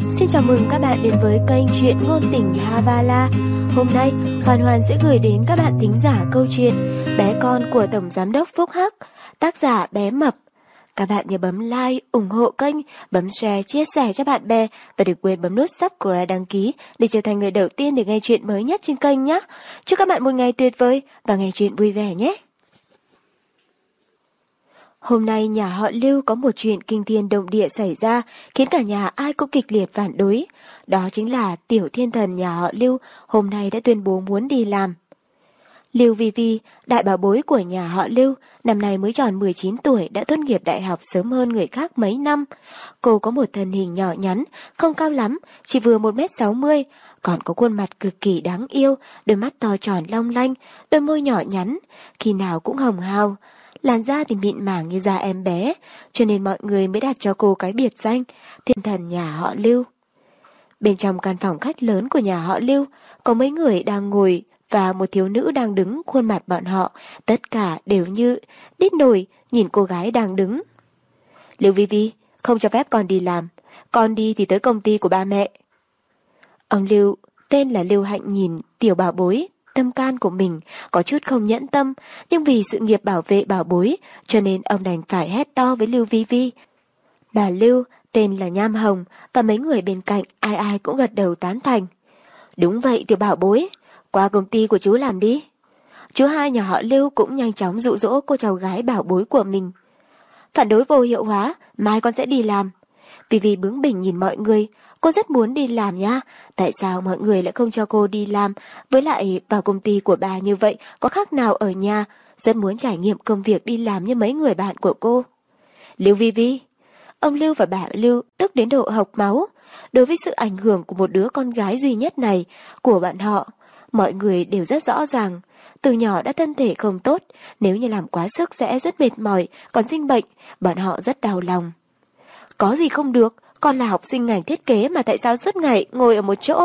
Xin chào mừng các bạn đến với kênh Truyện Ngôn Tình Havala. Hôm nay Hoàn Hoàn sẽ gửi đến các bạn thính giả câu chuyện Bé Con của Tổng Giám đốc Phúc Hắc, tác giả Bé Mập. Các bạn nhớ bấm like, ủng hộ kênh, bấm share, chia sẻ cho bạn bè và đừng quên bấm nút subscribe đăng ký để trở thành người đầu tiên để nghe chuyện mới nhất trên kênh nhé. Chúc các bạn một ngày tuyệt vời và nghe chuyện vui vẻ nhé. Hôm nay nhà họ Lưu có một chuyện kinh thiên động địa xảy ra khiến cả nhà ai cũng kịch liệt phản đối. Đó chính là tiểu thiên thần nhà họ Lưu hôm nay đã tuyên bố muốn đi làm. Lưu Vi Vi, đại bảo bối của nhà họ Lưu, năm nay mới tròn 19 tuổi đã tốt nghiệp đại học sớm hơn người khác mấy năm. Cô có một thân hình nhỏ nhắn, không cao lắm, chỉ vừa 1m60, còn có khuôn mặt cực kỳ đáng yêu, đôi mắt to tròn long lanh, đôi môi nhỏ nhắn, khi nào cũng hồng hào. Làn da thì mịn màng như da em bé, cho nên mọi người mới đặt cho cô cái biệt danh thiên thần nhà họ Lưu. Bên trong căn phòng khách lớn của nhà họ Lưu, có mấy người đang ngồi và một thiếu nữ đang đứng, khuôn mặt bọn họ tất cả đều như đít nổi nhìn cô gái đang đứng. Lưu Vi Vi, không cho phép con đi làm, con đi thì tới công ty của ba mẹ. Ông Lưu, tên là Lưu Hạnh, nhìn tiểu bảo bối tâm can của mình có chút không nhẫn tâm, nhưng vì sự nghiệp bảo vệ bảo bối cho nên ông đành phải hét to với Lưu Vi Vi. Bà Lưu, tên là Nham Hồng, và mấy người bên cạnh ai ai cũng gật đầu tán thành. Đúng vậy tiểu bảo bối, qua công ty của chú làm đi. Chú hai nhà họ Lưu cũng nhanh chóng dụ dỗ cô cháu gái bảo bối của mình. Phản đối vô hiệu hóa, mai con sẽ đi làm. Vi Vi bướng bỉnh nhìn mọi người, cô rất muốn đi làm nha, tại sao mọi người lại không cho cô đi làm, với lại vào công ty của bà như vậy có khác nào ở nhà, rất muốn trải nghiệm công việc đi làm như mấy người bạn của cô. Lưu Vi Vi, ông Lưu và bà Lưu tức đến độ hộc máu, đối với sự ảnh hưởng của một đứa con gái duy nhất này của bạn họ, mọi người đều rất rõ ràng. Từ nhỏ đã thân thể không tốt, nếu như làm quá sức sẽ rất mệt mỏi, còn sinh bệnh, bọn họ rất đau lòng. Có gì không được, con là học sinh ngành thiết kế mà tại sao suốt ngày ngồi ở một chỗ?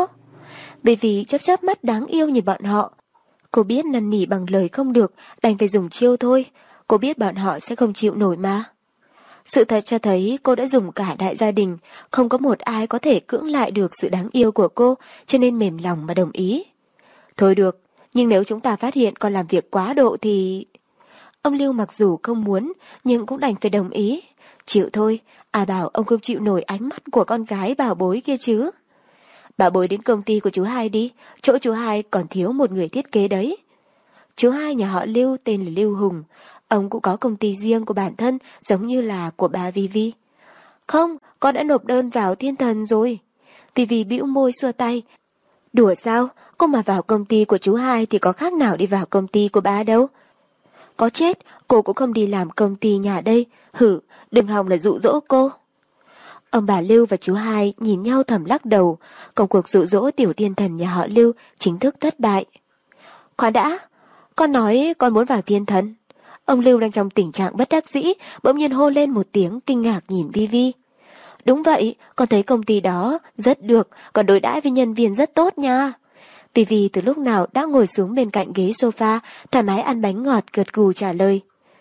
Vì chớp mắt đáng yêu nhìn bọn họ. Cô biết năn nỉ bằng lời không được, đành phải dùng chiêu thôi. Cô biết bọn họ sẽ không chịu nổi mà. Sự thật cho thấy cô đã dùng cả đại gia đình, không có một ai có thể cưỡng lại được sự đáng yêu của cô, cho nên mềm lòng mà đồng ý. Thôi được, nhưng nếu chúng ta phát hiện con làm việc quá độ thì... Ông Lưu mặc dù không muốn, nhưng cũng đành phải đồng ý. Chịu thôi, à bảo ông không chịu nổi ánh mắt của con gái bảo bối kia chứ. Bảo bối đến công ty của chú hai đi, chỗ chú hai còn thiếu một người thiết kế đấy. Chú hai nhà họ Lưu tên là Lưu Hùng, ông cũng có công ty riêng của bản thân giống như là của bà Vi Vi. Không, con đã nộp đơn vào thiên thần rồi. Vi Vi bĩu môi xua tay. Đùa sao, cô mà vào công ty của chú hai thì có khác nào đi vào công ty của bà đâu. Có chết, cô cũng không đi làm công ty nhà đây, hử, đừng hòng là dụ dỗ cô. Ông bà Lưu và chú hai nhìn nhau thầm lắc đầu, công cuộc dụ dỗ tiểu thiên thần nhà họ Lưu chính thức thất bại. Khoan đã, con nói con muốn vào thiên thần. Ông Lưu đang trong tình trạng bất đắc dĩ, bỗng nhiên hô lên một tiếng kinh ngạc nhìn Vi Vi. Đúng vậy, con thấy công ty đó rất được, còn đối đãi với nhân viên rất tốt nha. Vi Vi từ lúc nào đã ngồi xuống bên cạnh ghế sofa, thoải mái ăn bánh ngọt gật gù trả lời.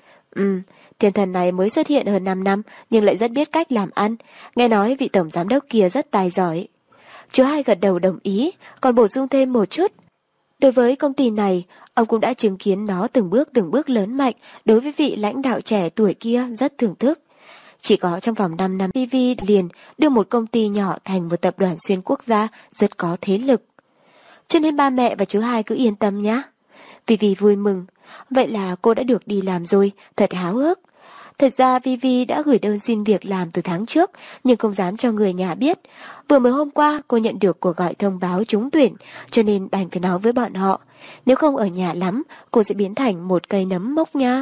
Thiên thần này mới xuất hiện hơn 5 năm, nhưng lại rất biết cách làm ăn. Nghe nói vị tổng giám đốc kia rất tài giỏi. Chú hai gật đầu đồng ý, còn bổ sung thêm một chút. Đối với công ty này, ông cũng đã chứng kiến nó từng bước lớn mạnh, đối với vị lãnh đạo trẻ tuổi kia rất thưởng thức. Chỉ có trong vòng 5 năm, Vi Vi liền đưa một công ty nhỏ thành một tập đoàn xuyên quốc gia rất có thế lực. Cho nên ba mẹ và chú hai cứ yên tâm nhé. Vi Vi vui mừng. Vậy là cô đã được đi làm rồi, thật háo hức. Thật ra Vi Vi đã gửi đơn xin việc làm từ tháng trước, nhưng không dám cho người nhà biết. Vừa mới hôm qua cô nhận được cuộc gọi thông báo trúng tuyển, cho nên đành phải nói với bọn họ. Nếu không ở nhà lắm, cô sẽ biến thành một cây nấm mốc nha.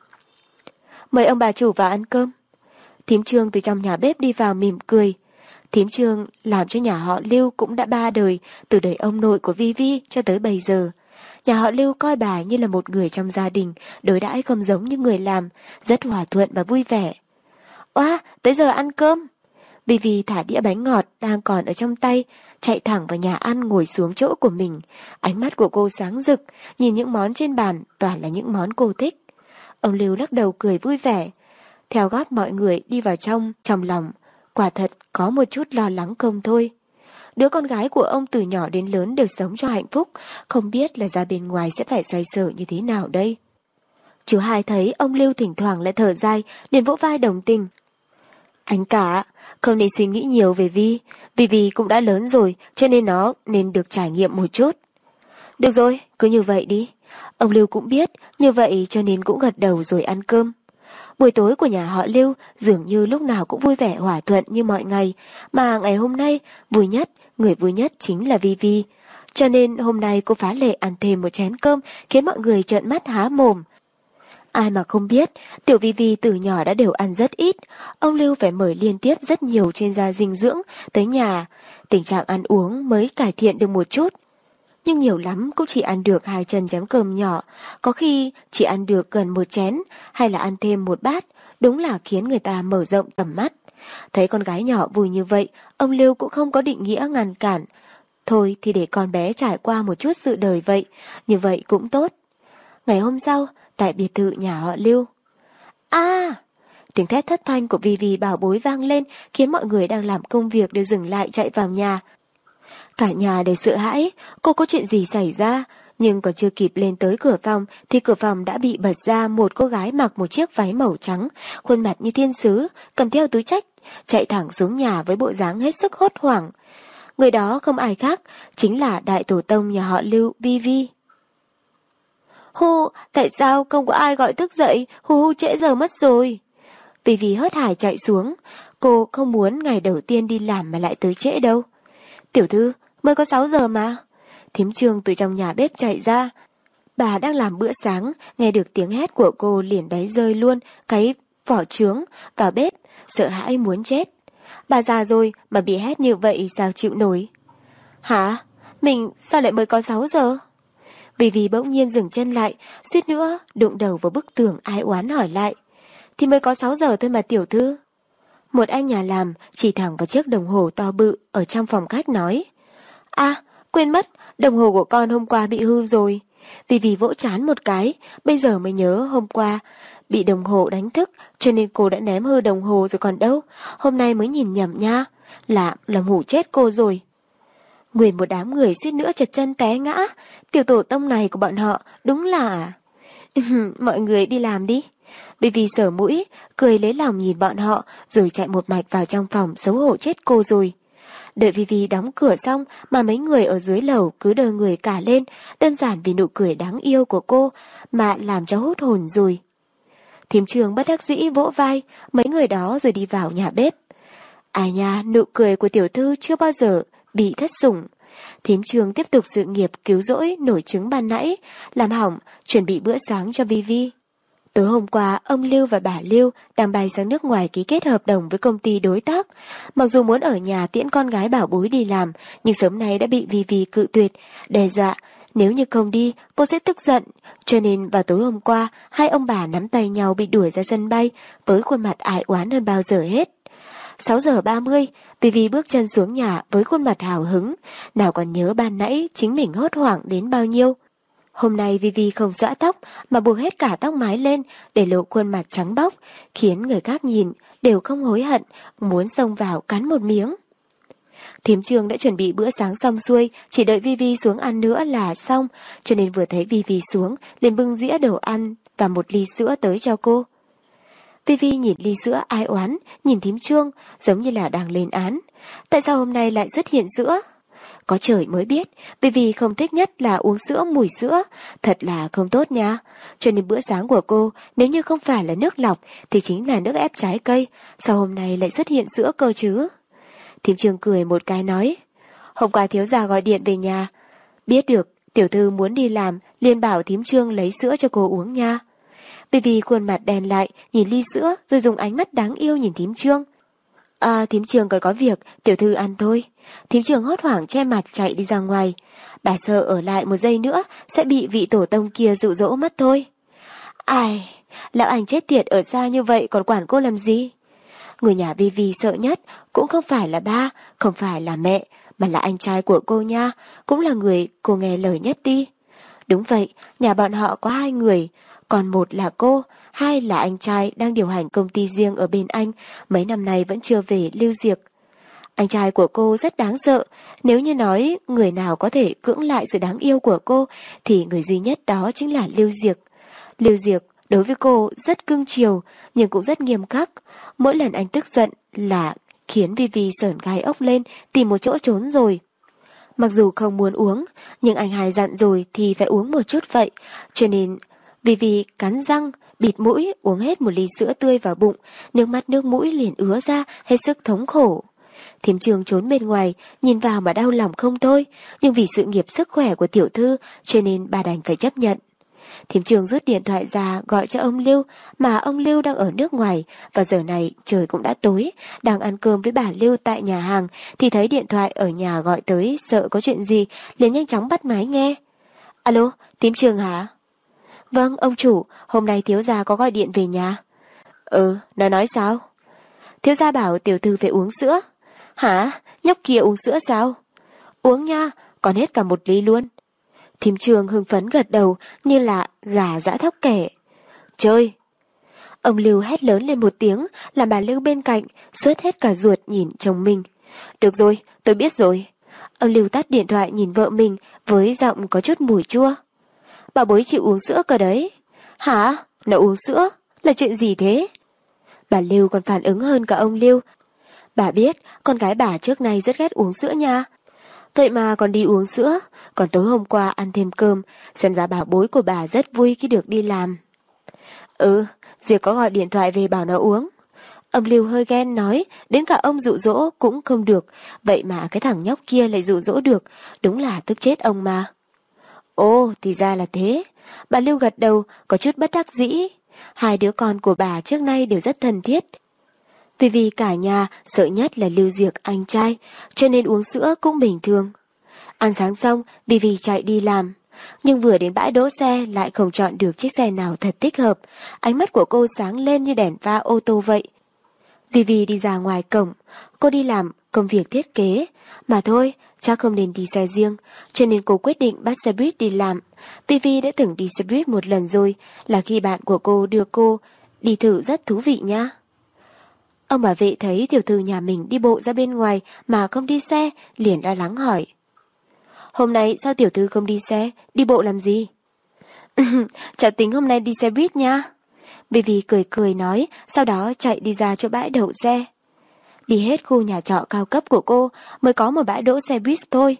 Mời ông bà chủ vào ăn cơm. Thím Trương từ trong nhà bếp đi vào mỉm cười. Thím Trương làm cho nhà họ Lưu cũng đã 3 đời, từ đời ông nội của Vi Vi cho tới bây giờ. Nhà họ Lưu coi bà như là một người trong gia đình, đối đãi không giống như người làm, rất hòa thuận và vui vẻ. Oa, tới giờ ăn cơm. Vi Vi thả đĩa bánh ngọt đang còn ở trong tay, chạy thẳng vào nhà ăn ngồi xuống chỗ của mình. Ánh mắt của cô sáng rực, nhìn những món trên bàn toàn là những món cô thích. Ông Lưu lắc đầu cười vui vẻ, theo gót mọi người đi vào trong lòng. quả thật có một chút lo lắng không thôi. Đứa con gái của ông từ nhỏ đến lớn đều sống cho hạnh phúc, không biết là ra bên ngoài sẽ phải xoay sở như thế nào đây. Chú hai thấy ông Lưu thỉnh thoảng lại thở dài, liền vỗ vai đồng tình. Anh cả, không nên suy nghĩ nhiều về Vi. Vi cũng đã lớn rồi, cho nên nó nên được trải nghiệm một chút. Được rồi, cứ như vậy đi. Ông Lưu cũng biết, như vậy cho nên cũng gật đầu rồi ăn cơm. Buổi tối của nhà họ Lưu dường như lúc nào cũng vui vẻ hòa thuận như mọi ngày, mà ngày hôm nay người vui nhất chính là Vi. Cho nên hôm nay cô phá lệ ăn thêm một chén cơm khiến mọi người trợn mắt há mồm. Ai mà không biết, tiểu Vi từ nhỏ đã đều ăn rất ít, ông Lưu phải mời liên tiếp rất nhiều chuyên gia dinh dưỡng tới nhà, tình trạng ăn uống mới cải thiện được một chút. Nhưng nhiều lắm cũng chỉ ăn được 2 chân chén cơm nhỏ, có khi chỉ ăn được gần 1 chén, hay là ăn thêm 1 bát, đúng là khiến người ta mở rộng tầm mắt. Thấy con gái nhỏ vui như vậy, ông Lưu cũng không có định nghĩa ngăn cản. Thôi thì để con bé trải qua một chút sự đời vậy, như vậy cũng tốt. Ngày hôm sau, tại biệt thự nhà họ Lưu. Tiếng thét thất thanh của Vi bảo bối vang lên, khiến mọi người đang làm công việc đều dừng lại chạy vào nhà. Cả nhà đều sợ hãi, cô có chuyện gì xảy ra, nhưng còn chưa kịp lên tới cửa phòng thì cửa phòng đã bị bật ra một cô gái mặc một chiếc váy màu trắng, khuôn mặt như thiên sứ, cầm theo túi xách, chạy thẳng xuống nhà với bộ dáng hết sức hốt hoảng. Người đó không ai khác, chính là đại tổ tông nhà họ Lưu, Vi. Hu, tại sao không có ai gọi thức dậy, hu trễ giờ mất rồi. Vi hớt hải chạy xuống, cô không muốn ngày đầu tiên đi làm mà lại tới trễ đâu. Tiểu thư, mới có 6 giờ mà. Thím Trương từ trong nhà bếp chạy ra. Bà đang làm bữa sáng, nghe được tiếng hét của cô liền đáy rơi luôn cái vỏ trứng vào bếp, sợ hãi muốn chết. Bà già rồi mà bị hét như vậy sao chịu nổi. Hả? Mình sao lại mới có 6 giờ? Vi bỗng nhiên dừng chân lại, suýt nữa đụng đầu vào bức tường ai oán hỏi lại. Thì mới có 6 giờ thôi mà tiểu thư. Một anh nhà làm chỉ thẳng vào chiếc đồng hồ to bự ở trong phòng khách nói. Quên mất, đồng hồ của con hôm qua bị hư rồi. Vi vỗ trán một cái, bây giờ mới nhớ hôm qua bị đồng hồ đánh thức, cho nên cô đã ném hư đồng hồ rồi còn đâu. Hôm nay mới nhìn nhầm nha, làm hủ chết cô rồi. Nguyên một đám người suýt nữa trật chân té ngã, tiểu tổ tông này của bọn họ đúng là... Mọi người đi làm đi. Vi sờ mũi, cười lấy lòng nhìn bọn họ, rồi chạy một mạch vào trong phòng xấu hổ chết cô rồi. Đợi Vi đóng cửa xong mà mấy người ở dưới lầu cứ đờ người cả lên, đơn giản vì nụ cười đáng yêu của cô mà làm cho hút hồn rồi. Thím Trương bất đắc dĩ vỗ vai mấy người đó rồi đi vào nhà bếp. Ai nha, nụ cười của tiểu thư chưa bao giờ bị thất sủng. Thím Trương tiếp tục sự nghiệp cứu rỗi nổi trứng ban nãy, làm hỏng, chuẩn bị bữa sáng cho Vi. Tối hôm qua, ông Lưu và bà Lưu đang bay sang nước ngoài ký kết hợp đồng với công ty đối tác. Mặc dù muốn ở nhà tiễn con gái bảo bối đi làm, nhưng sớm nay đã bị Vi cự tuyệt, đe dọa. Nếu như không đi, cô sẽ tức giận. Cho nên vào tối hôm qua, hai ông bà nắm tay nhau bị đuổi ra sân bay, với khuôn mặt ai oán hơn bao giờ hết. 6 giờ 30, Vi bước chân xuống nhà với khuôn mặt hào hứng, nào còn nhớ ban nãy chính mình hốt hoảng đến bao nhiêu. Hôm nay Vi không xõa tóc mà buộc hết cả tóc mái lên để lộ khuôn mặt trắng bóc, khiến người khác nhìn đều không hối hận, muốn xông vào cắn một miếng. Thím Trương đã chuẩn bị bữa sáng xong xuôi, chỉ đợi Vi xuống ăn nữa là xong, cho nên vừa thấy Vi xuống, liền bưng dĩa đồ ăn và một ly sữa tới cho cô. Vi nhìn ly sữa ai oán, nhìn thím Trương, giống như là đang lên án. Tại sao hôm nay lại xuất hiện sữa? Có trời mới biết, Vi không thích nhất là uống sữa mùi sữa, thật là không tốt nha. Cho nên bữa sáng của cô, nếu như không phải là nước lọc, thì chính là nước ép trái cây, sao hôm nay lại xuất hiện sữa cơ chứ? Thím Trương cười một cái nói, hôm qua thiếu gia gọi điện về nhà, biết được tiểu thư muốn đi làm, liền bảo thím Trương lấy sữa cho cô uống nha. Vi khuôn mặt đen lại, nhìn ly sữa, rồi dùng ánh mắt đáng yêu nhìn thím Trương. Thím Trương còn có việc, tiểu thư ăn thôi. Thím Trương hốt hoảng che mặt chạy đi ra ngoài. Bà sợ ở lại một giây nữa sẽ bị vị tổ tông kia dụ dỗ mất thôi. Ai, lão anh chết tiệt ở xa như vậy còn quản cô làm gì? Người nhà Vi sợ nhất cũng không phải là ba, không phải là mẹ, mà là anh trai của cô nha, cũng là người cô nghe lời nhất đi. Đúng vậy, nhà bọn họ có 2 người, còn một là cô, hai là anh trai đang điều hành công ty riêng ở bên Anh, mấy năm nay vẫn chưa về lưu diệt. Anh trai của cô rất đáng sợ, nếu như nói người nào có thể cưỡng lại sự đáng yêu của cô thì người duy nhất đó chính là Lưu Diệc. Lưu Diệc đối với cô rất cưng chiều nhưng cũng rất nghiêm khắc, mỗi lần anh tức giận là khiến Vivi sởn gai ốc lên tìm một chỗ trốn rồi. Mặc dù không muốn uống, nhưng anh hai dặn rồi thì phải uống một chút vậy, cho nên Vivi cắn răng, bịt mũi uống hết một ly sữa tươi vào bụng, nước mắt nước mũi liền ứa ra hết sức thống khổ. Thím Trường trốn bên ngoài, nhìn vào mà đau lòng không thôi, nhưng vì sự nghiệp sức khỏe của tiểu thư cho nên bà đành phải chấp nhận. Thím Trường rút điện thoại ra gọi cho ông Lưu, mà ông Lưu đang ở nước ngoài, và giờ này trời cũng đã tối, đang ăn cơm với bà Lưu tại nhà hàng thì thấy điện thoại ở nhà gọi tới, sợ có chuyện gì, liền nhanh chóng bắt máy nghe. Alo, thím Trường hả? Vâng, ông chủ, hôm nay thiếu gia có gọi điện về nhà. Nó nói sao? Thiếu gia bảo tiểu thư phải uống sữa. Hả? Nhóc kia uống sữa sao? Uống nha, còn hết cả một ly luôn. Thím Trường hưng phấn gật đầu như là gà giã thóc kẻ. Chơi! Ông Lưu hét lớn lên một tiếng, làm bà Lưu bên cạnh sướt hết cả ruột nhìn chồng mình. Được rồi, tôi biết rồi. Ông Lưu tắt điện thoại nhìn vợ mình với giọng có chút mùi chua. Bà bối chịu uống sữa cơ đấy. Hả? Nó uống sữa? Là chuyện gì thế? Bà Lưu còn phản ứng hơn cả ông Lưu. Bà biết con gái bà trước nay rất ghét uống sữa nha. Vậy mà còn đi uống sữa, còn tối hôm qua ăn thêm cơm, xem ra bảo bối của bà rất vui khi được đi làm. Diệp có gọi điện thoại về bảo nó uống. Ông Lưu hơi ghen nói, đến cả ông dụ dỗ cũng không được, vậy mà cái thằng nhóc kia lại dụ dỗ được, đúng là tức chết ông mà. Ồ, thì ra là thế. Bà Lưu gật đầu, có chút bất đắc dĩ. Hai đứa con của bà trước nay đều rất thân thiết. Vì cả nhà sợ nhất là Lưu Diệc anh trai, cho nên uống sữa cũng bình thường. Ăn sáng xong, Vivi chạy đi làm. Nhưng vừa đến bãi đỗ xe lại không chọn được chiếc xe nào thật thích hợp. Ánh mắt của cô sáng lên như đèn pha ô tô vậy. Vivi đi ra ngoài cổng, cô đi làm công việc thiết kế. Mà thôi, chắc không nên đi xe riêng, cho nên cô quyết định bắt xe buýt đi làm. Vivi đã từng đi xe buýt một lần rồi, là khi bạn của cô đưa cô đi thử, rất thú vị nha. Ông bảo vệ thấy tiểu thư nhà mình đi bộ ra bên ngoài mà không đi xe, liền lo lắng hỏi. Hôm nay sao tiểu thư không đi xe, đi bộ làm gì? Cháu tính hôm nay đi xe buýt nha. Vivi cười cười nói, sau đó chạy đi ra chỗ bãi đậu xe. Đi hết khu nhà trọ cao cấp của cô mới có một bãi đỗ xe buýt thôi.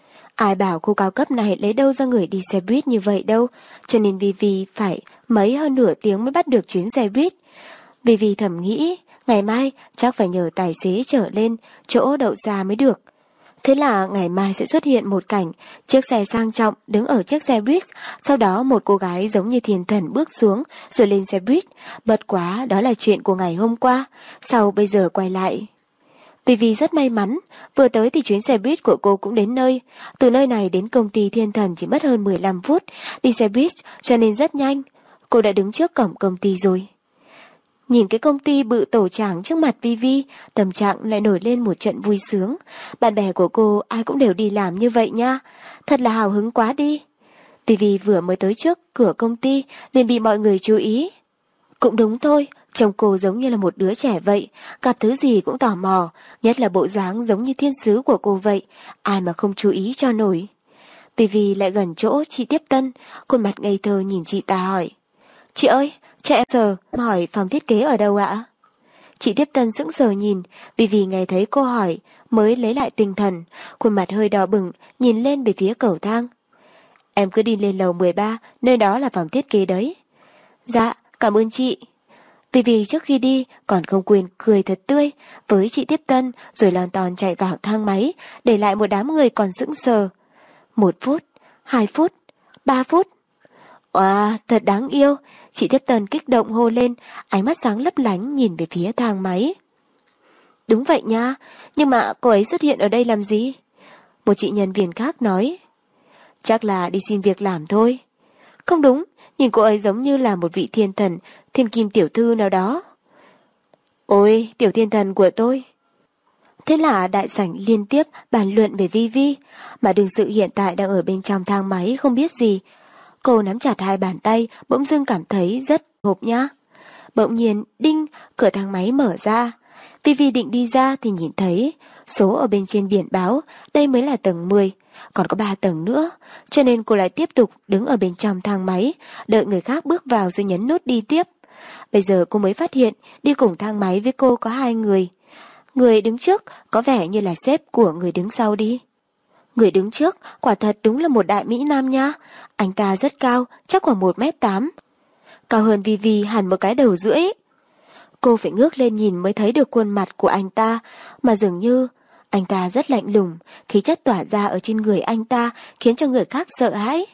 Ai bảo khu cao cấp này lấy đâu ra người đi xe buýt như vậy đâu, cho nên Vivi phải mấy hơn nửa tiếng mới bắt được chuyến xe buýt. Vivi thầm nghĩ, ngày mai chắc phải nhờ tài xế chở lên chỗ đậu xa mới được. Thế là ngày mai sẽ xuất hiện một cảnh chiếc xe sang trọng đứng ở chiếc xe buýt, sau đó một cô gái giống như thiên thần bước xuống rồi lên xe buýt. Bất quá đó là chuyện của ngày hôm qua, sau bây giờ quay lại. Vivi rất may mắn, vừa tới thì chuyến xe buýt của cô cũng đến nơi. Từ nơi này đến công ty thiên thần chỉ mất hơn 15 phút, đi xe buýt cho nên rất nhanh. Cô đã đứng trước cổng công ty rồi. Nhìn cái công ty bự tổ tràng trước mặt Vivi, tâm trạng lại nổi lên một trận vui sướng. Bạn bè của cô ai cũng đều đi làm như vậy nha, thật là hào hứng quá đi. Vivi vừa mới tới trước cửa công ty liền bị mọi người chú ý. Cũng đúng thôi, trông cô giống như là một đứa trẻ vậy, gặp thứ gì cũng tò mò, nhất là bộ dáng giống như thiên sứ của cô vậy, ai mà không chú ý cho nổi. Vivi lại gần chỗ chị Tiếp Tân, khuôn mặt ngây thơ nhìn chị ta hỏi. Chị ơi, cho em giờ hỏi phòng thiết kế ở đâu ạ? Chị Tiếp Tân sững sờ nhìn, vì nghe thấy cô hỏi mới lấy lại tinh thần, khuôn mặt hơi đỏ bừng nhìn lên về phía cầu thang. Em cứ đi lên lầu 13, nơi đó là phòng thiết kế đấy. Dạ, cảm ơn chị. Vì trước khi đi còn không quên cười thật tươi với chị Tiếp Tân, rồi lon ton chạy vào thang máy, để lại một đám người còn sững sờ. 1 phút, 2 phút, 3 phút. Wow, thật đáng yêu. Chị Tiếp Tân kích động hô lên, ánh mắt sáng lấp lánh nhìn về phía thang máy. Đúng vậy nha, nhưng mà cô ấy xuất hiện ở đây làm gì? Một chị nhân viên khác nói. Chắc là đi xin việc làm thôi. Không đúng, nhìn cô ấy giống như là một vị thiên thần, thiên kim tiểu thư nào đó. Ôi, tiểu thiên thần của tôi. Thế là đại sảnh liên tiếp bàn luận về Vivi, mà đương sự hiện tại đang ở bên trong thang máy không biết gì. Cô nắm chặt hai bàn tay, bỗng dưng cảm thấy rất hộp nhá. Bỗng nhiên, đinh, cửa thang máy mở ra. Vivi định đi ra thì nhìn thấy số ở bên trên biển báo, đây mới là tầng 10, còn có 3 tầng nữa, cho nên cô lại tiếp tục đứng ở bên trong thang máy, đợi người khác bước vào rồi nhấn nút đi tiếp. Bây giờ cô mới phát hiện đi cùng thang máy với cô có 2 người. Người đứng trước có vẻ như là sếp của người đứng sau đi. Người đứng trước quả thật đúng là một đại mỹ nam nha. Anh ta rất cao, chắc khoảng 1m8. Cao hơn Vivi hẳn một cái đầu rưỡi. Cô phải ngước lên nhìn mới thấy được khuôn mặt của anh ta, mà dường như anh ta rất lạnh lùng, khí chất tỏa ra ở trên người anh ta khiến cho người khác sợ hãi.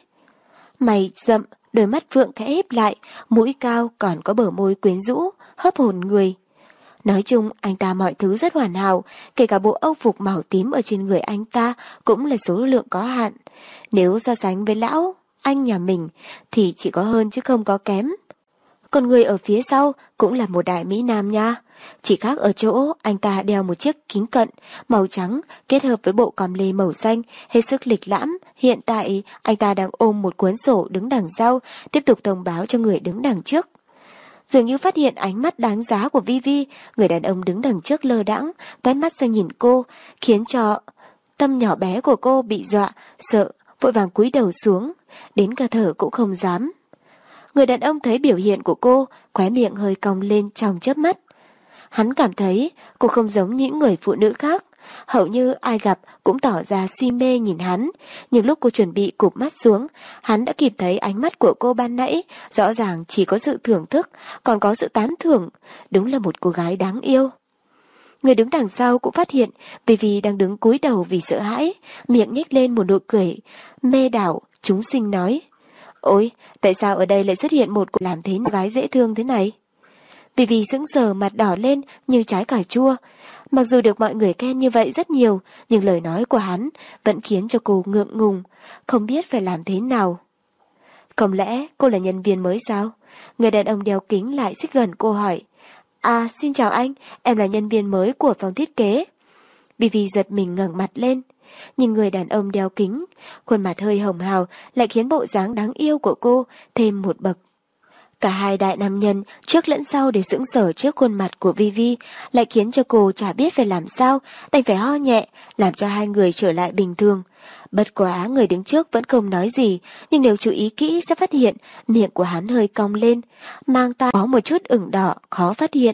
Mày rậm, đôi mắt phượng khẽ híp lại, mũi cao còn có bờ môi quyến rũ, hấp hồn người. Nói chung anh ta mọi thứ rất hoàn hảo, kể cả bộ âu phục màu tím ở trên người anh ta cũng là số lượng có hạn. Nếu so sánh với lão, anh nhà mình thì chỉ có hơn chứ không có kém. Còn người ở phía sau cũng là một đại mỹ nam nha. Chỉ khác ở chỗ anh ta đeo một chiếc kính cận màu trắng kết hợp với bộ còm lê màu xanh hết sức lịch lãm. Hiện tại anh ta đang ôm một cuốn sổ đứng đằng sau, tiếp tục thông báo cho người đứng đằng trước. Dường như phát hiện ánh mắt đáng giá của Vivi, người đàn ông đứng đằng trước lơ đãng, quét mắt sang nhìn cô, khiến cho tâm nhỏ bé của cô bị dọa, sợ, vội vàng cúi đầu xuống, đến cả thở cũng không dám. Người đàn ông thấy biểu hiện của cô, khóe miệng hơi cong lên trong chớp mắt. Hắn cảm thấy cô không giống những người phụ nữ khác, hầu như ai gặp cũng tỏ ra si mê nhìn hắn. Nhưng lúc cô chuẩn bị cụp mắt xuống, hắn đã kịp thấy ánh mắt của cô ban nãy, rõ ràng chỉ có sự thưởng thức, còn có sự tán thưởng. Đúng là một cô gái đáng yêu. Người đứng đằng sau cũng phát hiện Vivi đang đứng cúi đầu vì sợ hãi, miệng nhếch lên một nụ cười mê đảo, chúng sinh nói: Ôi, tại sao ở đây lại xuất hiện một cô làm thế gái dễ thương thế này? Vivi sững sờ, mặt đỏ lên như trái cà chua. Mặc dù được mọi người khen như vậy rất nhiều, nhưng lời nói của hắn vẫn khiến cho cô ngượng ngùng, không biết phải làm thế nào. Không lẽ cô là nhân viên mới sao? Người đàn ông đeo kính lại xích gần cô hỏi. À, xin chào anh, em là nhân viên mới của phòng thiết kế. Vivi giật mình ngẩng mặt lên, nhìn người đàn ông đeo kính, khuôn mặt hơi hồng hào lại khiến bộ dáng đáng yêu của cô thêm một bậc. Cả hai đại nam nhân trước lẫn sau đều sững sờ trước khuôn mặt của Vivi, lại khiến cho cô chả biết phải làm sao, đành phải ho nhẹ, làm cho hai người trở lại bình thường. Bất quá người đứng trước vẫn không nói gì, nhưng nếu chú ý kỹ sẽ phát hiện miệng của hắn hơi cong lên, mang tai có một chút ửng đỏ, khó phát hiện.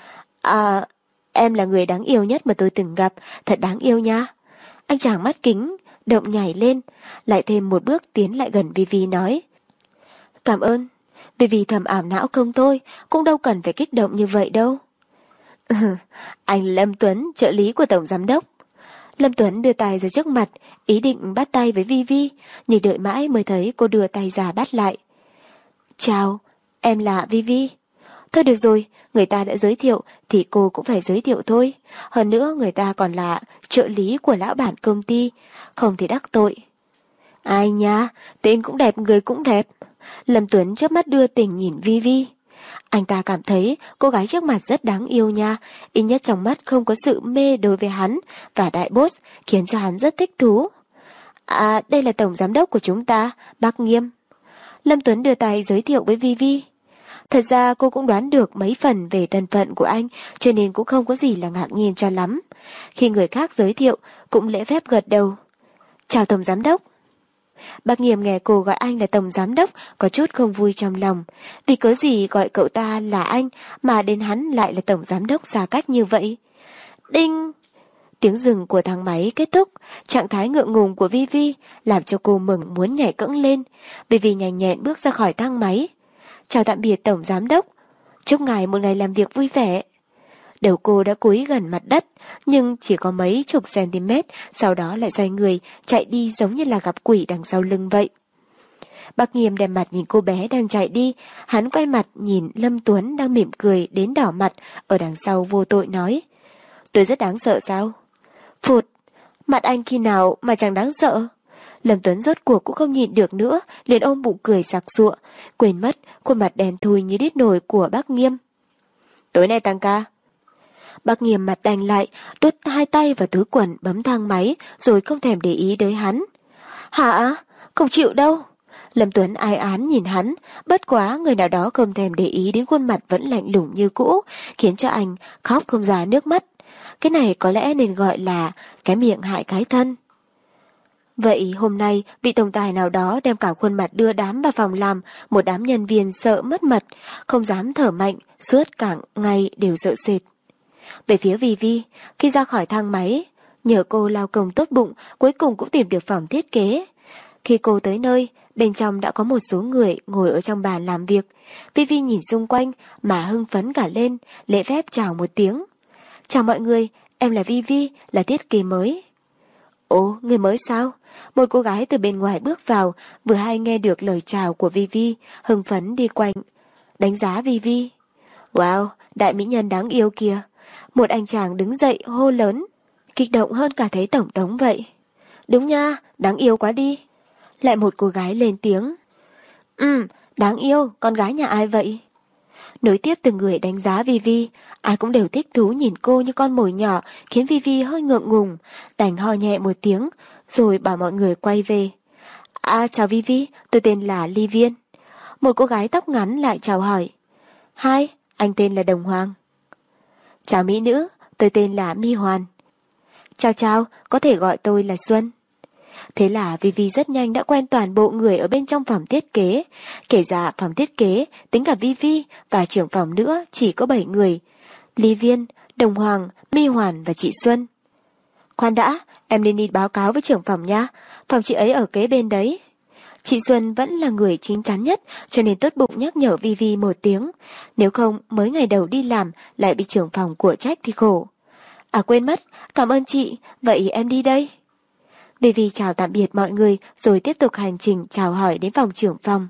À, em là người đáng yêu nhất mà tôi từng gặp, thật đáng yêu nha. Anh chàng mắt kính động nhảy lên, lại thêm một bước tiến lại gần Vivi nói. Cảm ơn. Vivi thầm ảo não không thôi, cũng đâu cần phải kích động như vậy đâu. Anh Lâm Tuấn, trợ lý của Tổng Giám Đốc. Lâm Tuấn đưa tay ra trước mặt, ý định bắt tay với Vivi, nhưng đợi mãi mới thấy cô đưa tay ra bắt lại. Chào, em là Vivi. Thôi được rồi, người ta đã giới thiệu thì cô cũng phải giới thiệu thôi. Hơn nữa người ta còn là trợ lý của lão bản công ty, không thể đắc tội. Ai nha, tên cũng đẹp, người cũng đẹp. Lâm Tuấn chớp mắt đưa tình nhìn Vivi. Anh ta cảm thấy cô gái trước mặt rất đáng yêu nha, ít nhất trong mắt không có sự mê đối với hắn và đại boss, khiến cho hắn rất thích thú. À, đây là tổng giám đốc của chúng ta, bác Nghiêm. Lâm Tuấn đưa tay giới thiệu với Vivi. Thật ra cô cũng đoán được mấy phần về thân phận của anh, cho nên cũng không có gì là ngạc nhiên cho lắm. Khi người khác giới thiệu, cũng lễ phép gật đầu. Chào tổng giám đốc. Bác Nghiêm nghe cô gọi anh là tổng giám đốc có chút không vui trong lòng, vì cớ gì gọi cậu ta là anh mà đến hắn lại là tổng giám đốc xa cách như vậy. Đinh! Tiếng dừng của thang máy kết thúc, trạng thái ngượng ngùng của Vivi làm cho cô mừng muốn nhảy cẫng lên. Vivi nhanh nhẹn bước ra khỏi thang máy. Chào tạm biệt tổng giám đốc, chúc ngài một ngày làm việc vui vẻ. Đầu cô đã cúi gần mặt đất, nhưng chỉ có mấy chục cm, sau đó lại xoay người, chạy đi giống như là gặp quỷ đằng sau lưng vậy. Bác Nghiêm đem mặt nhìn cô bé đang chạy đi, hắn quay mặt nhìn Lâm Tuấn đang mỉm cười đến đỏ mặt, ở đằng sau vô tội nói. Tôi rất đáng sợ sao? Phụt, mặt anh khi nào mà chẳng đáng sợ? Lâm Tuấn rốt cuộc cũng không nhịn được nữa, liền ôm bụng cười sặc sụa, quên mất khuôn mặt đen thui như đít nồi của bác Nghiêm. Tối nay tăng ca. Bác Nghiêm mặt đành lại, đút hai tay vào túi quần bấm thang máy, rồi không thèm để ý tới hắn. Hả? Không chịu đâu. Lâm Tuấn ai án nhìn hắn, bất quá người nào đó không thèm để ý đến khuôn mặt vẫn lạnh lùng như cũ, khiến cho anh khóc không ra nước mắt. Cái này có lẽ nên gọi là cái miệng hại cái thân. Vậy hôm nay vị tổng tài nào đó đem cả khuôn mặt đưa đám vào phòng làm, một đám nhân viên sợ mất mật, không dám thở mạnh, suốt cả ngày đều sợ sệt. Về phía Vi, khi ra khỏi thang máy, nhờ cô lao công tốt bụng, cuối cùng cũng tìm được phòng thiết kế. Khi cô tới nơi, bên trong đã có một số người ngồi ở trong bàn làm việc. Vi nhìn xung quanh mà hưng phấn cả lên, lễ phép chào một tiếng. Chào mọi người, em là Vi, là thiết kế mới. Ồ, người mới sao? Một cô gái từ bên ngoài bước vào, vừa hay nghe được lời chào của Vi, hưng phấn đi quanh, đánh giá Vi. Wow, đại mỹ nhân đáng yêu kìa. Một anh chàng đứng dậy hô lớn, kích động hơn cả thấy tổng thống vậy. Đúng nha, đáng yêu quá đi. Lại một cô gái lên tiếng. Đáng yêu, con gái nhà ai vậy? Nối tiếp từng người đánh giá Vi, ai cũng đều thích thú nhìn cô như con mồi nhỏ, khiến Vi hơi ngượng ngùng, đành ho nhẹ một tiếng, rồi bảo mọi người quay về. Chào Vi, tôi tên là Ly Viên. Một cô gái tóc ngắn lại chào hỏi. Hi, anh tên là Đồng Hoàng. Chào mỹ nữ, tôi tên là Mi Hoàn. Chào, có thể gọi tôi là Xuân. Thế là Vi rất nhanh đã quen toàn bộ người ở bên trong phòng thiết kế. Kể ra phòng thiết kế, tính cả Vi và trưởng phòng nữa chỉ có 7 người. Ly Viên, Đồng Hoàng, Mi Hoàn và chị Xuân. Khoan đã, em nên đi báo cáo với trưởng phòng nha. Phòng chị ấy ở kế bên đấy. Chị Xuân vẫn là người chín chắn nhất, cho nên tốt bụng nhắc nhở Vi một tiếng. Nếu không, mới ngày đầu đi làm lại bị trưởng phòng của trách thì khổ. Quên mất, cảm ơn chị, vậy em đi đây. Vi chào tạm biệt mọi người rồi tiếp tục hành trình chào hỏi đến phòng trưởng phòng.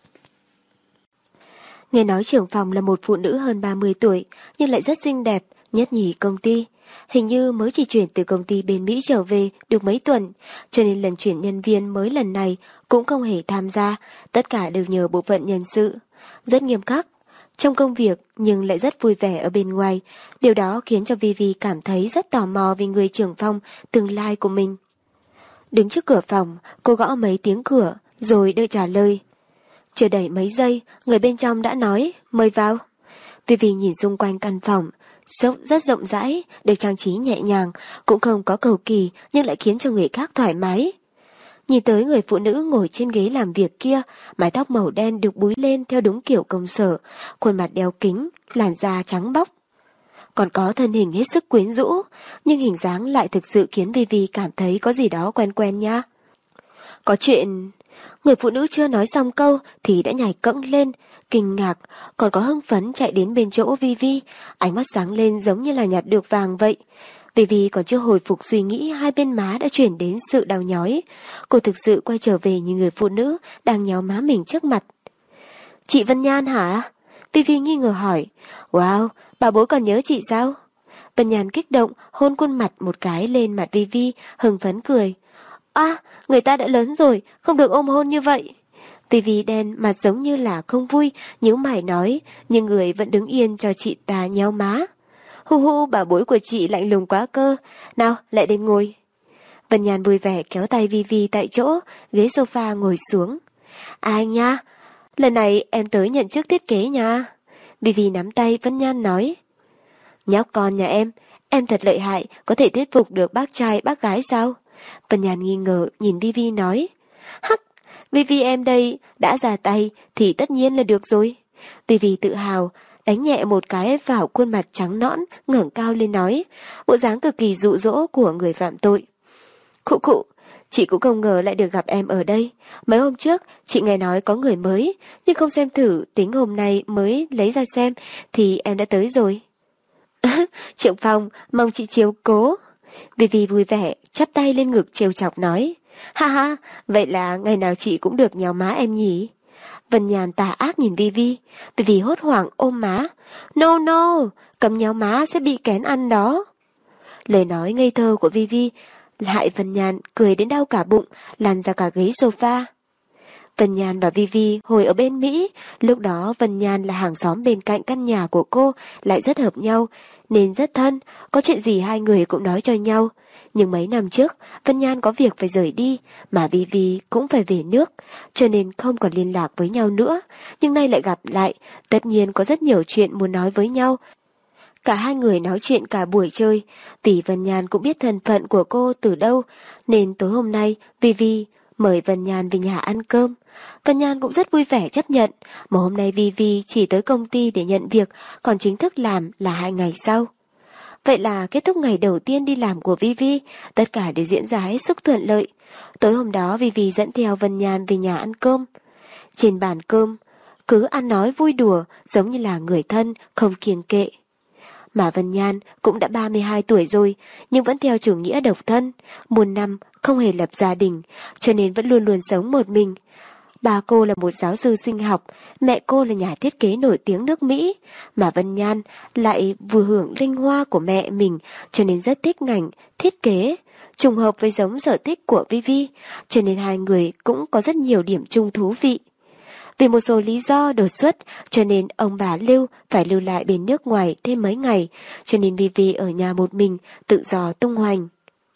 Nghe nói trưởng phòng là một phụ nữ hơn 30 tuổi nhưng lại rất xinh đẹp, nhất nhì công ty. Hình như mới chỉ chuyển từ công ty bên Mỹ trở về được mấy tuần, cho nên lần chuyển nhân viên mới lần này cũng không hề tham gia, tất cả đều nhờ bộ phận nhân sự. Rất nghiêm khắc trong công việc nhưng lại rất vui vẻ ở bên ngoài, điều đó khiến cho Vi cảm thấy rất tò mò về người trưởng phòng tương lai của mình. Đứng trước cửa phòng, cô gõ mấy tiếng cửa rồi đợi trả lời. Chưa đầy mấy giây, người bên trong đã nói, mời vào. Vi nhìn xung quanh căn phòng, rất rộng rãi, được trang trí nhẹ nhàng, cũng không có cầu kỳ nhưng lại khiến cho người khác thoải mái. Nhìn tới người phụ nữ ngồi trên ghế làm việc kia, mái tóc màu đen được búi lên theo đúng kiểu công sở, khuôn mặt đeo kính, làn da trắng bóc. Còn có thân hình hết sức quyến rũ, nhưng hình dáng lại thực sự khiến Vi cảm thấy có gì đó quen quen nha. Có chuyện... Người phụ nữ chưa nói xong câu thì đã nhảy cẫng lên, kinh ngạc, còn có hưng phấn chạy đến bên chỗ Vi, ánh mắt sáng lên giống như là nhặt được vàng vậy. Vi còn chưa hồi phục suy nghĩ, hai bên má đã chuyển đến sự đau nhói. Cô thực sự quay trở về như người phụ nữ đang nhéo má mình trước mặt. Chị Vân Nhan hả? Vi nghi ngờ hỏi. Wow, bà bối còn nhớ chị sao? Vân Nhan kích động hôn khuôn mặt một cái lên mặt Vi, hưng phấn cười. Người ta đã lớn rồi, không được ôm hôn như vậy. Vi đen mặt giống như là không vui, nhíu mày nói, nhưng người vẫn đứng yên cho chị ta nhéo má. Hu, bà bối của chị lạnh lùng quá cơ. Nào, lại đây ngồi. Vân Nhan vui vẻ kéo tay Vi tại chỗ, ghế sofa ngồi xuống. Anh nha, lần này em tới nhận chức thiết kế nha. Vi nắm tay Vân Nhan nói. Nhóc con nhà em thật lợi hại, có thể thuyết phục được bác trai bác gái sao? Vân Nhan nghi ngờ nhìn Vi nói. Hắc, Vi em đây đã ra tay thì tất nhiên là được rồi. Vi tự hào đánh nhẹ một cái vào khuôn mặt trắng nõn, ngẩng cao lên nói, bộ dáng cực kỳ dụ dỗ của người phạm tội. Khụ, chị cũng không ngờ lại được gặp em ở đây. Mấy hôm trước chị nghe nói có người mới, nhưng không xem thử, tính hôm nay mới lấy ra xem thì em đã tới rồi. Trưởng phòng, mong chị chiếu cố. Vi vui vẻ chắp tay lên ngực trêu chọc nói. Ha, vậy là ngày nào chị cũng được nhéo má em nhỉ? Vân Nhan tà ác nhìn Vi hốt hoảng ôm má. No, cầm nhéo má sẽ bị kén ăn đó. Lời nói ngây thơ của Vi hại Vân Nhan cười đến đau cả bụng, lăn ra cả ghế sofa. Vân Nhan và Vi hồi ở bên Mỹ, lúc đó Vân Nhan là hàng xóm bên cạnh căn nhà của cô, lại rất hợp nhau, nên rất thân, có chuyện gì hai người cũng nói cho nhau. Nhưng mấy năm trước, Vân Nhan có việc phải rời đi, mà Vivi cũng phải về nước, cho nên không còn liên lạc với nhau nữa. Nhưng nay lại gặp lại, tất nhiên có rất nhiều chuyện muốn nói với nhau. Cả hai người nói chuyện cả buổi chơi, vì Vân Nhan cũng biết thân phận của cô từ đâu, nên tối hôm nay Vivi mời Vân Nhan về nhà ăn cơm. Vân Nhan cũng rất vui vẻ chấp nhận, mà hôm nay Vivi chỉ tới công ty để nhận việc, còn chính thức làm là 2 ngày sau. Vậy là kết thúc ngày đầu tiên đi làm của Vivi, tất cả đều diễn ra hết sức thuận lợi. Tối hôm đó Vivi dẫn theo Vân Nhan về nhà ăn cơm. Trên bàn cơm, cứ ăn nói vui đùa giống như là người thân, không kiêng kệ. Mà Vân Nhan cũng đã 32 tuổi rồi, nhưng vẫn theo chủ nghĩa độc thân, muôn năm không hề lập gia đình, cho nên vẫn luôn luôn sống một mình. Bà cô là một giáo sư sinh học, mẹ cô là nhà thiết kế nổi tiếng nước Mỹ, mà Vân Nhan lại vừa hưởng linh hoa của mẹ mình, cho nên rất thích ngành thiết kế, trùng hợp với giống sở thích của Vivi, cho nên hai người cũng có rất nhiều điểm chung thú vị. Vì một số lý do đột xuất, cho nên ông bà Lưu phải lưu lại bên nước ngoài thêm mấy ngày, cho nên Vivi ở nhà một mình, tự do tung hoành.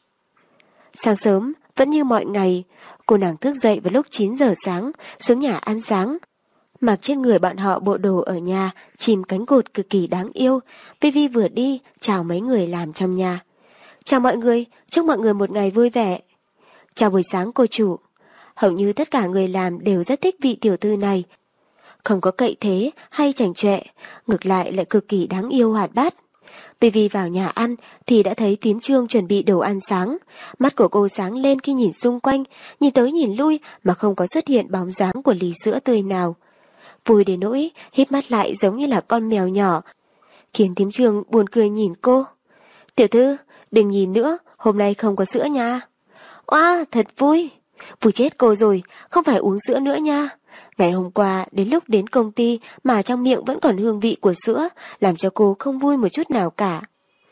Sáng sớm, vẫn như mọi ngày, cô nàng thức dậy vào lúc 9 giờ sáng, xuống nhà ăn sáng. Mặc trên người bọn họ bộ đồ ở nhà, chìm cánh cụt cực kỳ đáng yêu. Vivi vừa đi, chào mấy người làm trong nhà. Chào mọi người, chúc mọi người một ngày vui vẻ. Chào buổi sáng cô chủ. Hầu như tất cả người làm đều rất thích vị tiểu thư này. Không có cậy thế hay chảnh chọe, ngược lại cực kỳ đáng yêu hoạt bát. Vivi vào nhà ăn thì đã thấy Tím Trương chuẩn bị đồ ăn sáng. Mắt của cô sáng lên khi nhìn xung quanh, nhìn tới nhìn lui mà không có xuất hiện bóng dáng của ly sữa tươi nào. Vui đến nỗi híp mắt lại giống như là con mèo nhỏ, khiến Tím Trương buồn cười nhìn cô. Tiểu thư, đừng nhìn nữa, hôm nay không có sữa nha. Oa, thật vui. Vui chết cô rồi, không phải uống sữa nữa nha. Ngày hôm qua đến lúc đến công ty mà trong miệng vẫn còn hương vị của sữa, làm cho cô không vui một chút nào cả.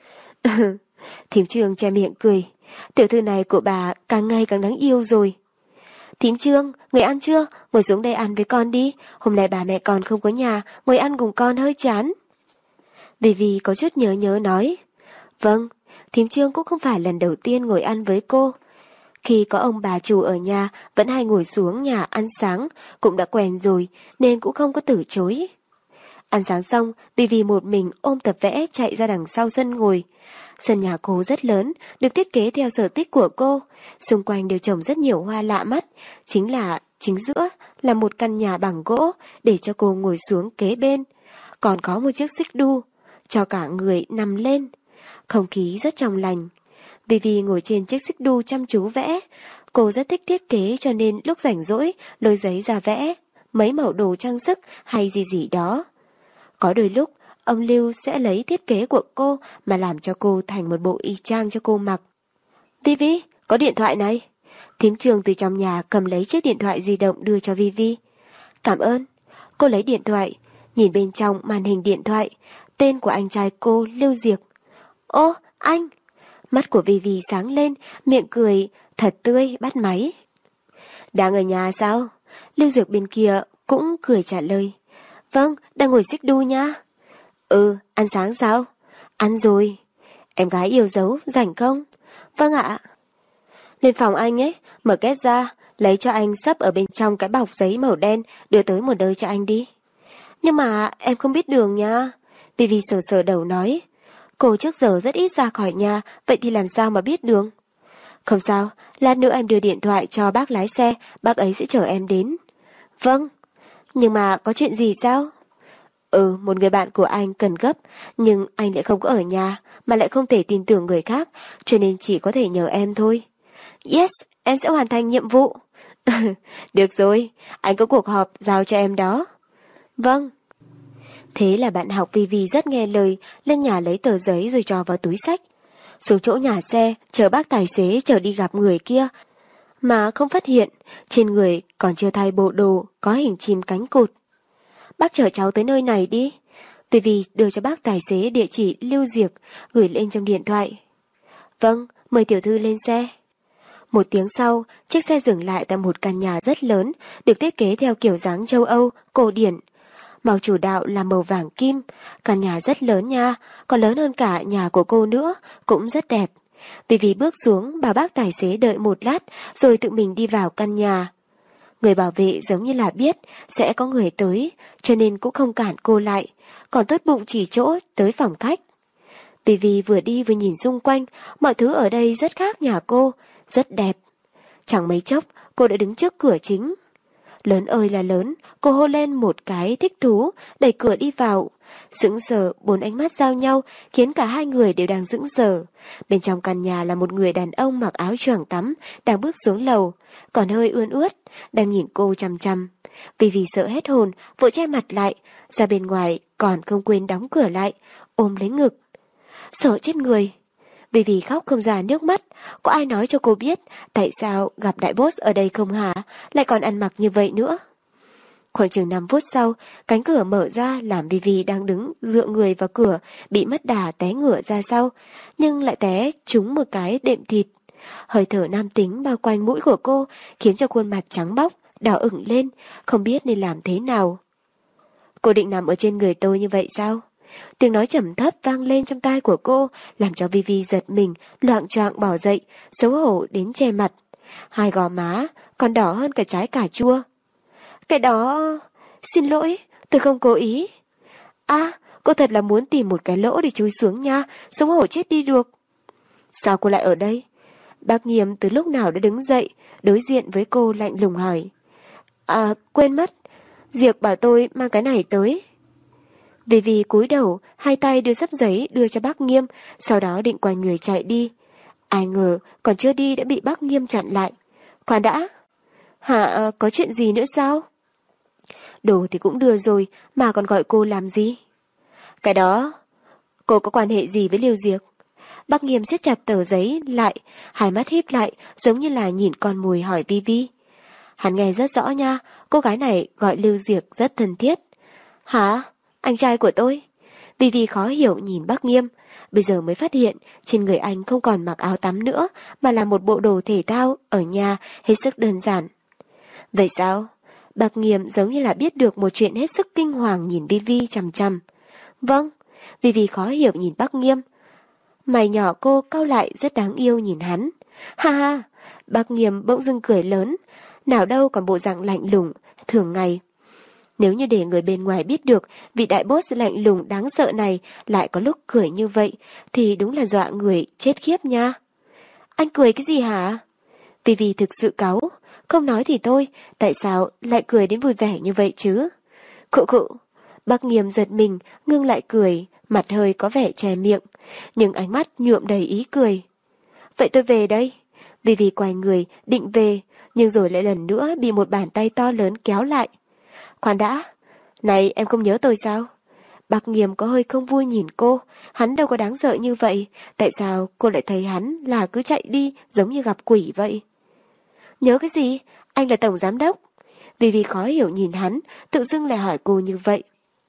Thím Trương che miệng cười. Tiểu thư này của bà càng ngày càng đáng yêu rồi. Thím Trương, người ăn chưa? Ngồi xuống đây ăn với con đi. Hôm nay bà mẹ con không có nhà, ngồi ăn cùng con hơi chán. Vivi có chút nhớ nói. Vâng, thím Trương cũng không phải lần đầu tiên ngồi ăn với cô. Khi có ông bà chủ ở nhà vẫn hay ngồi xuống nhà ăn sáng, cũng đã quen rồi nên cũng không có từ chối. Ăn sáng xong, Vivi một mình ôm tập vẽ chạy ra đằng sau sân ngồi. Sân nhà cô rất lớn, được thiết kế theo sở thích của cô. Xung quanh đều trồng rất nhiều hoa lạ mắt, chính giữa là một căn nhà bằng gỗ để cho cô ngồi xuống kế bên. Còn có một chiếc xích đu cho cả người nằm lên. Không khí rất trong lành. Vivi ngồi trên chiếc xích đu chăm chú vẽ. Cô rất thích thiết kế cho nên lúc rảnh rỗi lôi giấy ra vẽ mấy mẩu đồ trang sức hay gì đó. Có đôi lúc ông Lưu sẽ lấy thiết kế của cô mà làm cho cô thành một bộ y chang cho cô mặc. Vivi, có điện thoại này. Thím Trương từ trong nhà cầm lấy chiếc điện thoại di động đưa cho Vivi. Cảm ơn. Cô lấy điện thoại, nhìn bên trong màn hình điện thoại, tên của anh trai cô Lưu Diệc. Ô, anh! Mắt của Vivi sáng lên, miệng cười thật tươi bắt máy. Đang ở nhà sao? Lưu Diệc bên kia cũng cười trả lời. Vâng, đang ngồi xích đu nha. Ăn sáng sao? Ăn rồi. Em gái yêu dấu, rảnh không? Vâng ạ. Lên phòng anh ấy, mở két ra, lấy cho anh sấp ở bên trong cái bọc giấy màu đen, đưa tới một nơi cho anh đi. Nhưng mà em không biết đường nha. Vivi sờ đầu nói. Cô trước giờ rất ít ra khỏi nhà, vậy thì làm sao mà biết đường? Không sao, lát nữa em đưa điện thoại cho bác lái xe, bác ấy sẽ chở em đến. Vâng, nhưng mà có chuyện gì sao? Một người bạn của anh cần gấp, nhưng anh lại không có ở nhà, mà lại không thể tin tưởng người khác, cho nên chỉ có thể nhờ em thôi. Yes, em sẽ hoàn thành nhiệm vụ. Được rồi, anh có cuộc họp giao cho em đó. Vâng. Thế là bạn học Vivi rất nghe lời, lên nhà lấy tờ giấy rồi cho vào túi xách. Xuống chỗ nhà xe, chờ bác tài xế chở đi gặp người kia, mà không phát hiện, trên người còn chưa thay bộ đồ có hình chim cánh cụt. Bác chở cháu tới nơi này đi. Vivi đưa cho bác tài xế địa chỉ Lưu Diệc, gửi lên trong điện thoại. Vâng, mời tiểu thư lên xe. Một tiếng sau, chiếc xe dừng lại tại một căn nhà rất lớn, được thiết kế theo kiểu dáng châu Âu, cổ điển. Màu chủ đạo là màu vàng kim. Căn nhà rất lớn nha, còn lớn hơn cả nhà của cô nữa, cũng rất đẹp. Vì bước xuống, bà bác tài xế đợi một lát rồi tự mình đi vào căn nhà. Người bảo vệ giống như là biết sẽ có người tới, cho nên cũng không cản cô lại, còn tốt bụng chỉ chỗ tới phòng khách. Vì vừa đi vừa nhìn xung quanh, mọi thứ ở đây rất khác nhà cô, rất đẹp. Chẳng mấy chốc, cô đã đứng trước cửa chính. Lớn ơi là lớn, cô hô lên một cái thích thú, đẩy cửa đi vào. Sững sờ, 4 ánh mắt giao nhau, khiến cả hai người đều đang sững sờ. Bên trong căn nhà là một người đàn ông mặc áo choàng tắm, đang bước xuống lầu, còn hơi ươn ướt, đang nhìn cô chằm chằm. Vì sợ hết hồn, vội che mặt lại, ra bên ngoài còn không quên đóng cửa lại, ôm lấy ngực. Sợ chết người. Vì khóc không ra nước mắt, có ai nói cho cô biết tại sao gặp đại boss ở đây không hả, lại còn ăn mặc như vậy nữa. Khoảng chừng 5 phút sau, cánh cửa mở ra làm Vivi đang đứng dựa người vào cửa, bị mất đà té ngửa ra sau, nhưng lại té trúng một cái đệm thịt. Hơi thở nam tính bao quanh mũi của cô khiến cho khuôn mặt trắng bóc, đỏ ửng lên, không biết nên làm thế nào. Cô định nằm ở trên người tôi như vậy sao? Tiếng nói trầm thấp vang lên trong tai của cô, làm cho Vivi giật mình, loạng choạng bỏ dậy, xấu hổ đến che mặt. Hai gò má còn đỏ hơn cả trái cà chua. Cái đó... Xin lỗi, tôi không cố ý. Cô thật là muốn tìm một cái lỗ để chui xuống nha, xấu hổ chết đi được. Sao cô lại ở đây? Bác Nghiêm từ lúc nào đã đứng dậy, đối diện với cô lạnh lùng hỏi. Quên mất, Diệc bảo tôi mang cái này tới. Vì cúi đầu, hai tay đưa sắp giấy đưa cho bác Nghiêm, sau đó định quay người chạy đi. Ai ngờ còn chưa đi đã bị bác Nghiêm chặn lại. Khoan đã. Hả, có chuyện gì nữa sao? Đồ thì cũng đưa rồi, mà còn gọi cô làm gì? Cái đó, cô có quan hệ gì với Lưu Diệc? Bác Nghiêm siết chặt tờ giấy lại, hai mắt híp lại, giống như là nhìn con mồi hỏi Vivi. Hắn nghe rất rõ nha, cô gái này gọi Lưu Diệc rất thân thiết. Hả? Anh trai của tôi? Vivi khó hiểu nhìn bác Nghiêm, bây giờ mới phát hiện trên người anh không còn mặc áo tắm nữa, mà là một bộ đồ thể thao ở nhà hết sức đơn giản. Vậy sao? Bác Nghiêm giống như là biết được một chuyện hết sức kinh hoàng nhìn Vivi chằm chằm. Vâng, Vivi khó hiểu nhìn bác Nghiêm. Mày nhỏ cô cau lại rất đáng yêu nhìn hắn. Ha ha, bác Nghiêm bỗng dưng cười lớn, nào đâu còn bộ dạng lạnh lùng thường ngày. Nếu như để người bên ngoài biết được vị đại boss lạnh lùng đáng sợ này lại có lúc cười như vậy, thì đúng là dọa người chết khiếp nha. Anh cười cái gì hả? Vì thực sự cáu, không nói thì thôi, tại sao lại cười đến vui vẻ như vậy chứ? Khụ. Bác Nghiêm giật mình, ngưng lại cười, mặt hơi có vẻ che miệng, nhưng ánh mắt nhuộm đầy ý cười. Vậy tôi về đây. Vì quay người, định về, nhưng rồi lại lần nữa bị một bàn tay to lớn kéo lại. Khoan đã, này em không nhớ tôi sao? Bác Nghiêm có hơi không vui nhìn cô, hắn đâu có đáng sợ như vậy, tại sao cô lại thấy hắn là cứ chạy đi giống như gặp quỷ vậy? Nhớ cái gì? Anh là tổng giám đốc. Vì khó hiểu nhìn hắn, tự dưng lại hỏi cô như vậy.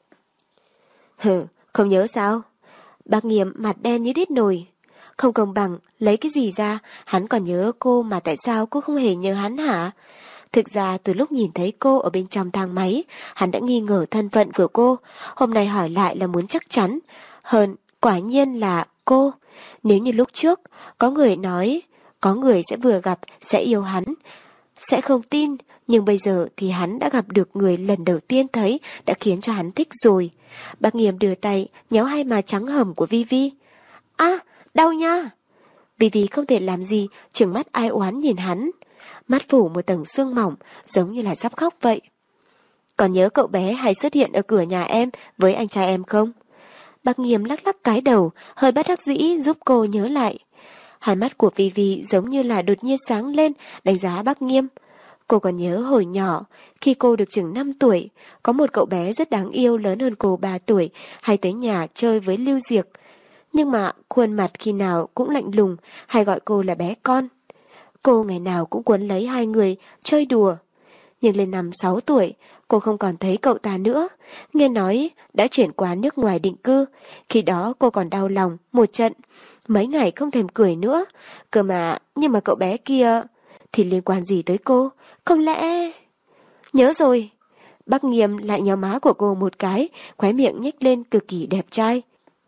Không nhớ sao? Bác Nghiêm mặt đen như đít nồi. Không công bằng, lấy cái gì ra, hắn còn nhớ cô mà tại sao cô không hề nhớ hắn hả? Thực ra từ lúc nhìn thấy cô ở bên trong thang máy, hắn đã nghi ngờ thân phận của cô, hôm nay hỏi lại là muốn chắc chắn. Hơn, quả nhiên là cô. Nếu như lúc trước, có người nói, có người sẽ vừa gặp, sẽ yêu hắn, sẽ không tin, nhưng bây giờ thì hắn đã gặp được người lần đầu tiên thấy đã khiến cho hắn thích rồi. Bác Nghiêm đưa tay, nhéo hai má trắng hầm của Vivi. Đau nha! Vivi không thể làm gì, trừng mắt ai oán nhìn hắn. Mắt phủ một tầng sương mỏng, giống như là sắp khóc vậy. Còn nhớ cậu bé hay xuất hiện ở cửa nhà em với anh trai em không? Bác Nghiêm lắc lắc cái đầu, hơi bất đắc dĩ giúp cô nhớ lại. Hai mắt của Vivi giống như là đột nhiên sáng lên, đánh giá bác Nghiêm. Cô còn nhớ hồi nhỏ, khi cô được chừng 5 tuổi, có một cậu bé rất đáng yêu lớn hơn cô 3 tuổi, hay tới nhà chơi với Lưu Diệc. Nhưng mà khuôn mặt khi nào cũng lạnh lùng, hay gọi cô là bé con. Cô ngày nào cũng quấn lấy hai người, chơi đùa. Nhưng lên năm 6 tuổi, cô không còn thấy cậu ta nữa. Nghe nói đã chuyển qua nước ngoài định cư. Khi đó cô còn đau lòng một trận. Mấy ngày không thèm cười nữa. Cơ mà, nhưng mà cậu bé kia thì liên quan gì tới cô? Không lẽ... Nhớ rồi. Bác Nghiêm lại nhéo má của cô một cái, khóe miệng nhếch lên cực kỳ đẹp trai.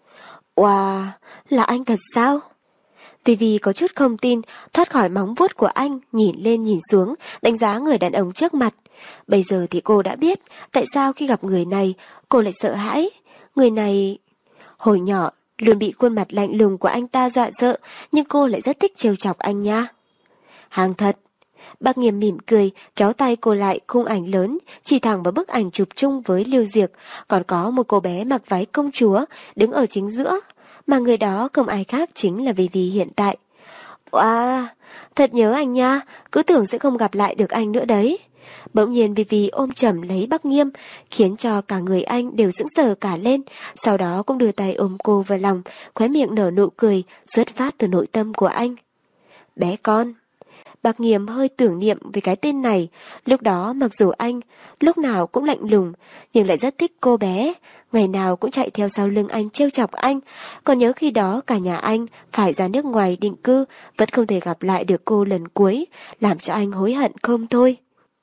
Wow, là anh thật sao? Vivi có chút không tin, thoát khỏi móng vuốt của anh, nhìn lên nhìn xuống, đánh giá người đàn ông trước mặt. Bây giờ thì cô đã biết tại sao khi gặp người này, cô lại sợ hãi. Người này... Hồi nhỏ, luôn bị khuôn mặt lạnh lùng của anh ta dọa sợ, nhưng cô lại rất thích trêu chọc anh nha. Hàng thật. Bác Nghiêm mỉm cười, kéo tay cô lại khung ảnh lớn, chỉ thẳng vào bức ảnh chụp chung với Lưu Diệc, còn có một cô bé mặc váy công chúa, đứng ở chính giữa, mà người đó không ai khác chính là Vivi hiện tại. Wow, thật nhớ anh nha, cứ tưởng sẽ không gặp lại được anh nữa đấy. Bỗng nhiên Vivi ôm chầm lấy Bác Nghiêm, khiến cho cả người anh đều sững sờ cả lên, sau đó cũng đưa tay ôm cô vào lòng, khóe miệng nở nụ cười, xuất phát từ nội tâm của anh. Bé con. Bác Nghiêm hơi tưởng niệm về cái tên này, lúc đó mặc dù anh lúc nào cũng lạnh lùng, nhưng lại rất thích cô bé, ngày nào cũng chạy theo sau lưng anh trêu chọc anh, còn nhớ khi đó cả nhà anh phải ra nước ngoài định cư, vẫn không thể gặp lại được cô lần cuối, làm cho anh hối hận không thôi.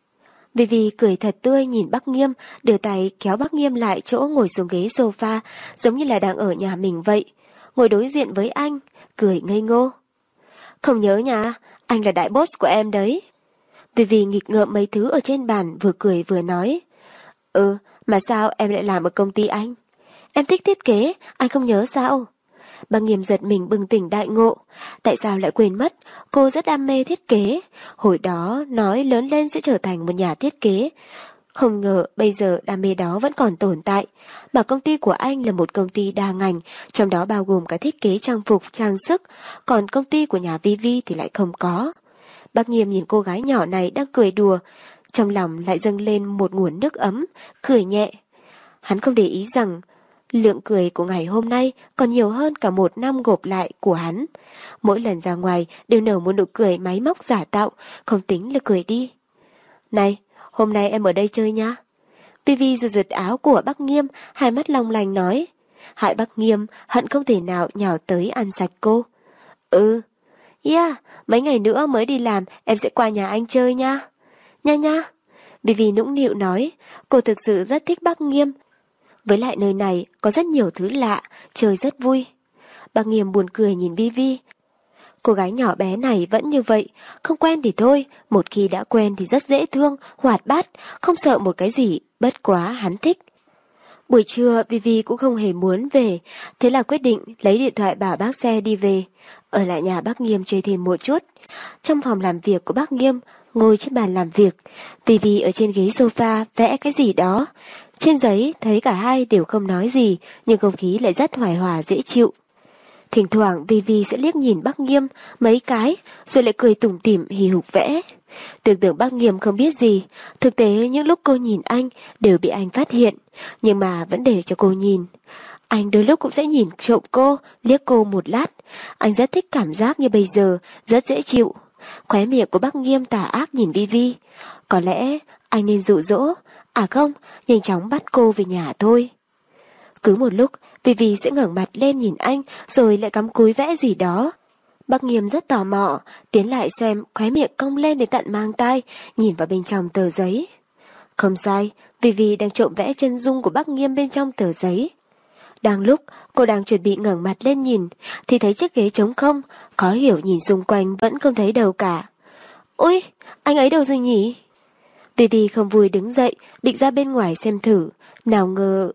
Vivi cười thật tươi nhìn Bác Nghiêm, đưa tay kéo Bác Nghiêm lại chỗ ngồi xuống ghế sofa, giống như là đang ở nhà mình vậy, ngồi đối diện với anh, cười ngây ngô. Không nhớ nha, anh là đại boss của em đấy. Vivi nghịch ngợm mấy thứ ở trên bàn, vừa cười vừa nói. Mà sao em lại làm ở công ty anh? Em thích thiết kế, anh không nhớ sao? Bác Nghiêm giật mình bừng tỉnh đại ngộ. Tại sao lại quên mất? Cô rất đam mê thiết kế. Hồi đó nói lớn lên sẽ trở thành một nhà thiết kế. Không ngờ bây giờ đam mê đó vẫn còn tồn tại. Mà công ty của anh là một công ty đa ngành, trong đó bao gồm cả thiết kế trang phục, trang sức. Còn công ty của nhà Vivi thì lại không có. Bác Nghiêm nhìn cô gái nhỏ này đang cười đùa, trong lòng lại dâng lên một nguồn nước ấm, cười nhẹ. Hắn không để ý rằng lượng cười của ngày hôm nay còn nhiều hơn cả một năm gộp lại của hắn. Mỗi lần ra ngoài đều nở một nụ cười máy móc giả tạo, không tính là cười đi. Này, hôm nay em ở đây chơi nha. Vivi giật giật áo của Bác Nghiêm, hai mắt long lanh nói. Hại Bác Nghiêm hận không thể nào nhào tới ăn sạch cô. Mấy ngày nữa mới đi làm em sẽ qua nhà anh chơi nha. Nha. Vivi nũng nịu nói, cô thực sự rất thích Bác Nghiêm. Với lại nơi này có rất nhiều thứ lạ, chơi rất vui. Bác Nghiêm buồn cười nhìn Vivi. Cô gái nhỏ bé này vẫn như vậy, không quen thì thôi, một khi đã quen thì rất dễ thương, hoạt bát, không sợ một cái gì, bất quá hắn thích. Buổi trưa Vivi cũng không hề muốn về, thế là quyết định lấy điện thoại bảo bác xe đi về, ở lại nhà Bác Nghiêm chơi thêm một chút. Trong phòng làm việc của Bác Nghiêm, ngồi trên bàn làm việc, Vivi ở trên ghế sofa vẽ cái gì đó. Trên giấy thấy cả hai đều không nói gì, nhưng không khí lại rất hài hòa dễ chịu. Thỉnh thoảng Vivi sẽ liếc nhìn Bác Nghiêm mấy cái, rồi lại cười tủm tỉm hì hục vẽ. Tưởng tượng Bác Nghiêm không biết gì, thực tế những lúc cô nhìn anh đều bị anh phát hiện, nhưng mà vẫn để cho cô nhìn. Anh đôi lúc cũng sẽ nhìn trộm cô, liếc cô một lát. Anh rất thích cảm giác như bây giờ, rất dễ chịu. Khóe miệng của Bác Nghiêm tà ác nhìn Vivi. Có lẽ anh nên dụ dỗ, không, nhanh chóng bắt cô về nhà thôi. Cứ một lúc, Vivi sẽ ngẩng mặt lên nhìn anh, rồi lại cắm cúi vẽ gì đó. Bác Nghiêm rất tò mò, tiến lại xem, khóe miệng cong lên đến tận mang tai, nhìn vào bên trong tờ giấy. Không sai, Vivi đang trộm vẽ chân dung của Bác Nghiêm bên trong tờ giấy. Đang lúc cô đang chuẩn bị ngẩng mặt lên nhìn, thì thấy chiếc ghế trống không, khó hiểu nhìn xung quanh vẫn không thấy đâu cả. Ôi, anh ấy đâu rồi nhỉ? Vivi không vui đứng dậy, định ra bên ngoài xem thử, nào ngờ...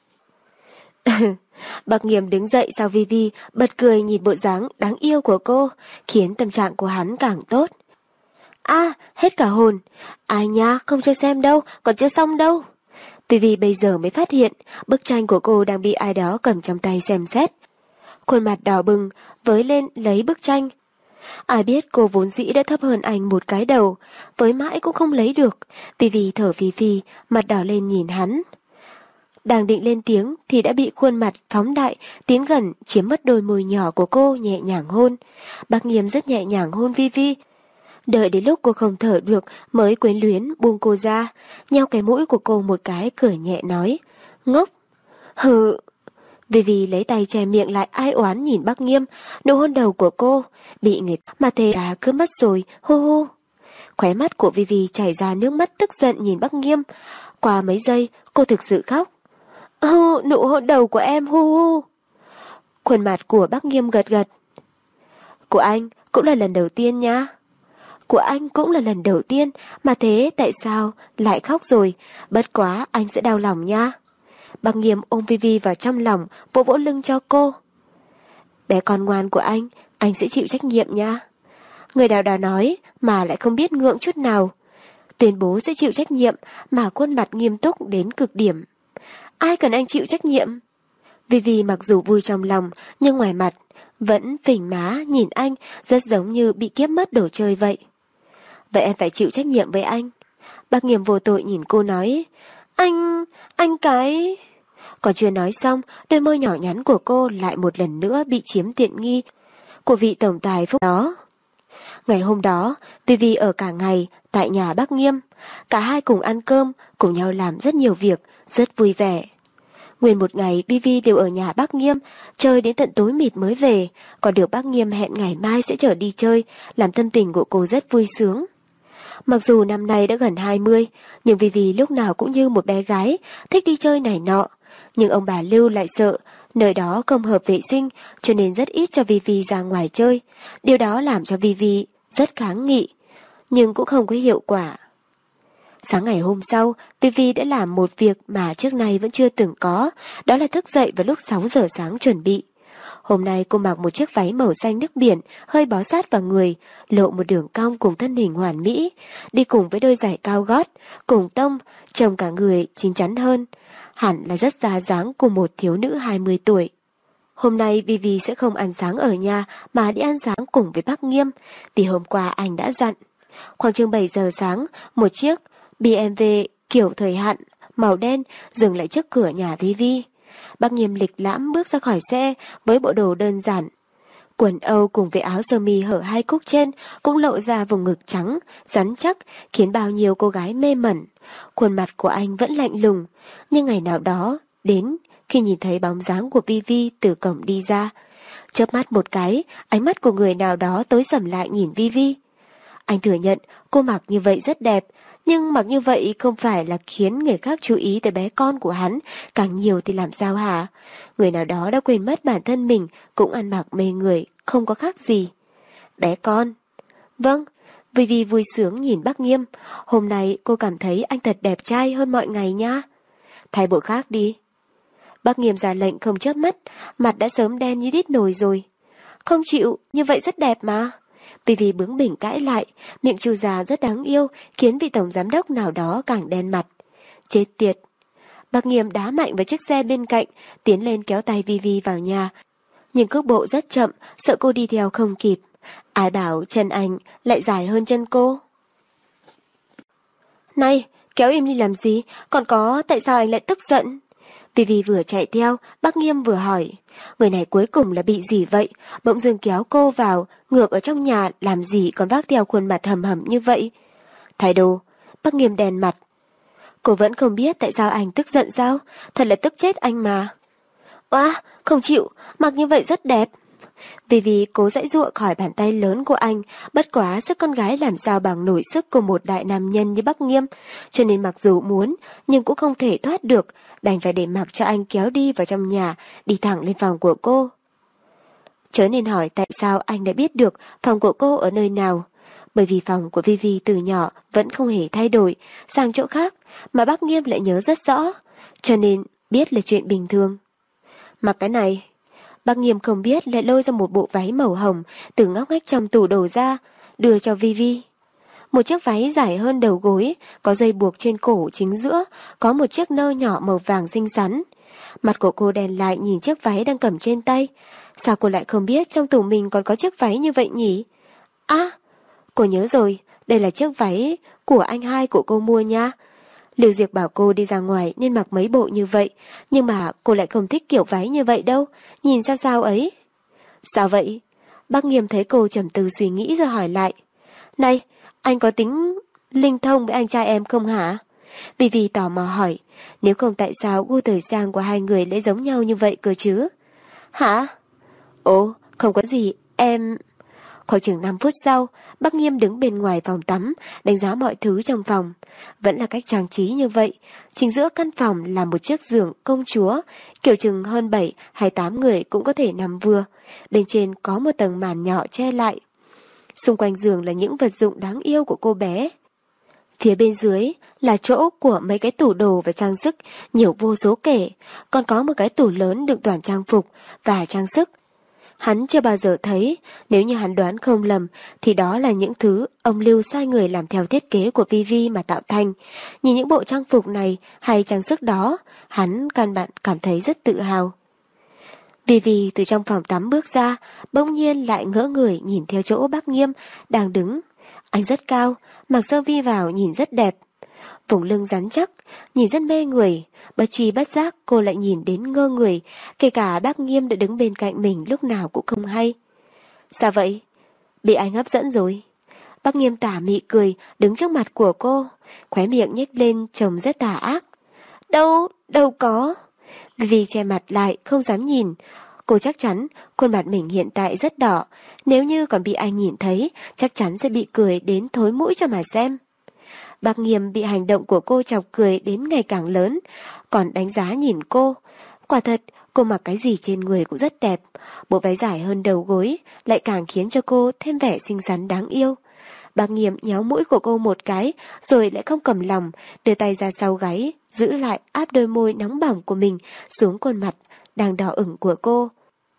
Bác Nghiêm đứng dậy sau Vivi, bật cười nhìn bộ dáng đáng yêu của cô, khiến tâm trạng của hắn càng tốt. Hết cả hồn. Ai nha, không cho xem đâu, còn chưa xong đâu. Vivi bây giờ mới phát hiện, bức tranh của cô đang bị ai đó cầm trong tay xem xét. Khuôn mặt đỏ bừng, với lên lấy bức tranh. Ai biết cô vốn dĩ đã thấp hơn anh một cái đầu, với mãi cũng không lấy được. Vivi thở phì phì, mặt đỏ lên nhìn hắn. Đang định lên tiếng thì đã bị khuôn mặt phóng đại, tiến gần chiếm mất đôi môi nhỏ của cô nhẹ nhàng hôn. Bác Nghiêm rất nhẹ nhàng hôn Vivi. Đợi đến lúc cô không thở được mới quyến luyến buông cô ra, nheo cái mũi của cô một cái cười nhẹ nói. Ngốc. Hừ. Vivi lấy tay che miệng lại ai oán nhìn Bác Nghiêm, nụ hôn đầu của cô, bị người mà thế à cứ mất rồi, hu hu. Khóe mắt của Vivi chảy ra nước mắt tức giận nhìn Bác Nghiêm. Qua mấy giây, cô thực sự khóc. Nụ hôn đầu của em, hu hu. Khuôn mặt của bác Nghiêm gật gật. Của anh cũng là lần đầu tiên nha. Của anh cũng là lần đầu tiên, mà thế tại sao lại khóc rồi? Bất quá anh sẽ đau lòng nha. Bác Nghiêm ôm Vivi vào trong lòng, vỗ vỗ lưng cho cô. Bé con ngoan của anh sẽ chịu trách nhiệm nha. Người đào đào nói mà lại không biết ngượng chút nào. Tuyên bố sẽ chịu trách nhiệm mà khuôn mặt nghiêm túc đến cực điểm. Ai cần anh chịu trách nhiệm? Vivi mặc dù vui trong lòng, nhưng ngoài mặt vẫn phình má nhìn anh, rất giống như bị kiếp mất đồ chơi vậy. Vậy em phải chịu trách nhiệm với anh. Bác Nghiêm vô tội nhìn cô nói. Anh cái... Còn chưa nói xong, đôi môi nhỏ nhắn của cô lại một lần nữa bị chiếm tiện nghi của vị tổng tài phúc đó. Ngày hôm đó, Vivi ở cả ngày tại nhà bác Nghiêm. Cả hai cùng ăn cơm, cùng nhau làm rất nhiều việc, rất vui vẻ. Nguyên một ngày Vivi đều ở nhà bác Nghiêm, chơi đến tận tối mịt mới về, còn được bác Nghiêm hẹn ngày mai sẽ chở đi chơi, làm tâm tình của cô rất vui sướng. Mặc dù năm nay đã gần 20, nhưng Vivi lúc nào cũng như một bé gái, thích đi chơi này nọ. Nhưng ông bà Lưu lại sợ, nơi đó không hợp vệ sinh, cho nên rất ít cho Vivi ra ngoài chơi. Điều đó làm cho Vivi rất kháng nghị, nhưng cũng không có hiệu quả. Sáng ngày hôm sau, Vivi đã làm một việc mà trước nay vẫn chưa từng có, đó là thức dậy vào lúc 6 giờ sáng chuẩn bị. Hôm nay cô mặc một chiếc váy màu xanh nước biển, hơi bó sát vào người, lộ một đường cong cùng thân hình hoàn mỹ, đi cùng với đôi giày cao gót, cùng tông, trông cả người chín chắn hơn. Hẳn là rất ra dáng của một thiếu nữ 20 tuổi. Hôm nay Vivi sẽ không ăn sáng ở nhà mà đi ăn sáng cùng với bác Nghiêm, vì hôm qua anh đã dặn. Khoảng chừng 7 giờ sáng, một chiếc BMW kiểu thời hạn, màu đen dừng lại trước cửa nhà Vivi. Bác Nghiêm lịch lãm bước ra khỏi xe với bộ đồ đơn giản. Quần Âu cùng với áo sơ mi hở hai cúc trên cũng lộ ra vùng ngực trắng, rắn chắc, khiến bao nhiêu cô gái mê mẩn. Khuôn mặt của anh vẫn lạnh lùng, nhưng ngày nào đó đến khi nhìn thấy bóng dáng của Vivi từ cổng đi ra. Chớp mắt một cái, ánh mắt của người nào đó tối sầm lại nhìn Vivi. Anh thừa nhận cô mặc như vậy rất đẹp, nhưng mặc như vậy không phải là khiến người khác chú ý tới bé con của hắn, càng nhiều thì làm sao hả? Người nào đó đã quên mất bản thân mình cũng ăn mặc mê người, không có khác gì. Bé con. Vâng, Vivi vui sướng nhìn bác Nghiêm. Hôm nay cô cảm thấy anh thật đẹp trai hơn mọi ngày nha. Thay bộ khác đi. Bác Nghiêm ra lệnh không chớp mắt, mặt đã sớm đen như đít nồi rồi. Không chịu, như vậy rất đẹp mà. Vivi bướng bỉnh cãi lại, miệng chu già rất đáng yêu, khiến vị tổng giám đốc nào đó càng đen mặt. Chết tiệt. Bác Nghiêm đá mạnh vào chiếc xe bên cạnh, tiến lên kéo tay Vivi vào nhà. Nhưng cước bộ rất chậm, sợ cô đi theo không kịp. Ai bảo chân anh lại dài hơn chân cô. Này, kéo im đi làm gì? Còn có, tại sao anh lại tức giận? Vivi vừa chạy theo, bác Nghiêm vừa hỏi. Người này cuối cùng là bị gì vậy? Bỗng dưng kéo cô vào, ngược ở trong nhà làm gì còn vác theo khuôn mặt hầm hầm như vậy? Thái đồ, bác Nghiêm đèn mặt. Cô vẫn không biết tại sao anh tức giận sao? Thật là tức chết anh mà. Oa, không chịu, mặc như vậy rất đẹp. Vivi cố giãy giụa khỏi bàn tay lớn của anh, bất quá sức con gái làm sao bằng nổi sức của một đại nam nhân như bác Nghiêm, cho nên mặc dù muốn, nhưng cũng không thể thoát được, đành phải để mặc cho anh kéo đi vào trong nhà, đi thẳng lên phòng của cô. Chớ nên hỏi tại sao anh đã biết được phòng của cô ở nơi nào, bởi vì phòng của Vivi từ nhỏ vẫn không hề thay đổi, sang chỗ khác, mà bác Nghiêm lại nhớ rất rõ, cho nên biết là chuyện bình thường. Mặc cái này. Bác Nghiêm không biết lại lôi ra một bộ váy màu hồng từ ngóc ngách trong tủ đồ ra, đưa cho Vivi. Một chiếc váy dài hơn đầu gối, có dây buộc trên cổ chính giữa, có một chiếc nơ nhỏ màu vàng xinh xắn. Mặt của cô đèn lại nhìn chiếc váy đang cầm trên tay. Sao cô lại không biết trong tủ mình còn có chiếc váy như vậy nhỉ? À, cô nhớ rồi, đây là chiếc váy của anh hai của cô mua nha. Lưu Diệc bảo cô đi ra ngoài nên mặc mấy bộ như vậy, nhưng mà cô lại không thích kiểu váy như vậy đâu, nhìn sao sao ấy. Sao vậy? Bác Nghiêm thấy cô trầm tư suy nghĩ rồi hỏi lại. Này, anh có tính linh thông với anh trai em không hả? Vivi tò mò hỏi, nếu không tại sao gu thời trang của hai người lại giống nhau như vậy cơ chứ? Hả? Ồ, không có gì, em... Khoảng chừng 5 phút sau, bác Nghiêm đứng bên ngoài phòng tắm, đánh giá mọi thứ trong phòng. Vẫn là cách trang trí như vậy. Chính giữa căn phòng là một chiếc giường công chúa, kiểu chừng hơn 7 hay 8 người cũng có thể nằm vừa. Bên trên có một tầng màn nhỏ che lại. Xung quanh giường là những vật dụng đáng yêu của cô bé. Phía bên dưới là chỗ của mấy cái tủ đồ và trang sức, nhiều vô số kể. Còn có một cái tủ lớn đựng toàn trang phục và trang sức. Hắn chưa bao giờ thấy, nếu như hắn đoán không lầm, thì đó là những thứ ông Lưu sai người làm theo thiết kế của Vivi mà tạo thành. Nhìn những bộ trang phục này hay trang sức đó, hắn căn bản cảm thấy rất tự hào. Vivi từ trong phòng tắm bước ra, bỗng nhiên lại ngỡ người nhìn theo chỗ bác Nghiêm đang đứng. Anh rất cao, mặc sơ vi vào nhìn rất đẹp. Vùng lưng rắn chắc, nhìn rất mê người. Bất tri bất giác cô lại nhìn đến ngơ người, kể cả bác Nghiêm đã đứng bên cạnh mình lúc nào cũng không hay. Sao vậy? Bị anh hấp dẫn rồi. Bác Nghiêm tà mị cười, đứng trước mặt của cô, khóe miệng nhếch lên trông rất tà ác. Đâu có. Vì che mặt lại, không dám nhìn. Cô chắc chắn khuôn mặt mình hiện tại rất đỏ, nếu như còn bị anh nhìn thấy, chắc chắn sẽ bị cười đến thối mũi cho mà xem. Bác Nghiêm bị hành động của cô chọc cười đến ngày càng lớn, còn đánh giá nhìn cô. Quả thật, cô mặc cái gì trên người cũng rất đẹp, bộ váy dài hơn đầu gối lại càng khiến cho cô thêm vẻ xinh xắn đáng yêu. Bác Nghiêm nhéo mũi của cô một cái, rồi lại không cầm lòng, đưa tay ra sau gáy, giữ lại áp đôi môi nóng bỏng của mình xuống khuôn mặt đang đỏ ửng của cô.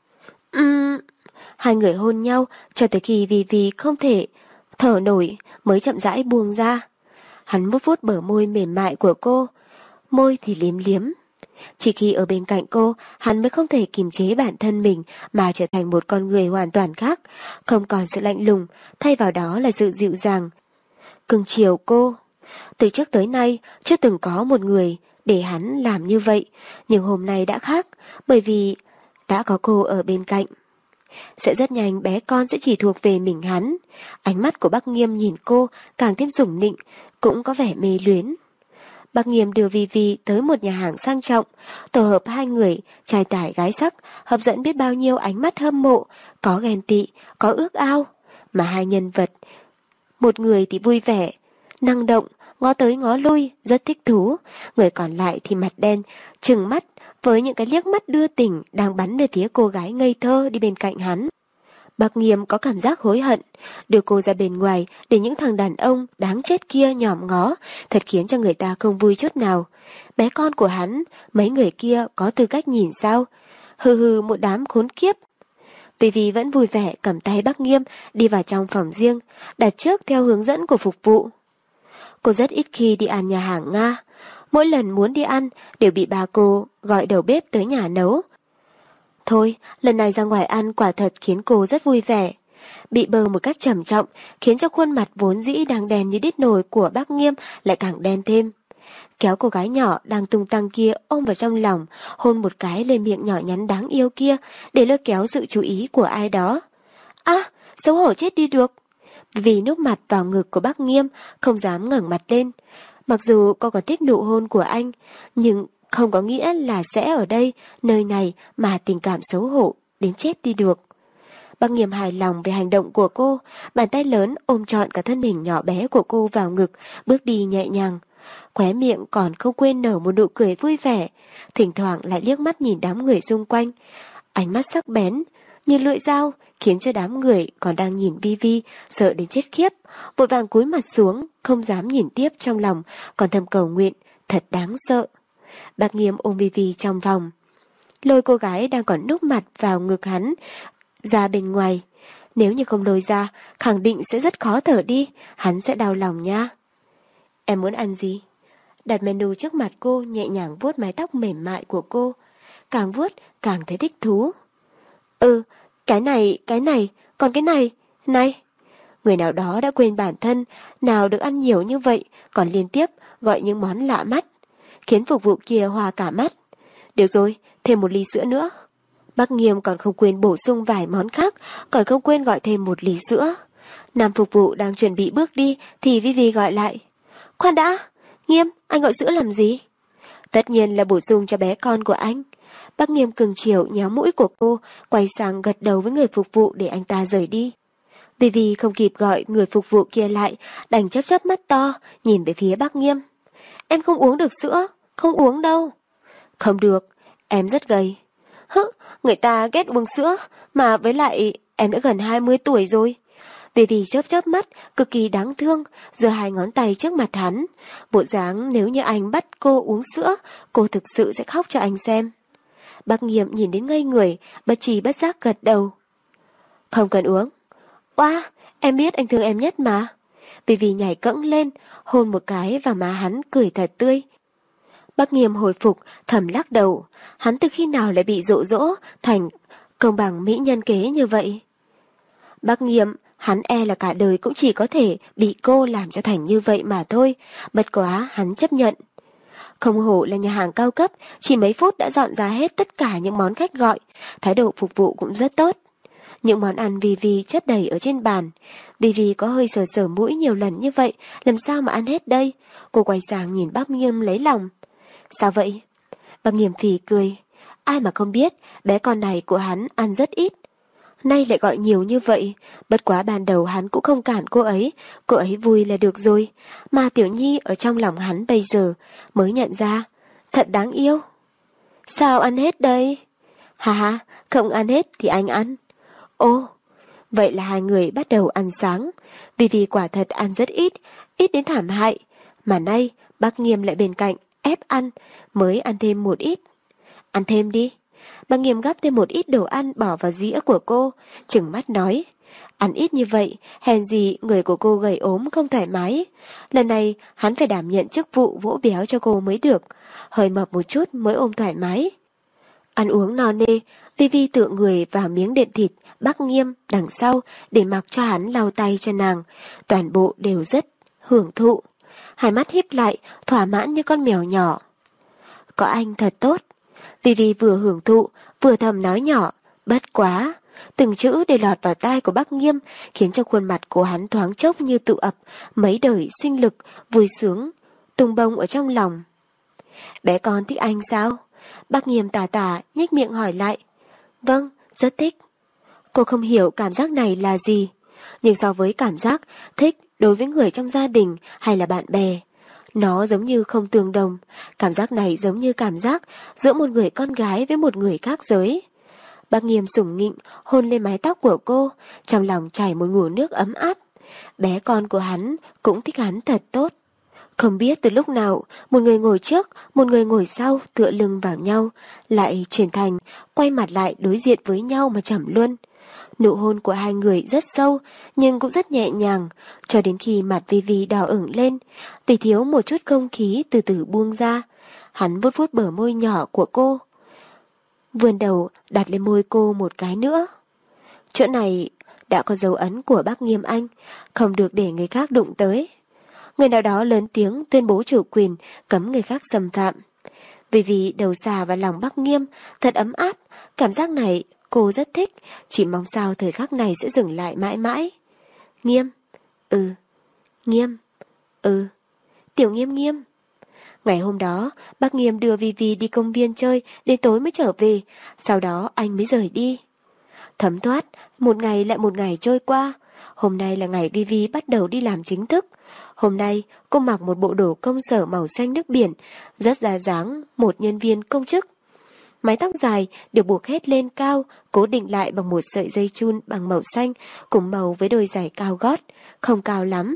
Hai người hôn nhau cho tới khi Vivi không thể thở nổi mới chậm rãi buông ra. Hắn vuốt bờ môi mềm mại của cô, môi thì liếm liếm. Chỉ khi ở bên cạnh cô, hắn mới không thể kiềm chế bản thân mình mà trở thành một con người hoàn toàn khác, không còn sự lạnh lùng, thay vào đó là sự dịu dàng, cưng chiều cô. Từ trước tới nay, chưa từng có một người để hắn làm như vậy, nhưng hôm nay đã khác, bởi vì đã có cô ở bên cạnh. Sẽ rất nhanh bé con sẽ chỉ thuộc về mình hắn. Ánh mắt của bác Nghiêm nhìn cô càng thêm sủng nịnh, cũng có vẻ mê luyến. Bác Nghiêm đưa Vivi tới một nhà hàng sang trọng, tổ hợp hai người, trai tải gái sắc, hấp dẫn biết bao nhiêu ánh mắt hâm mộ, có ghen tị, có ước ao. Mà hai nhân vật, một người thì vui vẻ, năng động, ngó tới ngó lui, rất thích thú. Người còn lại thì mặt đen, trừng mắt, với những cái liếc mắt đưa tình đang bắn về phía cô gái ngây thơ đi bên cạnh hắn. Bác Nghiêm có cảm giác hối hận, đưa cô ra bên ngoài để những thằng đàn ông đáng chết kia nhòm ngó, thật khiến cho người ta không vui chút nào. Bé con của hắn, mấy người kia có tư cách nhìn sao? Hừ một đám khốn kiếp. Vivi vẫn vui vẻ cầm tay bác Nghiêm đi vào trong phòng riêng, đặt trước theo hướng dẫn của phục vụ. Cô rất ít khi đi ăn nhà hàng Nga. Mỗi lần muốn đi ăn đều bị bà cô gọi đầu bếp tới nhà nấu. Thôi, lần này ra ngoài ăn quả thật khiến cô rất vui vẻ. Bị bơ một cách trầm trọng khiến cho khuôn mặt vốn dĩ đang đen như đít nồi của bác Nghiêm lại càng đen thêm. Kéo cô gái nhỏ đang tung tăng kia ôm vào trong lòng, hôn một cái lên miệng nhỏ nhắn đáng yêu kia để lôi kéo sự chú ý của ai đó. Xấu hổ chết đi được. Vì núp mặt vào ngực của bác Nghiêm, không dám ngẩng mặt lên. Mặc dù cô còn thích nụ hôn của anh, nhưng không có nghĩa là sẽ ở đây, nơi này mà tình cảm xấu hổ đến chết đi được. Bác Nghiêm hài lòng về hành động của cô, bàn tay lớn ôm trọn cả thân hình nhỏ bé của cô vào ngực, bước đi nhẹ nhàng. Khóe miệng còn không quên nở một nụ cười vui vẻ, thỉnh thoảng lại liếc mắt nhìn đám người xung quanh. Ánh mắt sắc bén, như lưỡi dao, khiến cho đám người còn đang nhìn Vivi sợ đến chết khiếp, vội vàng cúi mặt xuống, không dám nhìn tiếp, trong lòng còn thầm cầu nguyện, thật đáng sợ. Bác Nghiêm ôm Vivi trong vòng, lôi cô gái đang còn núp mặt vào ngực hắn ra bên ngoài. Nếu như không lôi ra, khẳng định sẽ rất khó thở đi, hắn sẽ đau lòng nha. Em muốn ăn gì? Đặt menu trước mặt cô, nhẹ nhàng vuốt mái tóc mềm mại của cô. Càng vuốt, càng thấy thích thú. Cái này, còn cái này, này. Người nào đó đã quên bản thân, nào được ăn nhiều như vậy, còn liên tiếp gọi những món lạ mắt, khiến phục vụ kia hoa cả mắt. Được rồi, thêm một ly sữa nữa. Bác Nghiêm còn không quên bổ sung vài món khác, còn không quên gọi thêm một ly sữa. Nam phục vụ đang chuẩn bị bước đi thì Vivi gọi lại. Khoan đã, Nghiêm, anh gọi sữa làm gì? Tất nhiên là bổ sung cho bé con của anh. Bác Nghiêm cưng chiều nhéo mũi của cô, quay sang gật đầu với người phục vụ để anh ta rời đi. Vì không kịp gọi người phục vụ kia lại, đành chớp chớp mắt to, nhìn về phía bác Nghiêm. Em không uống được sữa, không uống đâu. Không được, em rất gầy. Người ta ghét uống sữa, mà với lại em đã gần 20 tuổi rồi. Vì chớp chớp mắt, cực kỳ đáng thương, giơ hai ngón tay trước mặt hắn. Bộ dáng nếu như anh bắt cô uống sữa, cô thực sự sẽ khóc cho anh xem. Bác Nghiêm nhìn đến ngây người, bất tri bất giác gật đầu. Không cần uống. Oa, em biết anh thương em nhất mà. Vì nhảy cẫng lên, hôn một cái vào má hắn, cười thật tươi. Bác Nghiêm hồi phục, thầm lắc đầu. Hắn từ khi nào lại bị dụ dỗ thành công bằng mỹ nhân kế như vậy? Bác Nghiêm, hắn e là cả đời cũng chỉ có thể bị cô làm cho thành như vậy mà thôi. Bất quá hắn chấp nhận. Không hổ là nhà hàng cao cấp, chỉ mấy phút đã dọn ra hết tất cả những món khách gọi. Thái độ phục vụ cũng rất tốt. Những món ăn Vì chất đầy ở trên bàn. Vì có hơi sờ mũi nhiều lần như vậy, làm sao mà ăn hết đây? Cô quay sang nhìn bác Nghiêm lấy lòng. Sao vậy? Bác Nghiêm phì cười. Ai mà không biết, bé con này của hắn ăn rất ít. Nay lại gọi nhiều như vậy, bất quá ban đầu hắn cũng không cản cô ấy vui là được rồi. Mà Tiểu Nhi ở trong lòng hắn bây giờ mới nhận ra, thật đáng yêu. Sao ăn hết đây? Hà, không ăn hết thì anh ăn. Ô, vậy là hai người bắt đầu ăn sáng. Vì quả thật ăn rất ít, ít đến thảm hại. Mà nay bác Nghiêm lại bên cạnh ép ăn, mới ăn thêm một ít. Ăn thêm đi. Bác Nghiêm gắp thêm một ít đồ ăn bỏ vào dĩa của cô, trừng mắt nói. Ăn ít như vậy, hèn gì người của cô gầy ốm không thoải mái. Lần này hắn phải đảm nhận chức vụ vỗ béo cho cô mới được. Hơi mập một chút mới ôm thoải mái. Ăn uống no nê, Vi tựa người vào miếng đệm thịt bác Nghiêm đằng sau để mặc cho hắn lau tay cho nàng. Toàn bộ đều rất hưởng thụ. Hai mắt híp lại, thỏa mãn như con mèo nhỏ. Có anh thật tốt. Vi vừa hưởng thụ, vừa thầm nói nhỏ, bất quá. Từng chữ đều lọt vào tai của bác Nghiêm, khiến cho khuôn mặt của hắn thoáng chốc như tụ ập mấy đời sinh lực, vui sướng, tung bông ở trong lòng. Bé con thích anh sao? Bác Nghiêm tà nhếch miệng hỏi lại. Vâng, rất thích. Cô không hiểu cảm giác này là gì, nhưng so với cảm giác thích đối với người trong gia đình hay là bạn bè, nó giống như không tương đồng. Cảm giác này giống như cảm giác giữa một người con gái với một người khác giới. Bác Nghiêm sủng nịnh hôn lên mái tóc của cô, trong lòng chảy một nguồn nước ấm áp. Bé con của hắn cũng thích hắn thật tốt. Không biết từ lúc nào, một người ngồi trước, một người ngồi sau tựa lưng vào nhau, lại chuyển thành quay mặt lại đối diện với nhau mà chẩm luôn. Nụ hôn của hai người rất sâu, nhưng cũng rất nhẹ nhàng, cho đến khi mặt Vi đỏ ửng lên, vì thiếu một chút không khí từ từ buông ra. Hắn vuốt vuốt bờ môi nhỏ của cô, vươn đầu đặt lên môi cô một cái nữa. Chỗ này đã có dấu ấn của bác Nghiêm anh, không được để người khác đụng tới. Người nào đó lớn tiếng tuyên bố chủ quyền, cấm người khác xâm phạm. Vì đầu xà vào lòng bác Nghiêm, thật ấm áp, cảm giác này cô rất thích, chỉ mong sao thời khắc này sẽ dừng lại mãi mãi. Nghiêm, Nghiêm, Tiểu Nghiêm. Ngày hôm đó, bác Nghiêm đưa Vi đi công viên chơi, đến tối mới trở về, sau đó anh mới rời đi. Thấm thoát, một ngày lại một ngày trôi qua. Hôm nay là ngày Vi bắt đầu đi làm chính thức. Hôm nay, cô mặc một bộ đồ công sở màu xanh nước biển, rất ra dáng một nhân viên công chức. Mái tóc dài được buộc hết lên cao, cố định lại bằng một sợi dây chun bằng màu xanh, cùng màu với đôi giày cao gót, không cao lắm.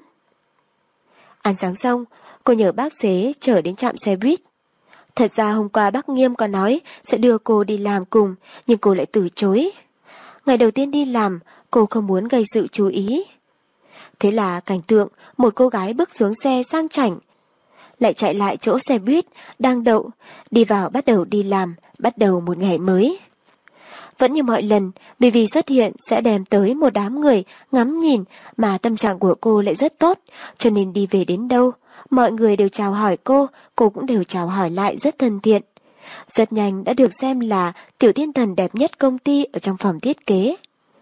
Ăn sáng xong, cô nhờ bác xế chở đến trạm xe buýt. Thật ra hôm qua bác Nghiêm có nói sẽ đưa cô đi làm cùng, nhưng cô lại từ chối. Ngày đầu tiên đi làm, cô không muốn gây sự chú ý. Thế là cảnh tượng một cô gái bước xuống xe sang chảnh, lại chạy lại chỗ xe buýt đang đậu, đi vào bắt đầu đi làm, bắt đầu một ngày mới. Vẫn như mọi lần, vì xuất hiện sẽ đem tới một đám người ngắm nhìn, mà tâm trạng của cô lại rất tốt, cho nên đi về đến đâu, mọi người đều chào hỏi cô cũng đều chào hỏi lại rất thân thiện. Rất nhanh đã được xem là tiểu thiên thần đẹp nhất công ty ở trong phòng thiết kế.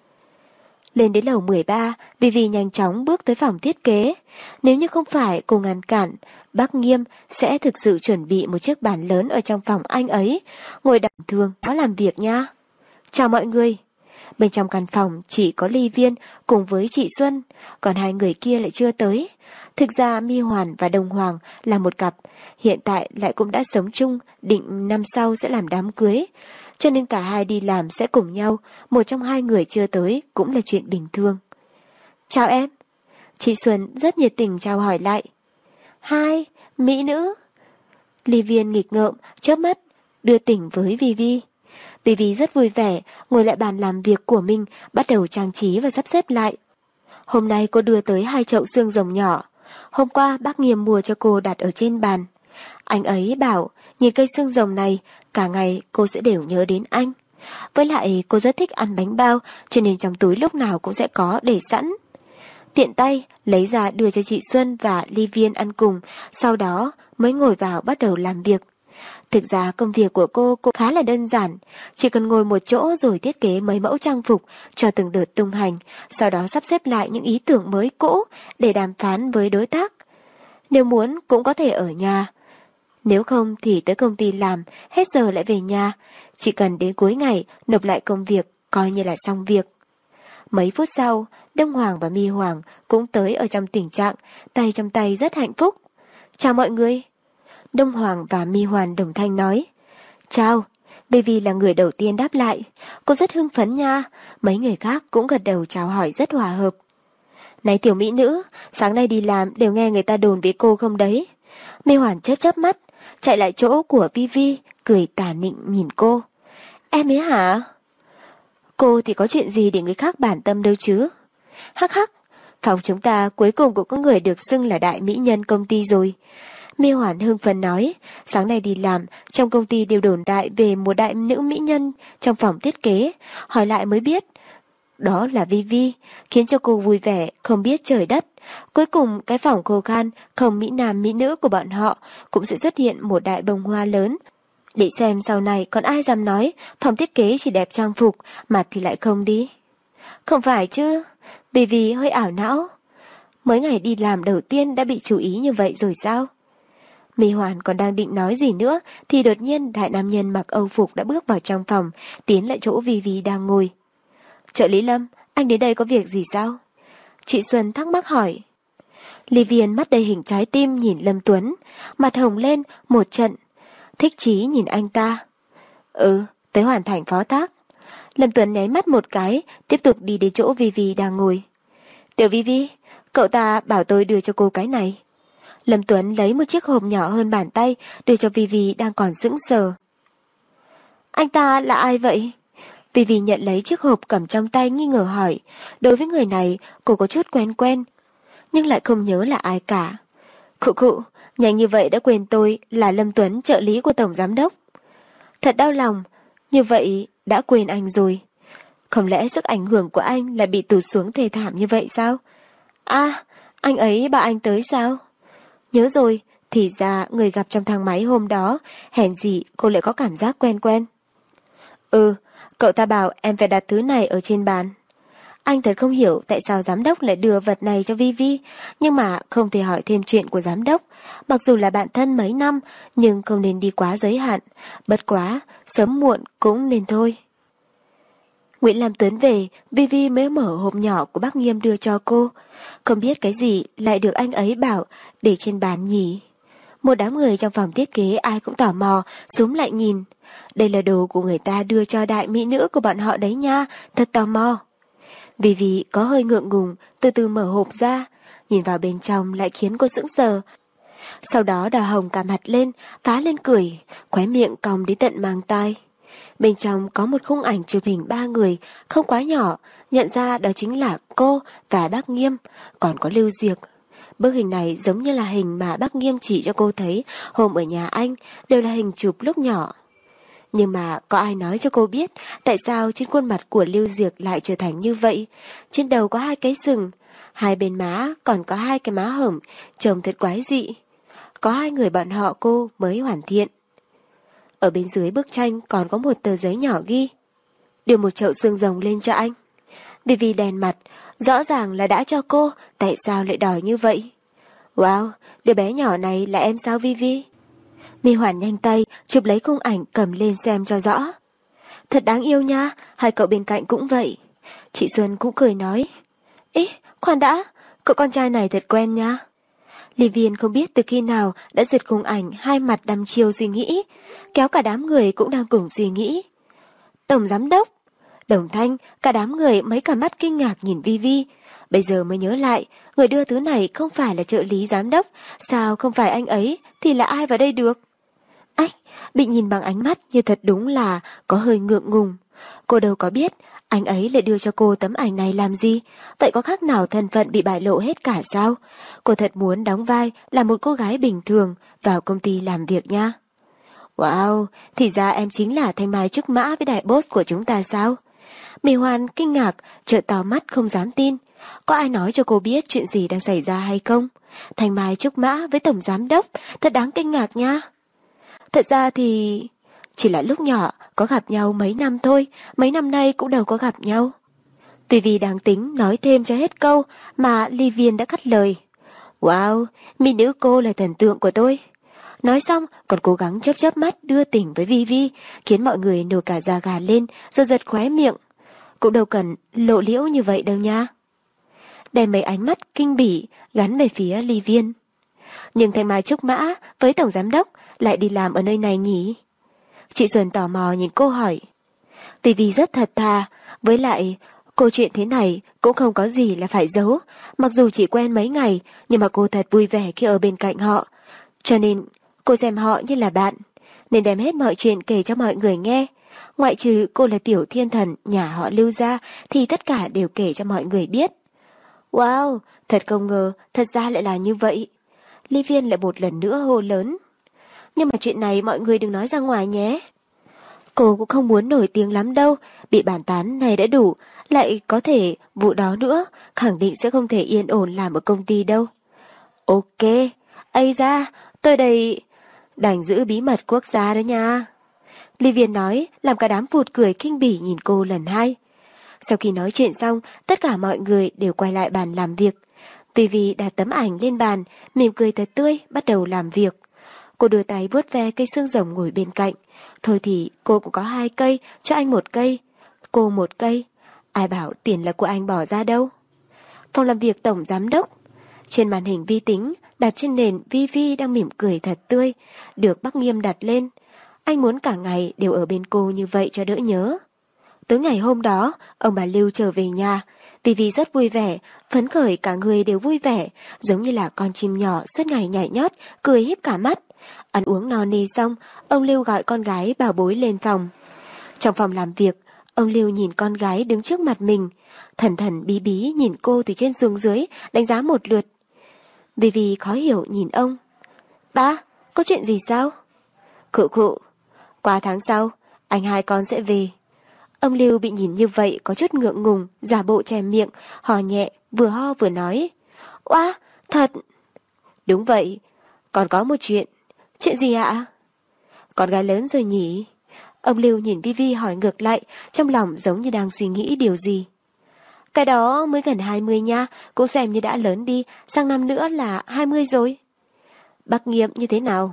Lên đến lầu 13, Vi nhanh chóng bước tới phòng thiết kế. Nếu như không phải cô ngăn cản, bác Nghiêm sẽ thực sự chuẩn bị một chiếc bàn lớn ở trong phòng anh ấy, ngồi đẳng thường có làm việc nha. Chào mọi người. Bên trong căn phòng chỉ có Ly Viên cùng với chị Xuân, còn hai người kia lại chưa tới. Thực ra Mi Hoàn và Đông Hoàng là một cặp, hiện tại lại cũng đã sống chung, định năm sau sẽ làm đám cưới. Cho nên cả hai đi làm sẽ cùng nhau, một trong hai người chưa tới cũng là chuyện bình thường. Chào em. Chị Xuân rất nhiệt tình chào hỏi lại. Hai, mỹ nữ. Ly Viên nghịch ngợm, chớp mắt, đưa tình với Vivi. Vivi rất vui vẻ, ngồi lại bàn làm việc của mình, bắt đầu trang trí và sắp xếp lại. Hôm nay cô đưa tới 2 chậu xương rồng nhỏ. Hôm qua bác Nghiêm mua cho cô đặt ở trên bàn. Anh ấy bảo, nhìn cây xương rồng này, cả ngày cô sẽ đều nhớ đến anh. Với lại cô rất thích ăn bánh bao, cho nên trong túi lúc nào cũng sẽ có để sẵn. Tiện tay lấy ra đưa cho chị Xuân và Ly Viên ăn cùng, sau đó mới ngồi vào bắt đầu làm việc. Thực ra công việc của cô khá là đơn giản, chỉ cần ngồi một chỗ rồi thiết kế mấy mẫu trang phục cho từng đợt tung hành, sau đó sắp xếp lại những ý tưởng mới cũ để đàm phán với đối tác. Nếu muốn cũng có thể ở nhà, nếu không thì tới công ty làm, hết giờ lại về nhà, chỉ cần đến cuối ngày nộp lại công việc coi như là xong việc. Mấy phút sau, Đông Hoàng và Mi Hoàng cũng tới ở trong tình trạng tay trong tay rất hạnh phúc. Chào mọi người. Đông Hoàng và Mi Hoàn đồng thanh nói. Chào. Vivi là người đầu tiên đáp lại. Cô rất hưng phấn nha. Mấy người khác cũng gật đầu chào hỏi rất hòa hợp. Này tiểu mỹ nữ, sáng nay đi làm đều nghe người ta đồn với cô không đấy? Mi Hoàn chớp chớp mắt, chạy lại chỗ của Vivi, cười tà nịnh nhìn cô. Em ấy hả? Cô thì có chuyện gì để người khác bản tâm đâu chứ? Hắc hắc, phòng chúng ta cuối cùng cũng có người được xưng là đại mỹ nhân công ty rồi. Mi Hoàn hưng phấn nói, sáng nay đi làm, trong công ty đều đồn đại về một đại nữ mỹ nhân trong phòng thiết kế, hỏi lại mới biết. Đó là Vivi, khiến cho cô vui vẻ, không biết trời đất. Cuối cùng cái phòng khô khan, không mỹ nam mỹ nữ của bọn họ cũng sẽ xuất hiện một đại bông hoa lớn. Để xem sau này còn ai dám nói phòng thiết kế chỉ đẹp trang phục, mặt thì lại không đi. Không phải chứ, Vivi hơi ảo não. Mới ngày đi làm đầu tiên đã bị chú ý như vậy rồi sao? Mi Hoàn còn đang định nói gì nữa thì đột nhiên đại nam nhân mặc âu phục đã bước vào trong phòng, tiến lại chỗ Vivi đang ngồi. Trợ lý Lâm, anh đến đây có việc gì sao? Chị Xuân thắc mắc hỏi. Ly Viên mắt đầy hình trái tim nhìn Lâm Tuấn, mặt hồng lên một trận, thích chí nhìn anh ta. Tới hoàn thành phó thác. Lâm Tuấn nháy mắt một cái, tiếp tục đi đến chỗ Vivi đang ngồi. Tiểu Vivi, cậu ta bảo tôi đưa cho cô cái này. Lâm Tuấn lấy một chiếc hộp nhỏ hơn bàn tay đưa cho Vivi đang còn sững sờ. Anh ta là ai vậy? Vivi nhận lấy chiếc hộp cầm trong tay nghi ngờ hỏi. Đối với người này cô có chút quen quen, nhưng lại không nhớ là ai cả. Khụ, nhanh như vậy đã quên tôi là Lâm Tuấn, trợ lý của Tổng Giám Đốc. Thật đau lòng, như vậy đã quên anh rồi. Không lẽ sức ảnh hưởng của anh lại bị tụt xuống thê thảm như vậy sao? À, anh ấy bảo anh tới sao? Nhớ rồi, thì ra người gặp trong thang máy hôm đó, hèn gì cô lại có cảm giác quen quen. Cậu ta bảo em phải đặt thứ này ở trên bàn. Anh thật không hiểu tại sao giám đốc lại đưa vật này cho Vivi, nhưng mà không thể hỏi thêm chuyện của giám đốc. Mặc dù là bạn thân mấy năm, nhưng không nên đi quá giới hạn. Bất quá, sớm muộn cũng nên thôi. Nguyễn Lam Tuấn về, Vivi mới mở hộp nhỏ của bác Nghiêm đưa cho cô. Không biết cái gì lại được anh ấy bảo để trên bàn nhỉ. Một đám người trong phòng thiết kế ai cũng tò mò, xúm lại nhìn. Đây là đồ của người ta đưa cho đại mỹ nữ của bọn họ đấy nha, thật tò mò. Vivi có hơi ngượng ngùng, từ từ mở hộp ra, nhìn vào bên trong lại khiến cô sững sờ. Sau đó đỏ hồng cả mặt lên, phá lên cười, khóe miệng cong đến tận mang tai. Bên trong có một khung ảnh chụp hình 3 người, không quá nhỏ, nhận ra đó chính là cô và bác Nghiêm, còn có Lưu Diệc. Bức hình này giống như là hình mà bác Nghiêm chỉ cho cô thấy hôm ở nhà anh, đều là hình chụp lúc nhỏ. Nhưng mà có ai nói cho cô biết tại sao trên khuôn mặt của Lưu Diệc lại trở thành như vậy? Trên đầu có 2 cái sừng, 2 bên má còn có 2 cái má hổng, trông thật quái dị. Có 2 người bọn họ cô mới hoàn thiện. Ở bên dưới bức tranh còn có một tờ giấy nhỏ ghi: đưa một chậu xương rồng lên cho anh. Vivi đèn mặt, rõ ràng là đã cho cô, tại sao lại đòi như vậy? Wow, đứa bé nhỏ này là em sao Vivi? Mi Hoàn nhanh tay chụp lấy khung ảnh cầm lên xem cho rõ. Thật đáng yêu nha, hai cậu bên cạnh cũng vậy. Chị Xuân cũng cười nói. Ý, khoan đã, cậu con trai này thật quen nha. Lý Viên không biết từ khi nào đã giật khung ảnh hai mặt đăm chiêu suy nghĩ, kéo cả đám người cũng đang cùng suy nghĩ. Tổng giám đốc, Đồng Thanh, cả đám người mấy cả mắt kinh ngạc nhìn Vi Vi. Bây giờ mới nhớ lại, người đưa thứ này không phải là trợ lý giám đốc, sao không phải anh ấy, thì là ai vào đây được? Ách, bị nhìn bằng ánh mắt như thật đúng là có hơi ngượng ngùng. Cô đâu có biết, anh ấy lại đưa cho cô tấm ảnh này làm gì, vậy có khác nào thân phận bị bại lộ hết cả sao? Cô thật muốn đóng vai là một cô gái bình thường vào công ty làm việc nha. Wow, thì ra em chính là Thanh Mai Trúc Mã với đại boss của chúng ta sao? Mỹ Hoan kinh ngạc, trợn to mắt không dám tin. Có ai nói cho cô biết chuyện gì đang xảy ra hay không? Thanh Mai Trúc Mã với tổng giám đốc, thật đáng kinh ngạc nha. Thật ra thì chỉ là lúc nhỏ có gặp nhau mấy năm thôi, mấy năm nay cũng đâu có gặp nhau. Vì đang tính nói thêm cho hết câu mà Ly Viên đã cắt lời. Wow, mỹ nữ cô là thần tượng của tôi. Nói xong còn cố gắng chớp chớp mắt đưa tình với Vi Vi, khiến mọi người nổi cả da gà lên, giật giật khóe miệng. Cũng đâu cần lộ liễu như vậy đâu nha. Đem mấy ánh mắt kinh bỉ gắn về phía Ly Viên. Nhưng Thanh Mai Trúc Mã với tổng giám đốc lại đi làm ở nơi này nhỉ? Chị Xuân tò mò nhìn cô hỏi. Vi rất thật thà, với lại câu chuyện thế này cũng không có gì là phải giấu. Mặc dù chỉ quen mấy ngày, nhưng mà cô thật vui vẻ khi ở bên cạnh họ. Cho nên cô xem họ như là bạn, nên đem hết mọi chuyện kể cho mọi người nghe. Ngoại trừ cô là tiểu thiên thần nhà họ Lưu ra thì tất cả đều kể cho mọi người biết. Wow, thật không ngờ, thật ra lại là như vậy. Ly Viên lại một lần nữa hô lớn. Nhưng mà chuyện này mọi người đừng nói ra ngoài nhé. Cô cũng không muốn nổi tiếng lắm đâu, bị bàn tán này đã đủ, lại có thể vụ đó nữa, khẳng định sẽ không thể yên ổn làm ở công ty đâu. Ok, ây da, tôi đây đành giữ bí mật quốc gia đó nha. Ly Viên nói, làm cả đám phụt cười kinh bỉ nhìn cô lần hai. Sau khi nói chuyện xong, tất cả mọi người đều quay lại bàn làm việc. Vi đặt tấm ảnh lên bàn, mỉm cười thật tươi, bắt đầu làm việc. Cô đưa tay vuốt ve cây xương rồng ngồi bên cạnh. Thôi thì cô cũng có 2 cây, cho anh 1 cây. Cô 1 cây. Ai bảo tiền là của anh bỏ ra đâu. Phòng làm việc tổng giám đốc. Trên màn hình vi tính, đặt trên nền Vi đang mỉm cười thật tươi, được Bắc Nghiêm đặt lên. Anh muốn cả ngày đều ở bên cô như vậy cho đỡ nhớ. Tới ngày hôm đó, ông bà Lưu trở về nhà. Vi rất vui vẻ, phấn khởi, cả người đều vui vẻ, giống như là con chim nhỏ suốt ngày nhảy nhót, cười híp cả mắt. Ăn uống no nê xong, ông Lưu gọi con gái bảo bối lên phòng. Trong phòng làm việc, ông Lưu nhìn con gái đứng trước mặt mình, thần thần bí bí nhìn cô từ trên xuống dưới, đánh giá một lượt. Vi khó hiểu nhìn ông. Ba, có chuyện gì sao? Khụ, qua tháng sau, anh hai con sẽ về. Ông Lưu bị nhìn như vậy có chút ngượng ngùng, giả bộ che miệng, hò nhẹ, vừa ho vừa nói. Oa, thật. Đúng vậy, còn có một chuyện. Chuyện gì ạ? Con gái lớn rồi nhỉ? Ông Lưu nhìn Vi hỏi ngược lại, trong lòng giống như đang suy nghĩ điều gì. Cái đó mới gần 20 nha, cô xem như đã lớn đi, sang năm nữa là 20 rồi. Bác Nghiêm như thế nào?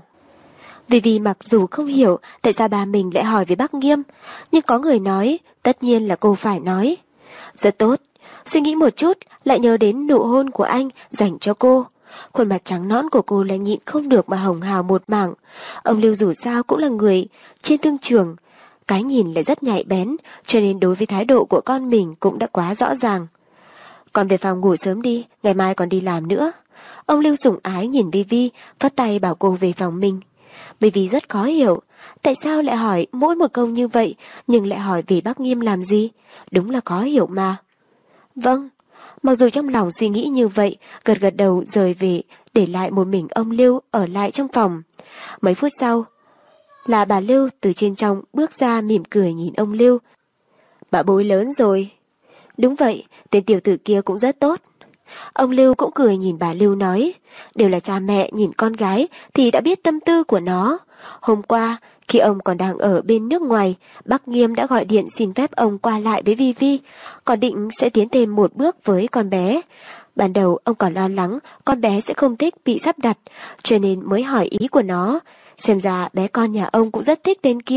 Vi mặc dù không hiểu tại sao bà mình lại hỏi về bác Nghiêm, nhưng có người nói, tất nhiên là cô phải nói. Rất tốt, suy nghĩ một chút, lại nhớ đến nụ hôn của anh dành cho cô. Khuôn mặt trắng nõn của cô là nhịn không được mà hồng hào một mảng. Ông Lưu dù sao cũng là người trên thương trường, cái nhìn lại rất nhạy bén, cho nên đối với thái độ của con mình cũng đã quá rõ ràng. Con về phòng ngủ sớm đi, ngày mai còn đi làm nữa. Ông Lưu sủng ái nhìn Vi, phất tay bảo cô về phòng mình. Vi rất khó hiểu, tại sao lại hỏi mỗi một câu như vậy, nhưng lại hỏi về bác Nghiêm làm gì? Đúng là khó hiểu mà. Vâng, mặc dù trong lòng suy nghĩ như vậy, gật gật đầu rời về, để lại một mình ông Lưu ở lại trong phòng. Mấy phút sau, là bà Lưu từ trên trong bước ra mỉm cười nhìn ông Lưu. Bà bối lớn rồi. Đúng vậy, tên tiểu tử kia cũng rất tốt. Ông Lưu cũng cười nhìn bà Lưu nói, đều là cha mẹ nhìn con gái thì đã biết tâm tư của nó. Hôm qua, khi ông còn đang ở bên nước ngoài, bác Nghiêm đã gọi điện xin phép ông qua lại với Vi, còn định sẽ tiến thêm một bước với con bé. Ban đầu ông còn lo lắng con bé sẽ không thích bị sắp đặt, cho nên mới hỏi ý của nó. Xem ra bé con nhà ông cũng rất thích tên kia.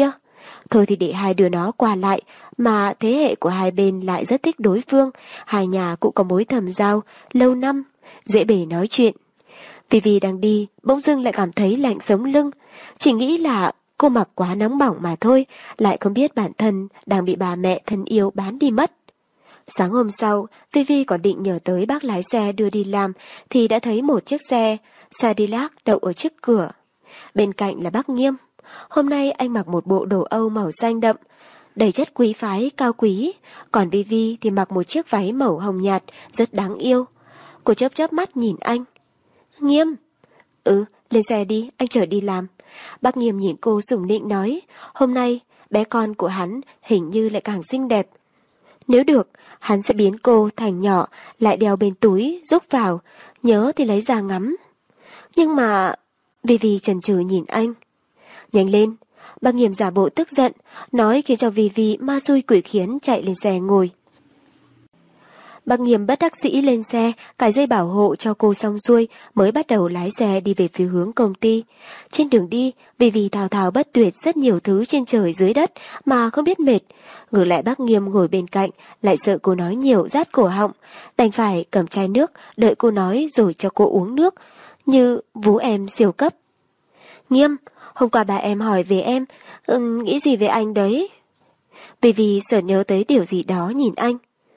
Thôi thì để hai đứa nó qua lại, mà thế hệ của hai bên lại rất thích đối phương, hai nhà cũng có mối thầm giao, lâu năm, dễ bề nói chuyện. Vì đang đi, bỗng dưng lại cảm thấy lạnh sống lưng, chỉ nghĩ là cô mặc quá nóng bỏng mà thôi, lại không biết bản thân đang bị bà mẹ thân yêu bán đi mất. Sáng hôm sau, Vivi còn định nhờ tới bác lái xe đưa đi làm thì đã thấy một chiếc xe Cadillac đậu ở trước cửa. Bên cạnh là bác Nghiêm. Hôm nay anh mặc một bộ đồ Âu màu xanh đậm, đầy chất quý phái cao quý, còn Vivi thì mặc một chiếc váy màu hồng nhạt rất đáng yêu. Cô chớp chớp mắt nhìn anh. Nghiêm. Ừ, lên xe đi, anh chở đi làm. Bác Nghiêm nhìn cô sủng nịnh nói, hôm nay bé con của hắn hình như lại càng xinh đẹp. Nếu được, hắn sẽ biến cô thành nhỏ, lại đeo bên túi, rúc vào, nhớ thì lấy ra ngắm. Nhưng mà... Vivi chần chừ nhìn anh. Nhanh lên, bác Nghiêm giả bộ tức giận, nói khiến cho Vivi ma xui quỷ khiến chạy lên xe ngồi. Bác Nghiêm bất đắc dĩ lên xe, cài dây bảo hộ cho cô xong xuôi mới bắt đầu lái xe đi về phía hướng công ty. Trên đường đi, Vivi thao thao bất tuyệt rất nhiều thứ trên trời dưới đất mà không biết mệt. Ngược lại bác Nghiêm ngồi bên cạnh, lại sợ cô nói nhiều rát cổ họng, đành phải cầm chai nước, đợi cô nói rồi cho cô uống nước, như vú em siêu cấp. Nghiêm, hôm qua bà em hỏi về em, nghĩ gì về anh đấy? Vivi sờ nhớ tới điều gì đó nhìn anh.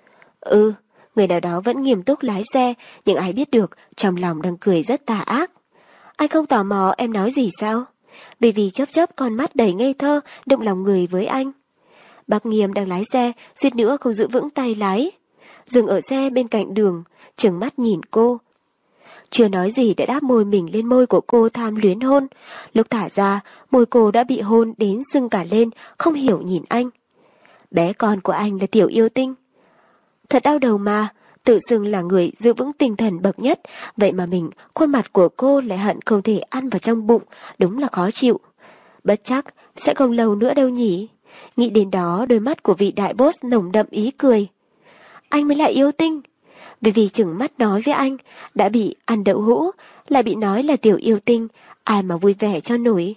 Người nào đó vẫn nghiêm túc lái xe, nhưng ai biết được trong lòng đang cười rất tà ác. Anh không tò mò em nói gì sao? Vivi chớp chớp con mắt đầy ngây thơ, động lòng người với anh. Bác Nghiêm đang lái xe, suýt nữa không giữ vững tay lái. Dừng ở xe bên cạnh đường, trừng mắt nhìn cô. Chưa nói gì đã đáp môi mình lên môi của cô tham luyến hôn. Lúc thả ra, môi cô đã bị hôn đến sưng cả lên, không hiểu nhìn anh. Bé con của anh là tiểu yêu tinh. Thật đau đầu mà, tự xưng là người giữ vững tinh thần bậc nhất, vậy mà mình, khuôn mặt của cô lại hận không thể ăn vào trong bụng, đúng là khó chịu. Bất chắc, sẽ không lâu nữa đâu nhỉ. Nghĩ đến đó, đôi mắt của vị đại boss nồng đậm ý cười. Anh mới là yêu tinh. Vì chừng mắt nói với anh, đã bị ăn đậu hũ, lại bị nói là tiểu yêu tinh, ai mà vui vẻ cho nổi.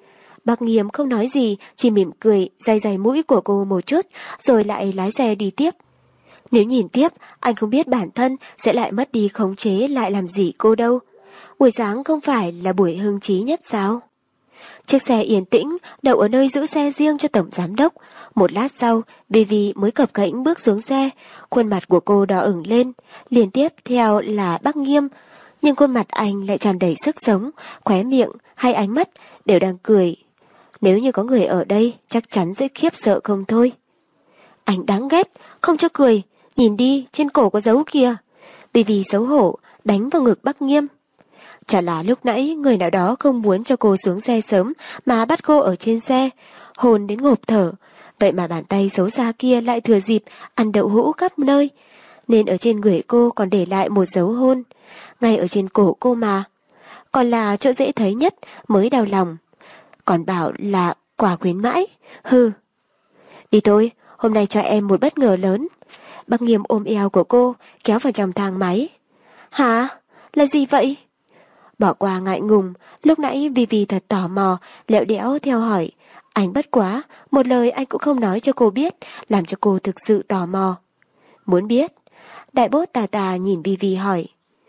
Bác Nghiêm không nói gì, chỉ mỉm cười, day day mũi của cô một chút, rồi lại lái xe đi tiếp. Nếu nhìn tiếp, anh không biết bản thân sẽ lại mất đi khống chế lại làm gì cô đâu. Buổi sáng không phải là buổi hưng trí nhất sao? Chiếc xe yên tĩnh, đậu ở nơi giữ xe riêng cho tổng giám đốc. Một lát sau, Vivi mới cập cễnh bước xuống xe, khuôn mặt của cô đỏ ửng lên, liên tiếp theo là bác Nghiêm. Nhưng khuôn mặt anh lại tràn đầy sức sống, khóe miệng hay ánh mắt đều đang cười. Nếu như có người ở đây, chắc chắn sẽ khiếp sợ không thôi. Anh đáng ghét, không cho cười, nhìn đi, trên cổ có dấu kìa. Vivi xấu hổ, đánh vào ngực bác Nghiêm. Chả là lúc nãy người nào đó không muốn cho cô xuống xe sớm mà bắt cô ở trên xe, hôn đến ngộp thở. Vậy mà bàn tay xấu xa kia lại thừa dịp ăn đậu hũ khắp nơi, nên ở trên người cô còn để lại một dấu hôn, ngay ở trên cổ cô mà. Còn là chỗ dễ thấy nhất mới đau lòng. Còn bảo là quà khuyến mãi, hừ. Đi thôi, hôm nay cho em một bất ngờ lớn. Bác Nghiêm ôm eo của cô, kéo vào trong thang máy. Hả? Là gì vậy? Bỏ qua ngại ngùng, lúc nãy Vivi thật tò mò, lẹo đẽo theo hỏi. Anh bất quá, một lời anh cũng không nói cho cô biết, làm cho cô thực sự tò mò. Muốn biết? Đại bốt tà tà nhìn Vivi hỏi.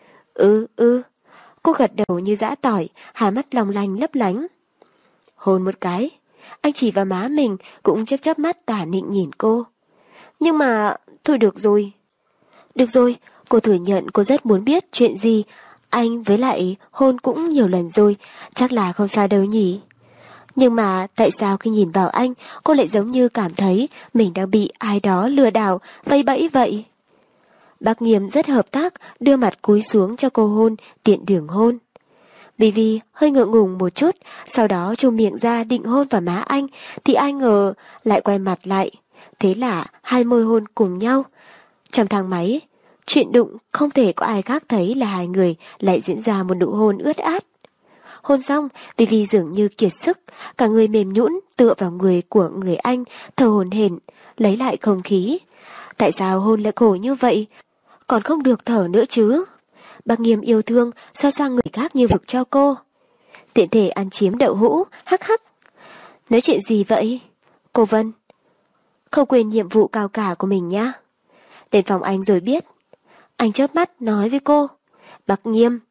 Cô gật đầu như giã tỏi, hai mắt long lanh lấp lánh. Hôn một cái. Anh chỉ vào má mình, cũng chớp chớp mắt tà nịnh nhìn cô. Nhưng mà, thôi được rồi. Được rồi, cô thừa nhận cô rất muốn biết chuyện gì. Anh với lại hôn cũng nhiều lần rồi, chắc là không sao đâu nhỉ. Nhưng mà tại sao khi nhìn vào anh, cô lại giống như cảm thấy mình đang bị ai đó lừa đảo, vây bẫy vậy? Bác Nghiêm rất hợp tác, đưa mặt cúi xuống cho cô hôn, tiện đường hôn. Vivi hơi ngượng ngùng một chút, sau đó trùng miệng ra định hôn vào má anh, thì ai ngờ lại quay mặt lại. Thế là hai môi hôn cùng nhau. Trong thang máy, chuyện đụng không thể có ai khác thấy là hai người lại diễn ra một nụ hôn ướt át. Hôn xong, Vivi dường như kiệt sức, cả người mềm nhũn tựa vào người của người anh, thở hổn hển, lấy lại không khí. Tại sao hôn lại khổ như vậy? Còn không được thở nữa chứ? Bác Nghiêm yêu thương, so sang người khác như vực cho cô. Tiện thể ăn chiếm đậu hũ, hắc hắc. Nói chuyện gì vậy? Cô Vân, không quên nhiệm vụ cao cả của mình nhá. Đến phòng anh rồi biết. Anh chớp mắt nói với cô. Bác Nghiêm.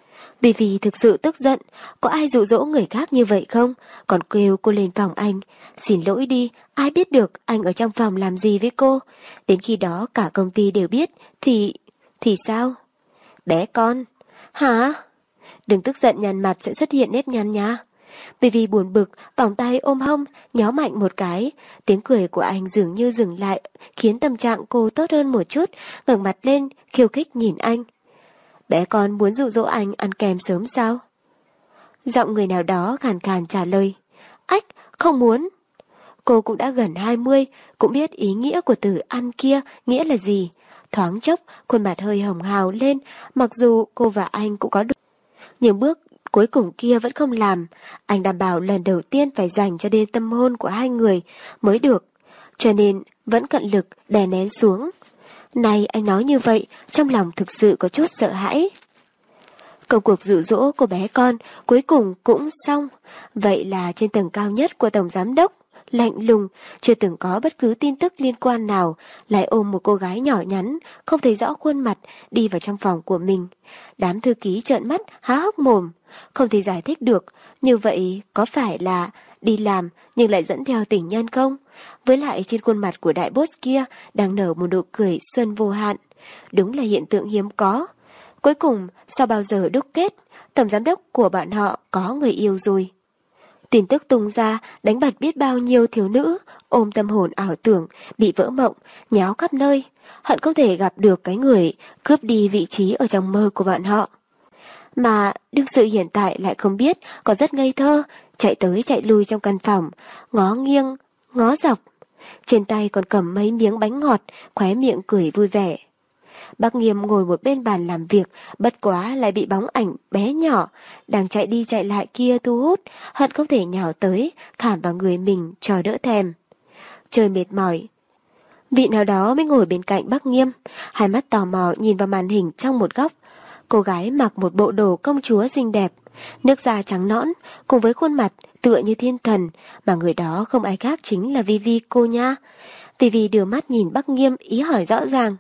Vì thực sự tức giận, có ai dụ dỗ người khác như vậy không? Còn kêu cô lên phòng anh. Xin lỗi đi, ai biết được anh ở trong phòng làm gì với cô. Đến khi đó cả công ty đều biết, thì sao? Bé con. Hả? Đừng tức giận, nhăn mặt sẽ xuất hiện nếp nhăn nha. Vì buồn bực, vòng tay ôm hông, nhó mạnh một cái. Tiếng cười của anh dường như dừng lại, khiến tâm trạng cô tốt hơn một chút, ngẩng mặt lên, khiêu khích nhìn anh. Bé con muốn dụ dỗ anh ăn kem sớm sao? Giọng người nào đó khàn khàn trả lời. Ách, không muốn. Cô cũng đã gần 20, cũng biết ý nghĩa của từ ăn kia nghĩa là gì. Thoáng chốc, khuôn mặt hơi hồng hào lên, mặc dù cô và anh cũng có được. Nhưng bước cuối cùng kia vẫn không làm. Anh đảm bảo lần đầu tiên phải dành cho đêm tâm hôn của hai người mới được. Cho nên vẫn cận lực đè nén xuống. Này anh nói như vậy, trong lòng thực sự có chút sợ hãi. Công cuộc dụ dỗ của bé con cuối cùng cũng xong. Vậy là trên tầng cao nhất của Tổng Giám Đốc, lạnh lùng, chưa từng có bất cứ tin tức liên quan nào, lại ôm một cô gái nhỏ nhắn, không thấy rõ khuôn mặt, đi vào trong phòng của mình. Đám thư ký trợn mắt, há hốc mồm, không thể giải thích được, như vậy có phải là đi làm nhưng lại dẫn theo tình nhân không? Với lại trên khuôn mặt của đại boss kia đang nở một nụ cười xuân vô hạn. Đúng là hiện tượng hiếm có. Cuối cùng, sau bao giờ đúc kết, tổng giám đốc của bạn họ có người yêu rồi. Tin tức tung ra đánh bật biết bao nhiêu thiếu nữ ôm tâm hồn ảo tưởng, bị vỡ mộng, nháo khắp nơi, hận không thể gặp được cái người cướp đi vị trí ở trong mơ của bạn họ. Mà đương sự hiện tại lại không biết, còn rất ngây thơ, chạy tới chạy lui trong căn phòng, ngó nghiêng, ngó dọc. Trên tay còn cầm mấy miếng bánh ngọt, khóe miệng cười vui vẻ. Bác Nghiêm ngồi một bên bàn làm việc, bất quá lại bị bóng ảnh bé nhỏ đang chạy đi chạy lại kia thu hút, hận không thể nhào tới, khảm vào người mình cho đỡ thèm. Trời mệt mỏi. Vị nào đó mới ngồi bên cạnh bác Nghiêm, hai mắt tò mò nhìn vào màn hình trong một góc. Cô gái mặc một bộ đồ công chúa xinh đẹp, nước da trắng nõn, cùng với khuôn mặt tựa như thiên thần, mà người đó không ai khác chính là Vivi cô nha. Vivi đưa mắt nhìn bác Nghiêm, ý hỏi rõ ràng.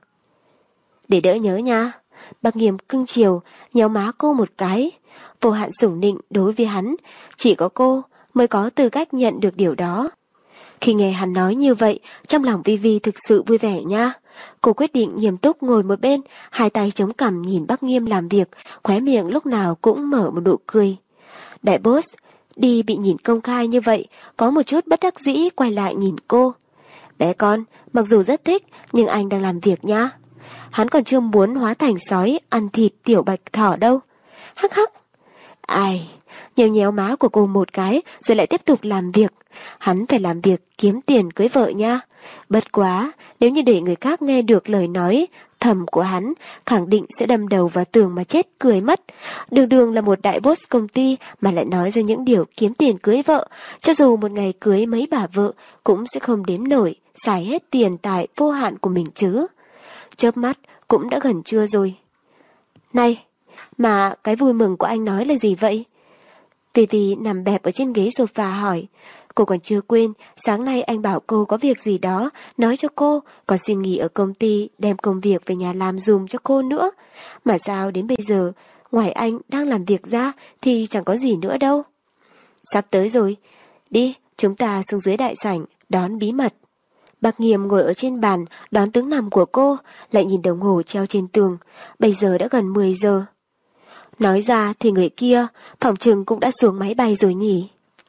Để đỡ nhớ nha. Bác Nghiêm cưng chiều, nhéo má cô một cái. Vô hạn sủng nịnh đối với hắn, chỉ có cô mới có tư cách nhận được điều đó. Khi nghe hắn nói như vậy, trong lòng Vivi thực sự vui vẻ nha. Cô quyết định nghiêm túc ngồi một bên, hai tay chống cằm nhìn bác Nghiêm làm việc, khóe miệng lúc nào cũng mở một nụ cười. Đại boss đi bị nhìn công khai như vậy, có một chút bất đắc dĩ quay lại nhìn cô. Bé con, mặc dù rất thích, nhưng anh đang làm việc nha. Hắn còn chưa muốn hóa thành sói ăn thịt tiểu bạch thỏ đâu. Hắc hắc. Ai, nhéo nhéo má của cô một cái rồi lại tiếp tục làm việc. Hắn phải làm việc kiếm tiền cưới vợ nha. Bất quá, nếu như để người khác nghe được lời nói thầm của hắn, khẳng định sẽ đâm đầu vào tường mà chết cười mất. Đường đường là một đại boss công ty mà lại nói ra những điều kiếm tiền cưới vợ, cho dù một ngày cưới mấy bà vợ cũng sẽ không đếm nổi, xài hết tiền tài vô hạn của mình chứ. Chớp mắt cũng đã gần trưa rồi. Này, mà cái vui mừng của anh nói là gì vậy? Vivi nằm bẹp ở trên ghế sofa hỏi. Cô còn chưa quên, sáng nay anh bảo cô có việc gì đó, nói cho cô, còn xin nghỉ ở công ty, đem công việc về nhà làm dùm cho cô nữa. Mà sao đến bây giờ, ngoài anh đang làm việc ra thì chẳng có gì nữa đâu. Sắp tới rồi, đi, chúng ta xuống dưới đại sảnh, đón bí mật. Bác Nghiêm ngồi ở trên bàn, đón tiếng nằm của cô, lại nhìn đồng hồ treo trên tường, bây giờ đã gần 10 giờ. Nói ra thì người kia, phòng trừng cũng đã xuống máy bay rồi nhỉ.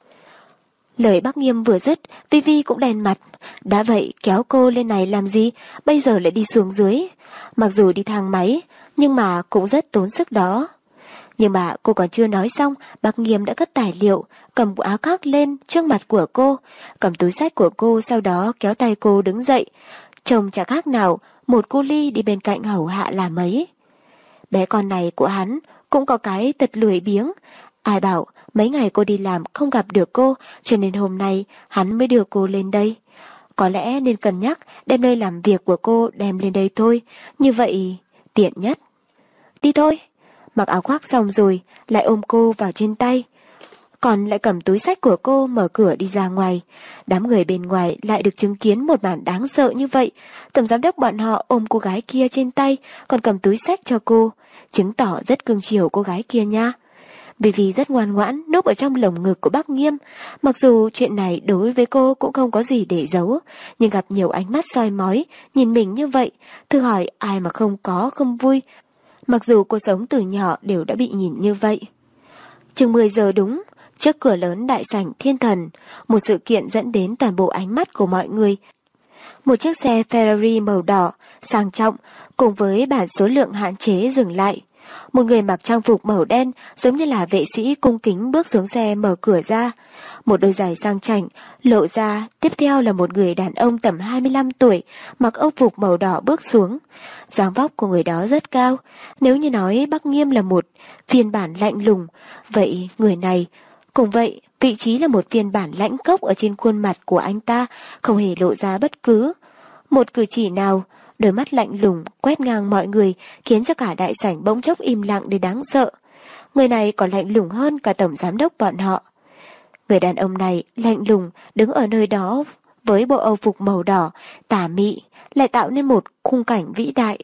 Lời bác Nghiêm vừa dứt, Vivi cũng đèn mặt. Đã vậy kéo cô lên này làm gì, bây giờ lại đi xuống dưới. Mặc dù đi thang máy, nhưng mà cũng rất tốn sức đó. Nhưng mà cô còn chưa nói xong, bác Nghiêm đã cất tài liệu, cầm bộ áo khoác lên trước mặt của cô, cầm túi xách của cô, sau đó kéo tay cô đứng dậy. Trông chả khác nào, một cô Ly đi bên cạnh hầu hạ làm mấy. Bé con này của hắn cũng có cái tật lười biếng. Ai bảo mấy ngày cô đi làm không gặp được cô, cho nên hôm nay hắn mới đưa cô lên đây. Có lẽ nên cân nhắc đem nơi làm việc của cô đem lên đây thôi, như vậy tiện nhất. Đi thôi. Mặc áo khoác xong rồi, lại ôm cô vào trên tay. còn lại cầm túi xách của cô mở cửa đi ra ngoài. Đám người bên ngoài lại được chứng kiến một màn đáng sợ như vậy. Tổng giám đốc bọn họ ôm cô gái kia trên tay, còn cầm túi xách cho cô, chứng tỏ rất cưng chiều cô gái kia nha. Vì rất ngoan ngoãn núp ở trong lồng ngực của bác Nghiêm. Mặc dù chuyện này đối với cô cũng không có gì để giấu, nhưng gặp nhiều ánh mắt soi mói nhìn mình như vậy, thử hỏi ai mà không vui. Mặc dù cô sống từ nhỏ đều đã bị nhìn như vậy. Chừng 10 giờ đúng, trước cửa lớn đại sảnh Thiên Thần, một sự kiện dẫn đến toàn bộ ánh mắt của mọi người. Một chiếc xe Ferrari màu đỏ, sang trọng, cùng với bản số lượng hạn chế dừng lại. Một người mặc trang phục màu đen giống như là vệ sĩ cung kính bước xuống xe mở cửa ra. Một đôi giày sang chảnh lộ ra, tiếp theo là một người đàn ông tầm 25 tuổi mặc âu phục màu đỏ bước xuống. Dáng vóc của người đó rất cao, nếu như nói Bắc Nghiêm là một phiên bản lạnh lùng, vậy người này cùng vậy vị trí là một phiên bản lãnh khốc ở trên khuôn mặt của anh ta, không hề lộ ra bất cứ một cử chỉ nào. Đôi mắt lạnh lùng quét ngang mọi người khiến cho cả đại sảnh bỗng chốc im lặng đến đáng sợ. Người này còn lạnh lùng hơn cả tổng giám đốc bọn họ. Người đàn ông này lạnh lùng đứng ở nơi đó với bộ âu phục màu đỏ tà mị, lại tạo nên một khung cảnh vĩ đại.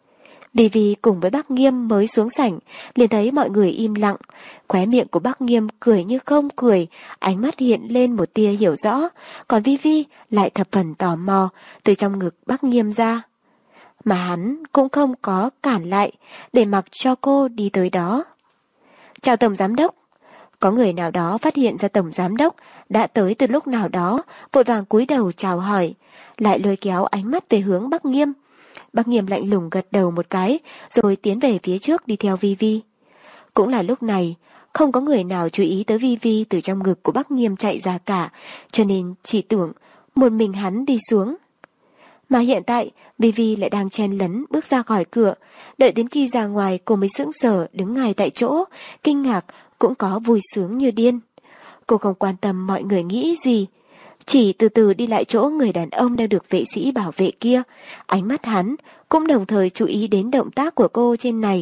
Vì cùng với bác Nghiêm mới xuống sảnh liền thấy mọi người im lặng. Khóe miệng của bác Nghiêm cười như không cười, ánh mắt hiện lên một tia hiểu rõ, còn Vi lại thập phần tò mò từ trong ngực bác Nghiêm ra. Mà hắn cũng không có cản lại, để mặc cho cô đi tới đó. Chào tổng giám đốc. Có người nào đó phát hiện ra tổng giám đốc đã tới từ lúc nào đó, vội vàng cúi đầu chào hỏi, lại lôi kéo ánh mắt về hướng Bắc Nghiêm. Bắc Nghiêm lạnh lùng gật đầu một cái, rồi tiến về phía trước đi theo Vi. Cũng là lúc này, không có người nào chú ý tới Vi từ trong ngực của Bắc Nghiêm chạy ra cả, cho nên chỉ tưởng một mình hắn đi xuống. Mà hiện tại, Vi lại đang chen lấn bước ra khỏi cửa, đợi đến khi ra ngoài cô mới sững sờ đứng ngay tại chỗ, kinh ngạc cũng có vui sướng như điên. Cô không quan tâm mọi người nghĩ gì, chỉ từ từ đi lại chỗ người đàn ông đang được vệ sĩ bảo vệ kia. Ánh mắt hắn cũng đồng thời chú ý đến động tác của cô trên này.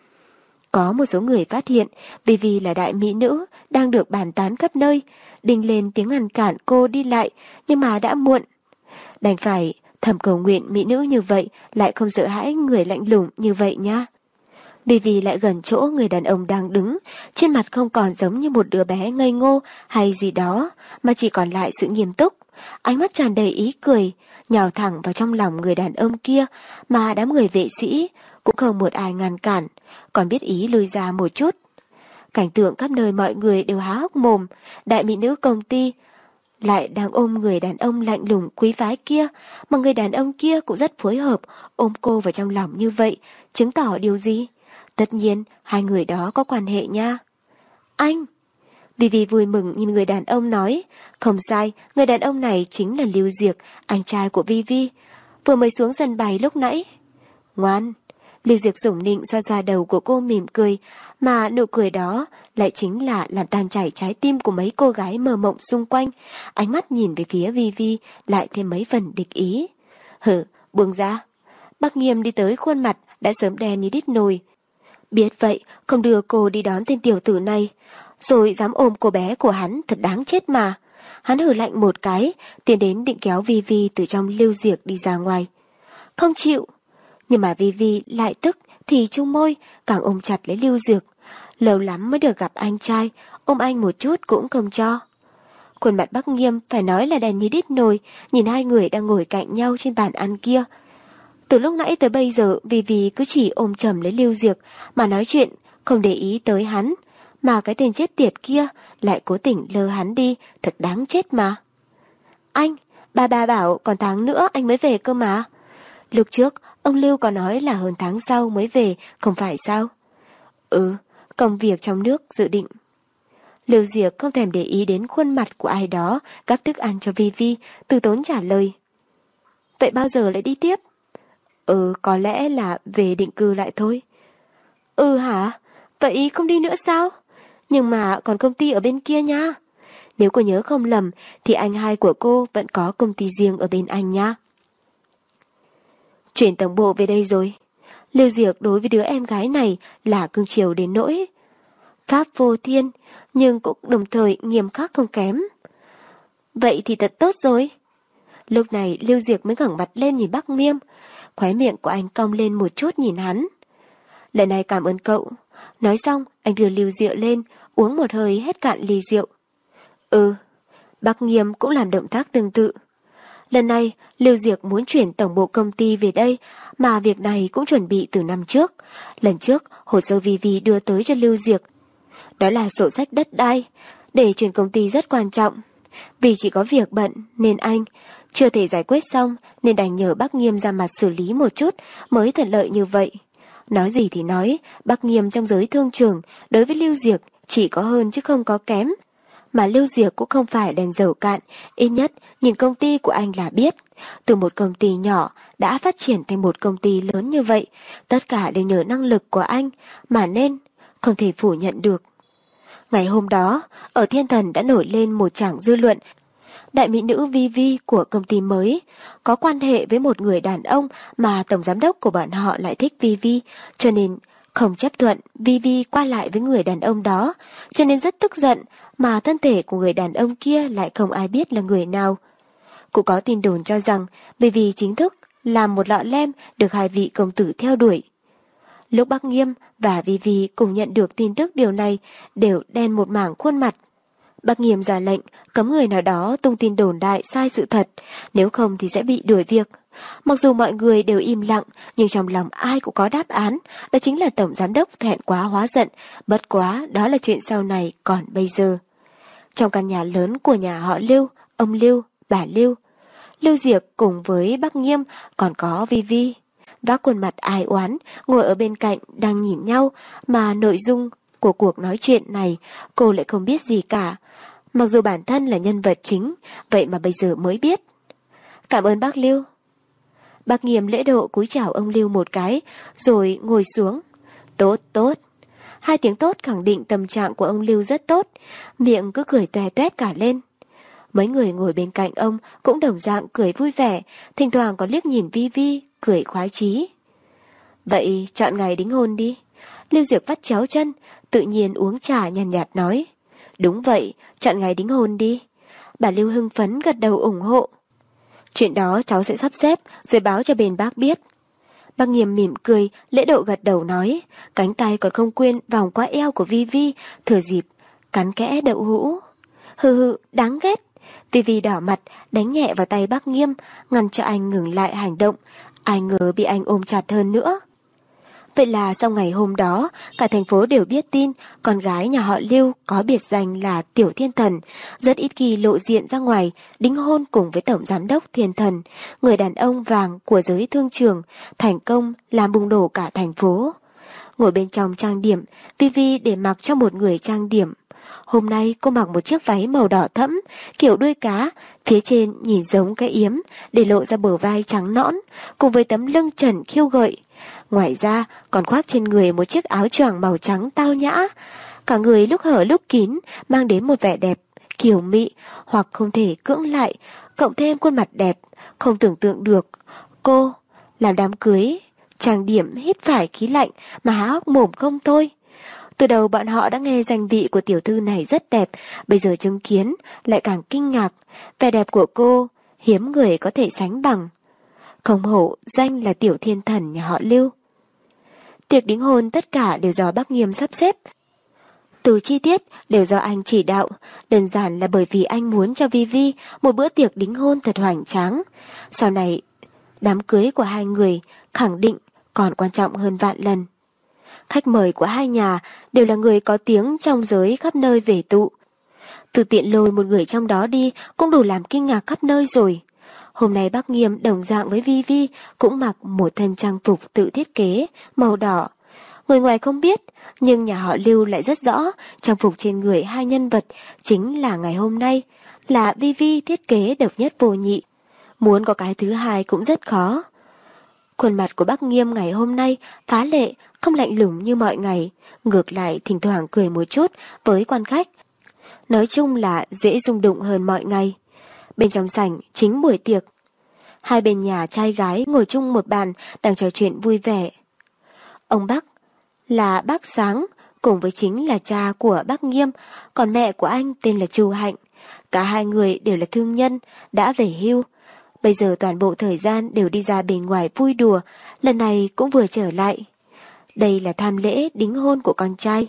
Có một số người phát hiện Vi là đại mỹ nữ đang được bàn tán khắp nơi, đinh lên tiếng ngăn cản cô đi lại, nhưng mà đã muộn. Đành phải thầm cầu nguyện mỹ nữ như vậy lại không sợ hãi người lạnh lùng như vậy nha. Vi lại gần chỗ người đàn ông đang đứng, trên mặt không còn giống như một đứa bé ngây ngô hay gì đó, mà chỉ còn lại sự nghiêm túc. Ánh mắt tràn đầy ý cười, nhào thẳng vào trong lòng người đàn ông kia, mà đám người vệ sĩ cũng không một ai ngăn cản, còn biết ý lùi ra một chút. Cảnh tượng khắp nơi mọi người đều há hốc mồm, đại mỹ nữ công ty lại đang ôm người đàn ông lạnh lùng quý phái kia, mà người đàn ông kia cũng rất phối hợp, ôm cô vào trong lòng như vậy, chứng tỏ điều gì? Tất nhiên, hai người đó có quan hệ nha. Anh! Vi vui mừng nhìn người đàn ông nói, không sai, người đàn ông này chính là Lưu Diệc, anh trai của Vi. Vừa mới xuống sân bay lúc nãy. Ngoan! Lưu Diệc sủng nịnh xoa xoa đầu của cô mỉm cười, mà nụ cười đó lại chính là làm tan chảy trái tim của mấy cô gái mơ mộng xung quanh. Ánh mắt nhìn về phía Vi lại thêm mấy phần địch ý. Hử, buông ra. Bác Nghiêm đi tới, khuôn mặt đã sớm đen như đít nồi. Biết vậy, không đưa cô đi đón tên tiểu tử này, rồi dám ôm cô bé của hắn, thật đáng chết mà. Hắn hừ lạnh một cái, tiến đến định kéo Vi từ trong Lưu Diệc đi ra ngoài. Không chịu. Nhưng mà Vi lại tức thì chung môi, càng ôm chặt lấy Lưu Diệc. Lâu lắm mới được gặp anh trai, ôm anh một chút cũng không cho. Khuôn mặt Bắc Nghiêm phải nói là đèn như đít nồi, nhìn hai người đang ngồi cạnh nhau trên bàn ăn kia. Từ lúc nãy tới bây giờ, Vi cứ chỉ ôm chầm lấy Lưu Diệc mà nói chuyện, không để ý tới hắn, mà cái tên chết tiệt kia lại cố tình lơ hắn đi, thật đáng chết mà. Anh, bà bảo còn tháng nữa anh mới về cơ mà. Lúc trước, ông Lưu có nói là hơn tháng sau mới về, không phải sao? Công việc trong nước dự định. Lưu Diệc không thèm để ý đến khuôn mặt của ai đó, gắp thức ăn cho Vi, từ tốn trả lời. Vậy bao giờ lại đi tiếp? Có lẽ là về định cư lại thôi. Hả? Vậy không đi nữa sao? Nhưng mà còn công ty ở bên kia nha. Nếu cô nhớ không lầm thì anh hai của cô vẫn có công ty riêng ở bên anh nha. Chuyển tổng bộ về đây rồi. Lưu Diệc đối với đứa em gái này là cưng chiều đến nỗi Pháp vô thiên, nhưng cũng đồng thời nghiêm khắc không kém. Vậy thì thật tốt rồi. Lúc này Lưu Diệc mới ngẩng mặt lên nhìn Bắc Nghiêm, khóe miệng của anh cong lên một chút nhìn hắn. Lần này cảm ơn cậu. Nói xong, anh đưa ly rượu lên, uống một hơi hết cạn ly rượu. Bắc Nghiêm cũng làm động tác tương tự. Lần này, Lưu Diệc muốn chuyển tổng bộ công ty về đây, mà việc này cũng chuẩn bị từ năm trước. Lần trước, hồ sơ VV đưa tới cho Lưu Diệc. Đó là sổ sách đất đai, để chuyển công ty rất quan trọng. Vì chỉ có việc bận nên anh chưa thể giải quyết xong, nên đành nhờ Bắc Nghiêm ra mặt xử lý một chút mới thuận lợi như vậy. Nói gì thì nói, Bắc Nghiêm trong giới thương trường đối với Lưu Diệc chỉ có hơn chứ không có kém. Mà Lưu Diệc cũng không phải đèn dầu cạn, ít nhất nhìn công ty của anh là biết. Từ một công ty nhỏ đã phát triển thành một công ty lớn như vậy, tất cả đều nhờ năng lực của anh, mà nên không thể phủ nhận được. Ngày hôm đó, ở Thiên Thần đã nổi lên một tràng dư luận. Đại mỹ nữ Vivi của công ty mới có quan hệ với một người đàn ông mà tổng giám đốc của bọn họ lại thích Vivi, cho nên không chấp thuận Vivi qua lại với người đàn ông đó, cho nên rất tức giận, mà thân thể của người đàn ông kia lại không ai biết là người nào. Cũng có tin đồn cho rằng Vivi chính thức làm một lọ lem được hai vị công tử theo đuổi. Lúc Bắc Nghiêm và Vivi cùng nhận được tin tức điều này đều đen một mảng khuôn mặt. Bắc Nghiêm ra lệnh cấm người nào đó tung tin đồn đại sai sự thật, nếu không thì sẽ bị đuổi việc. Mặc dù mọi người đều im lặng, nhưng trong lòng ai cũng có đáp án, đó chính là tổng giám đốc thẹn quá hóa giận, bất quá đó là chuyện sau này còn bây giờ. Trong căn nhà lớn của nhà họ Lưu, ông Lưu, bà Lưu, Lưu Diệc cùng với Bắc Nghiêm còn có Vivi. Vác khuôn mặt ai oán, ngồi ở bên cạnh đang nhìn nhau, mà nội dung của cuộc nói chuyện này cô lại không biết gì cả. Mặc dù bản thân là nhân vật chính, vậy mà bây giờ mới biết. Cảm ơn bác Lưu. Bác Nghiêm lễ độ cúi chào ông Lưu một cái, rồi ngồi xuống. Tốt, tốt. Hai tiếng tốt khẳng định tâm trạng của ông Lưu rất tốt, miệng cứ cười toe toét cả lên. Mấy người ngồi bên cạnh ông cũng đồng dạng cười vui vẻ, thỉnh thoảng còn liếc nhìn Vivi, cười khoái chí. Vậy chọn ngày đính hôn đi. Lưu Diệc vắt chéo chân, tự nhiên uống trà nhàn nhạt nói. Đúng vậy, chọn ngày đính hôn đi. Bà Lưu hưng phấn gật đầu ủng hộ. Chuyện đó cháu sẽ sắp xếp rồi báo cho bên bác biết. Bác Nghiêm mỉm cười, lễ độ gật đầu nói, cánh tay còn không quên vòng qua eo của Vivi, thừa dịp cắn kẽ đậu hũ. Hừ, đáng ghét. Vivi đỏ mặt, đánh nhẹ vào tay bác Nghiêm, ngăn cho anh ngừng lại hành động. Ai ngờ bị anh ôm chặt hơn nữa. Vậy là sau ngày hôm đó, cả thành phố đều biết tin con gái nhà họ Lưu có biệt danh là Tiểu Thiên Thần, rất ít khi lộ diện ra ngoài, đính hôn cùng với Tổng Giám đốc Thiên Thần, người đàn ông vàng của giới thương trường, thành công làm bùng nổ cả thành phố. Ngồi bên trong trang điểm, Vivi để mặc cho một người trang điểm. Hôm nay cô mặc một chiếc váy màu đỏ thẫm, kiểu đuôi cá, phía trên nhìn giống cái yếm, để lộ ra bờ vai trắng nõn, cùng với tấm lưng trần khiêu gợi. Ngoài ra còn khoác trên người một chiếc áo choàng màu trắng tao nhã, cả người lúc hở lúc kín, mang đến một vẻ đẹp, kiều mị, hoặc không thể cưỡng lại, cộng thêm khuôn mặt đẹp, không tưởng tượng được. Cô làm đám cưới, trang điểm hít phải khí lạnh mà há hốc mồm không thôi. Từ đầu bọn họ đã nghe danh vị của tiểu thư này rất đẹp, bây giờ chứng kiến lại càng kinh ngạc, vẻ đẹp của cô hiếm người có thể sánh bằng. Không hổ danh là Tiểu Thiên Thần nhà họ Lưu. Tiệc đính hôn tất cả đều do bác Nghiêm sắp xếp. Từ chi tiết đều do anh chỉ đạo, đơn giản là bởi vì anh muốn cho Vivi một bữa tiệc đính hôn thật hoành tráng. Sau này, đám cưới của hai người khẳng định còn quan trọng hơn vạn lần. Khách mời của hai nhà đều là người có tiếng trong giới khắp nơi về tụ. Từ tiện lôi một người trong đó đi cũng đủ làm kinh ngạc khắp nơi rồi. Hôm nay bác Nghiêm đồng dạng với Vivi cũng mặc một thân trang phục tự thiết kế, màu đỏ. Người ngoài không biết, nhưng nhà họ Lưu lại rất rõ trang phục trên người hai nhân vật chính là ngày hôm nay, là Vivi thiết kế độc nhất vô nhị. Muốn có cái thứ hai cũng rất khó. Khuôn mặt của bác Nghiêm ngày hôm nay phá lệ, không lạnh lùng như mọi ngày, ngược lại thỉnh thoảng cười một chút với quan khách. Nói chung là dễ rung động hơn mọi ngày. Bên trong sảnh chính buổi tiệc, hai bên nhà trai gái ngồi chung một bàn đang trò chuyện vui vẻ. Ông Bắc là bác Sáng cùng với chính là cha của bác Nghiêm, còn mẹ của anh tên là Chu Hạnh. Cả hai người đều là thương nhân, đã về hưu. Bây giờ toàn bộ thời gian đều đi ra bên ngoài vui đùa, lần này cũng vừa trở lại. Đây là tham lễ đính hôn của con trai.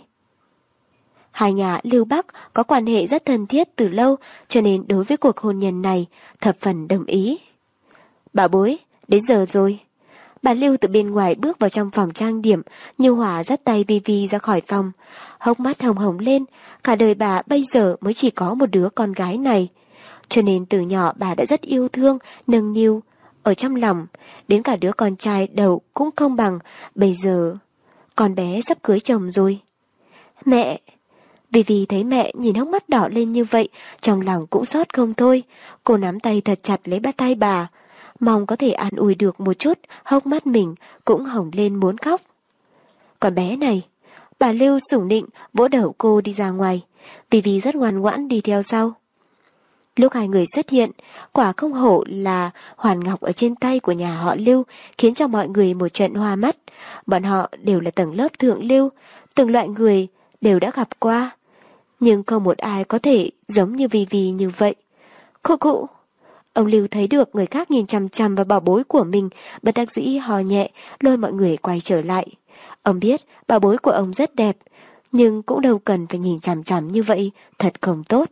Hai nhà Lưu Bắc có quan hệ rất thân thiết từ lâu, cho nên đối với cuộc hôn nhân này thập phần đồng ý. Bà bối, đến giờ rồi. Bà Lưu từ bên ngoài bước vào trong phòng trang điểm, Như Hòa dắt tay Vi Vi ra khỏi phòng, hốc mắt hồng hồng lên. Cả đời bà bây giờ mới chỉ có một đứa con gái này, cho nên từ nhỏ bà đã rất yêu thương, nâng niu ở trong lòng. Đến cả đứa con trai đầu cũng không bằng. Bây giờ con bé sắp cưới chồng rồi. Mẹ! Vi Vi thấy mẹ nhìn hốc mắt đỏ lên như vậy, trong lòng cũng xót không thôi. Cô nắm tay thật chặt lấy bắt tay bà, mong có thể an ủi được một chút. Hốc mắt mình cũng hồng lên muốn khóc. Con bé này! Bà Lưu sủng nịnh vỗ đầu cô đi ra ngoài. Vi Vi rất ngoan ngoãn đi theo sau. Lúc hai người xuất hiện, quả không hổ là hoàn ngọc ở trên tay của nhà họ Lưu, khiến cho mọi người một trận hoa mắt. Bọn họ đều là tầng lớp thượng lưu, từng loại người đều đã gặp qua, nhưng không một ai có thể giống như Vi Vi như vậy. Khụ khụ! Ông Lưu thấy được người khác nhìn chằm chằm vào bảo bối của mình, bất đắc dĩ hò nhẹ, lôi mọi người quay trở lại. Ông biết bảo bối của ông rất đẹp, nhưng cũng đâu cần phải nhìn chằm chằm như vậy, thật không tốt.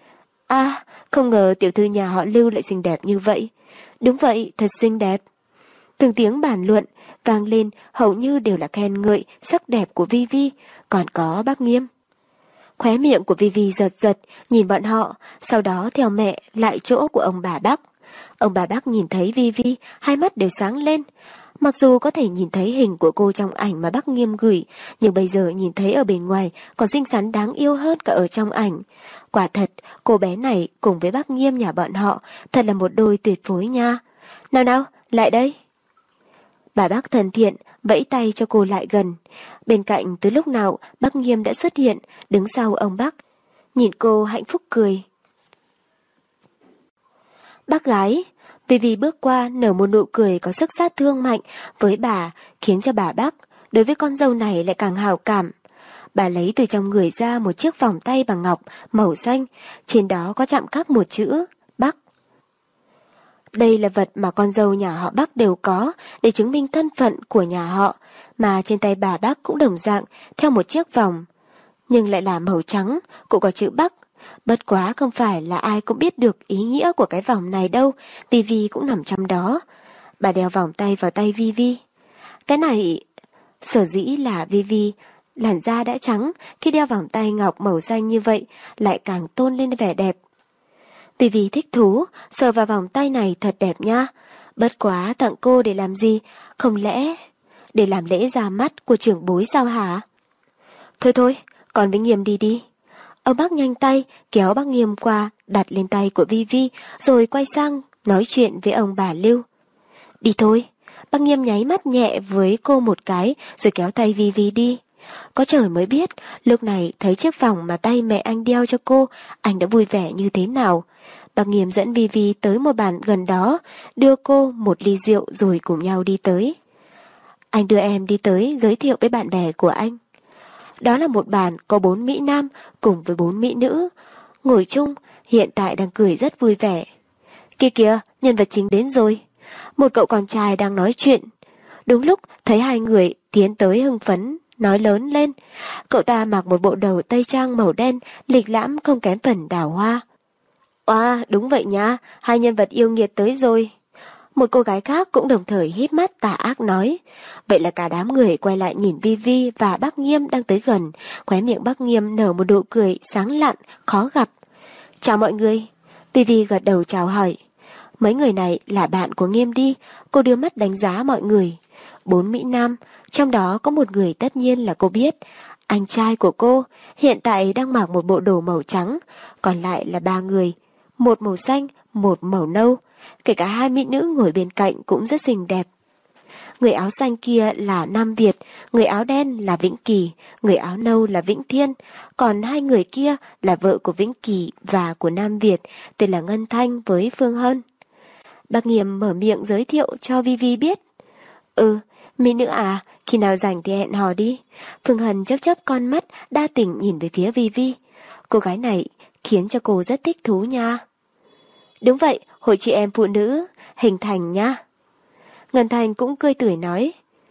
À, không ngờ tiểu thư nhà họ Lưu lại xinh đẹp như vậy. Đúng vậy, thật xinh đẹp. Từng tiếng bàn luận vang lên, hầu như đều là khen ngợi sắc đẹp của Vi Vi, còn có bác Nghiêm. Khóe miệng của Vi Vi giật giật, nhìn bọn họ, sau đó theo mẹ lại chỗ của ông bà Bắc. Ông bà Bắc nhìn thấy Vi Vi, hai mắt đều sáng lên. Mặc dù có thể nhìn thấy hình của cô trong ảnh mà bác Nghiêm gửi, nhưng bây giờ nhìn thấy ở bên ngoài còn xinh xắn đáng yêu hơn cả ở trong ảnh. Quả thật, cô bé này cùng với bác Nghiêm nhà bọn họ thật là một đôi tuyệt phối nha. Nào nào, lại đây. Bà Bắc thân thiện vẫy tay cho cô lại gần. Bên cạnh từ lúc nào bác Nghiêm đã xuất hiện, đứng sau ông Bắc, nhìn cô hạnh phúc cười. Bác gái! Vi Vi bước qua nở một nụ cười có sức sát thương mạnh với bà, khiến cho bà Bắc đối với con dâu này lại càng hào cảm. Bà lấy từ trong người ra một chiếc vòng tay bằng ngọc màu xanh, trên đó có chạm khắc một chữ Bắc. Đây là vật mà con dâu nhà họ Bắc đều có để chứng minh thân phận của nhà họ, mà trên tay bà Bắc cũng đồng dạng theo một chiếc vòng, nhưng lại là màu trắng, cũng có chữ Bắc. Bất quá không phải là ai cũng biết được ý nghĩa của cái vòng này đâu, Vi Vi cũng nằm trong đó. Bà đeo vòng tay vào tay Vi Vi. Cái này, sở dĩ là Vi Vi làn da đã trắng, khi đeo vòng tay ngọc màu xanh như vậy lại càng tôn lên vẻ đẹp. Vi Vi thích thú, sờ vào vòng tay này thật đẹp nha. Bất quá tặng cô để làm gì? Không lẽ để làm lễ ra mắt của trưởng bối sao hả? Thôi thôi, con với Nghiêm đi đi. Ông Bắc nhanh tay kéo bác Nghiêm qua đặt lên tay của Vi Vi, rồi quay sang nói chuyện với ông bà Lưu. Đi thôi. Bác Nghiêm nháy mắt nhẹ với cô một cái rồi kéo tay Vi Vi đi. Có trời mới biết lúc này thấy chiếc vòng mà tay mẹ anh đeo cho cô, anh đã vui vẻ như thế nào. Bác Nghiêm dẫn Vi Vi tới một bàn gần đó, đưa cô một ly rượu rồi cùng nhau đi tới. Anh đưa em đi tới giới thiệu với bạn bè của anh. Đó là một bàn có 4 Mỹ Nam cùng với 4 Mỹ Nữ, ngồi chung, hiện tại đang cười rất vui vẻ. Kìa kìa, nhân vật chính đến rồi. Một cậu con trai đang nói chuyện. Đúng lúc thấy hai người tiến tới hưng phấn, nói lớn lên. Cậu ta mặc một bộ đồ tây trang màu đen, lịch lãm không kém phần đào hoa. Oa, đúng vậy nha, hai nhân vật yêu nghiệt tới rồi. Một cô gái khác cũng đồng thời híp mắt tà ác nói. Vậy là cả đám người quay lại nhìn Vi Vi và bác Nghiêm đang tới gần. Khóe miệng bác Nghiêm nở một nụ cười sáng lạn, khó gặp. Chào mọi người. Vi Vi gật đầu chào hỏi. Mấy người này là bạn của Nghiêm đi. Cô đưa mắt đánh giá mọi người. 4 Mỹ Nam, trong đó có một người tất nhiên là cô biết. Anh trai của cô hiện tại đang mặc một bộ đồ màu trắng. Còn lại là 3 người, một màu xanh, một màu nâu. Kể cả hai mỹ nữ ngồi bên cạnh cũng rất xinh đẹp. Người áo xanh kia là Nam Việt, người áo đen là Vĩnh Kỳ, người áo nâu là Vĩnh Thiên, còn hai người kia là vợ của Vĩnh Kỳ và của Nam Việt, tên là Ngân Thanh với Phương Hân. Bác Nghiêm mở miệng giới thiệu cho Vi Vi biết. Mỹ nữ à, khi nào rảnh thì hẹn hò đi. Phương Hân chớp chớp con mắt đa tình nhìn về phía Vi Vi. Cô gái này khiến cho cô rất thích thú nha. Đúng vậy, hội chị em phụ nữ, hình thành nha. Ngân Thành cũng cười tủi nói.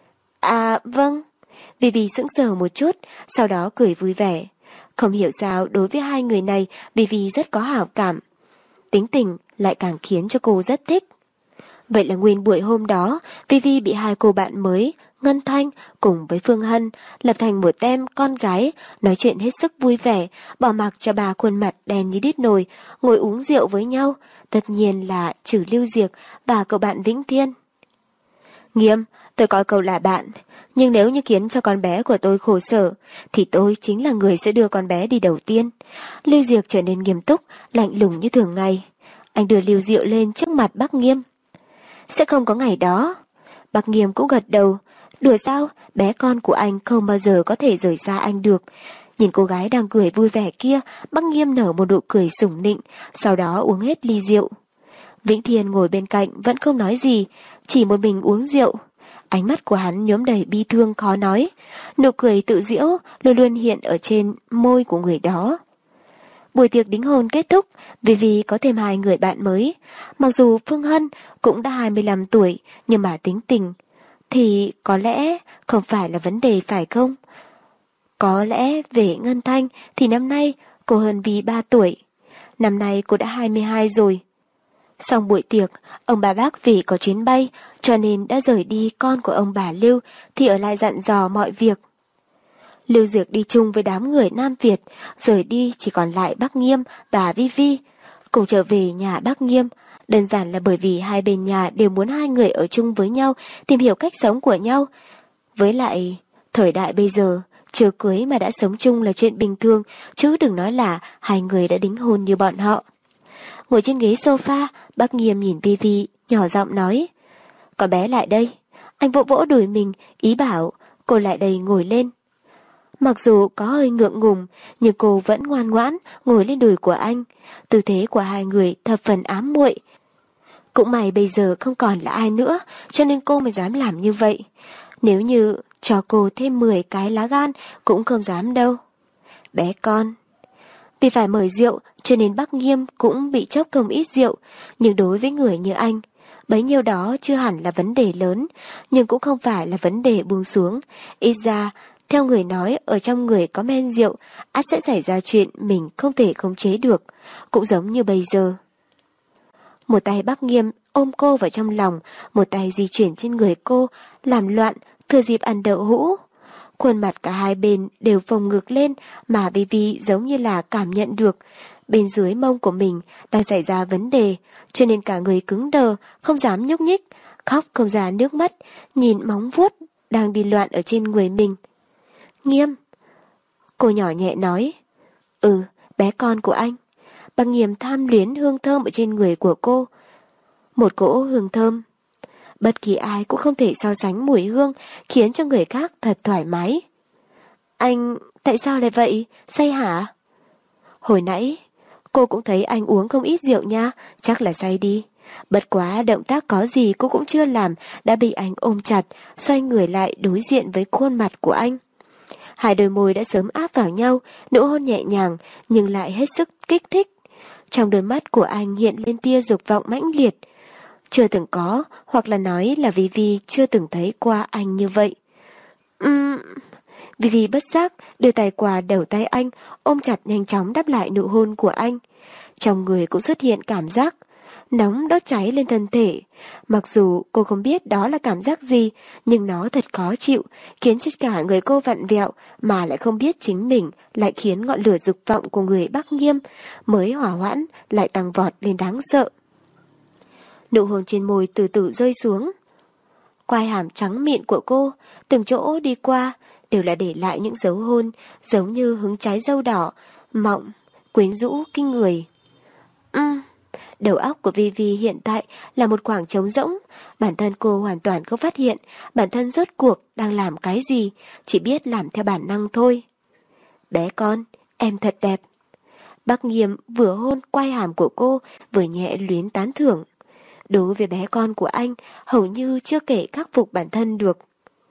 À vâng. Vi Vi sững sờ một chút, sau đó cười vui vẻ. Không hiểu sao đối với hai người này Vi Vi rất có hảo cảm. Tính tình lại càng khiến cho cô rất thích. Vậy là nguyên buổi hôm đó, Vi Vi bị hai cô bạn mới, Ngân Thanh cùng với Phương Hân, lập thành một tem con gái, nói chuyện hết sức vui vẻ, bỏ mặc cho bà khuôn mặt đen như đít nồi, ngồi uống rượu với nhau, tất nhiên là trừ Lưu Diệc và cậu bạn Vĩnh Thiên. Nghiêm, tôi coi cậu là bạn, nhưng nếu như khiến cho con bé của tôi khổ sở, thì tôi chính là người sẽ đưa con bé đi đầu tiên. Lưu Diệc trở nên nghiêm túc, lạnh lùng như thường ngày. Anh đưa ly rượu lên trước mặt bác Nghiêm. Sẽ không có ngày đó. Bác Nghiêm cũng gật đầu. Đùa sao, bé con của anh không bao giờ có thể rời xa anh được. Nhìn cô gái đang cười vui vẻ kia, bác Nghiêm nở một nụ cười sủng nịnh, sau đó uống hết ly rượu. Vĩnh Thiên ngồi bên cạnh vẫn không nói gì, chỉ một mình uống rượu. Ánh mắt của hắn nhuốm đầy bi thương khó nói, nụ cười tự giễu luôn luôn hiện ở trên môi của người đó. Buổi tiệc đính hôn kết thúc, vì có thêm hai người bạn mới. Mặc dù Phương Hân cũng đã 25 tuổi, nhưng mà tính tình thì có lẽ không phải là vấn đề phải không? Có lẽ về Ngân Thanh thì năm nay cô hơn Vi 3 tuổi. Năm nay cô đã 22 rồi. Xong buổi tiệc, ông bà bác vì có chuyến bay cho nên đã rời đi, con của ông bà Lưu thì ở lại dặn dò mọi việc. Lưu Diệc đi chung với đám người Nam Việt, rời đi chỉ còn lại bác Nghiêm và Vi Vi. Cùng trở về nhà bác Nghiêm, đơn giản là bởi vì hai bên nhà đều muốn hai người ở chung với nhau, tìm hiểu cách sống của nhau. Với lại, thời đại bây giờ, chưa cưới mà đã sống chung là chuyện bình thường, chứ đừng nói là hai người đã đính hôn như bọn họ. Ngồi trên ghế sofa, bác Nghiêm nhìn Vi Vi, nhỏ giọng nói. Con bé lại đây. Anh vỗ vỗ đùi mình, ý bảo cô lại đây ngồi lên. Mặc dù có hơi ngượng ngùng, nhưng cô vẫn ngoan ngoãn ngồi lên đùi của anh. Tư thế của hai người thập phần ám muội. Cũng may bây giờ không còn là ai nữa, cho nên cô mới dám làm như vậy. Nếu như cho cô thêm 10 cái lá gan cũng không dám đâu. Bé con. Vì phải mời rượu cho nên bác Nghiêm cũng bị chốc không ít rượu, nhưng đối với người như anh, bấy nhiêu đó chưa hẳn là vấn đề lớn, nhưng cũng không phải là vấn đề buông xuống. Ít ra, theo người nói ở trong người có men rượu, ắt sẽ xảy ra chuyện mình không thể khống chế được, cũng giống như bây giờ. Một tay bác Nghiêm ôm cô vào trong lòng, một tay di chuyển trên người cô, làm loạn, thừa dịp ăn đậu hũ. Khuôn mặt cả hai bên đều phồng ngược lên mà Vi giống như là cảm nhận được bên dưới mông của mình đang xảy ra vấn đề, cho nên cả người cứng đờ, không dám nhúc nhích, khóc không ra nước mắt, nhìn móng vuốt đang đi loạn ở trên người mình. Nghiêm. Cô nhỏ nhẹ nói. Ừ, bé con của anh. Bác Nghiêm tham luyến hương thơm ở trên người của cô. Một cỗ hương thơm. Bất kỳ ai cũng không thể so sánh mùi hương, khiến cho người khác thật thoải mái. Anh, tại sao lại vậy? Say hả? Hồi nãy, cô cũng thấy anh uống không ít rượu nha, chắc là say đi. Bất quá động tác có gì cô cũng chưa làm, đã bị anh ôm chặt, xoay người lại đối diện với khuôn mặt của anh. Hai đôi môi đã sớm áp vào nhau, nụ hôn nhẹ nhàng nhưng lại hết sức kích thích. Trong đôi mắt của anh hiện lên tia dục vọng mãnh liệt. Chưa từng có, hoặc là nói là Vi chưa từng thấy qua anh như vậy. Vi bất giác đưa tay qua đầu tay anh, ôm chặt nhanh chóng đáp lại nụ hôn của anh. Trong người cũng xuất hiện cảm giác nóng đốt cháy lên thân thể. Mặc dù cô không biết đó là cảm giác gì, nhưng nó thật khó chịu, khiến cho cả người cô vặn vẹo, mà lại không biết chính mình lại khiến ngọn lửa dục vọng của người Bắc Nghiêm mới hỏa hoãn lại tăng vọt lên đáng sợ. Nụ hôn trên môi từ từ rơi xuống. Quai hàm trắng mịn của cô, từng chỗ đi qua đều là để lại những dấu hôn giống như hứng trái dâu đỏ, mọng, quyến rũ kinh người. Đầu óc của Vi hiện tại là một khoảng trống rỗng, bản thân cô hoàn toàn không phát hiện bản thân rốt cuộc đang làm cái gì, chỉ biết làm theo bản năng thôi. Bé con, em thật đẹp. Bác Nghiêm vừa hôn quai hàm của cô, vừa nhẹ luyến tán thưởng. Đối với bé con của anh, hầu như chưa kể khắc phục bản thân được.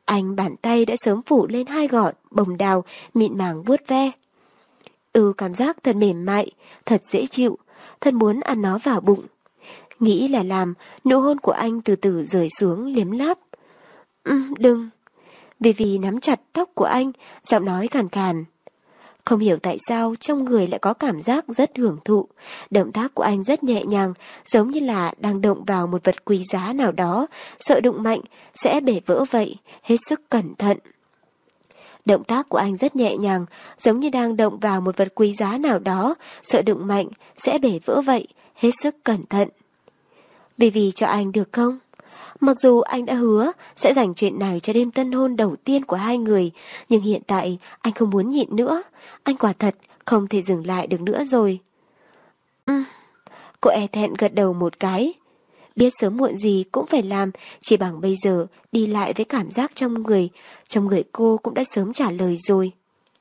Anh bàn tay đã sớm phủ lên hai gọn bồng đào mịn màng vuốt ve. Cảm giác thật mềm mại, thật dễ chịu, thật muốn ăn nó vào bụng. Nghĩ là làm, nụ hôn của anh từ từ rời xuống liếm láp. Đừng. Vì nắm chặt tóc của anh, giọng nói khàn khàn. Không hiểu tại sao trong người lại có cảm giác rất hưởng thụ. Động tác của anh rất nhẹ nhàng, giống như là đang động vào một vật quý giá nào đó, sợ đụng mạnh sẽ bể vỡ vậy, hết sức cẩn thận. Động tác của anh rất nhẹ nhàng, giống như đang động vào một vật quý giá nào đó, sợ đụng mạnh sẽ bể vỡ vậy, hết sức cẩn thận. Vì cho anh được không? Mặc dù anh đã hứa sẽ dành chuyện này cho đêm tân hôn đầu tiên của hai người, nhưng hiện tại anh không muốn nhịn nữa. Anh quả thật không thể dừng lại được nữa rồi. Cô e thẹn gật đầu một cái. Biết sớm muộn gì cũng phải làm, chỉ bằng bây giờ đi lại với cảm giác trong người cô cũng đã sớm trả lời rồi.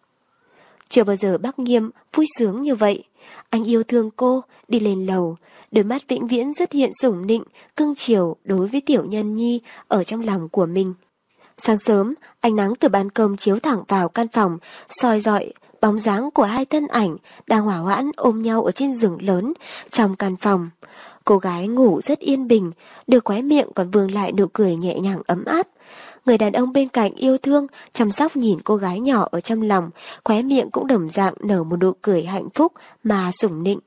Chưa bao giờ bác Nghiêm vui sướng như vậy. Anh yêu thương cô, đi lên lầu, đôi mắt vĩnh viễn xuất hiện sủng nịnh, cưng chiều đối với tiểu nhân nhi ở trong lòng của mình. Sáng sớm, ánh nắng từ ban công chiếu thẳng vào căn phòng, soi rọi bóng dáng của hai thân ảnh đang hỏa hoãn ôm nhau ở trên giường lớn trong căn phòng. Cô gái ngủ rất yên bình, đưa khóe miệng còn vương lại nụ cười nhẹ nhàng ấm áp. Người đàn ông bên cạnh yêu thương, chăm sóc nhìn cô gái nhỏ ở trong lòng, khóe miệng cũng đồng dạng nở một nụ cười hạnh phúc mà sủng nịnh.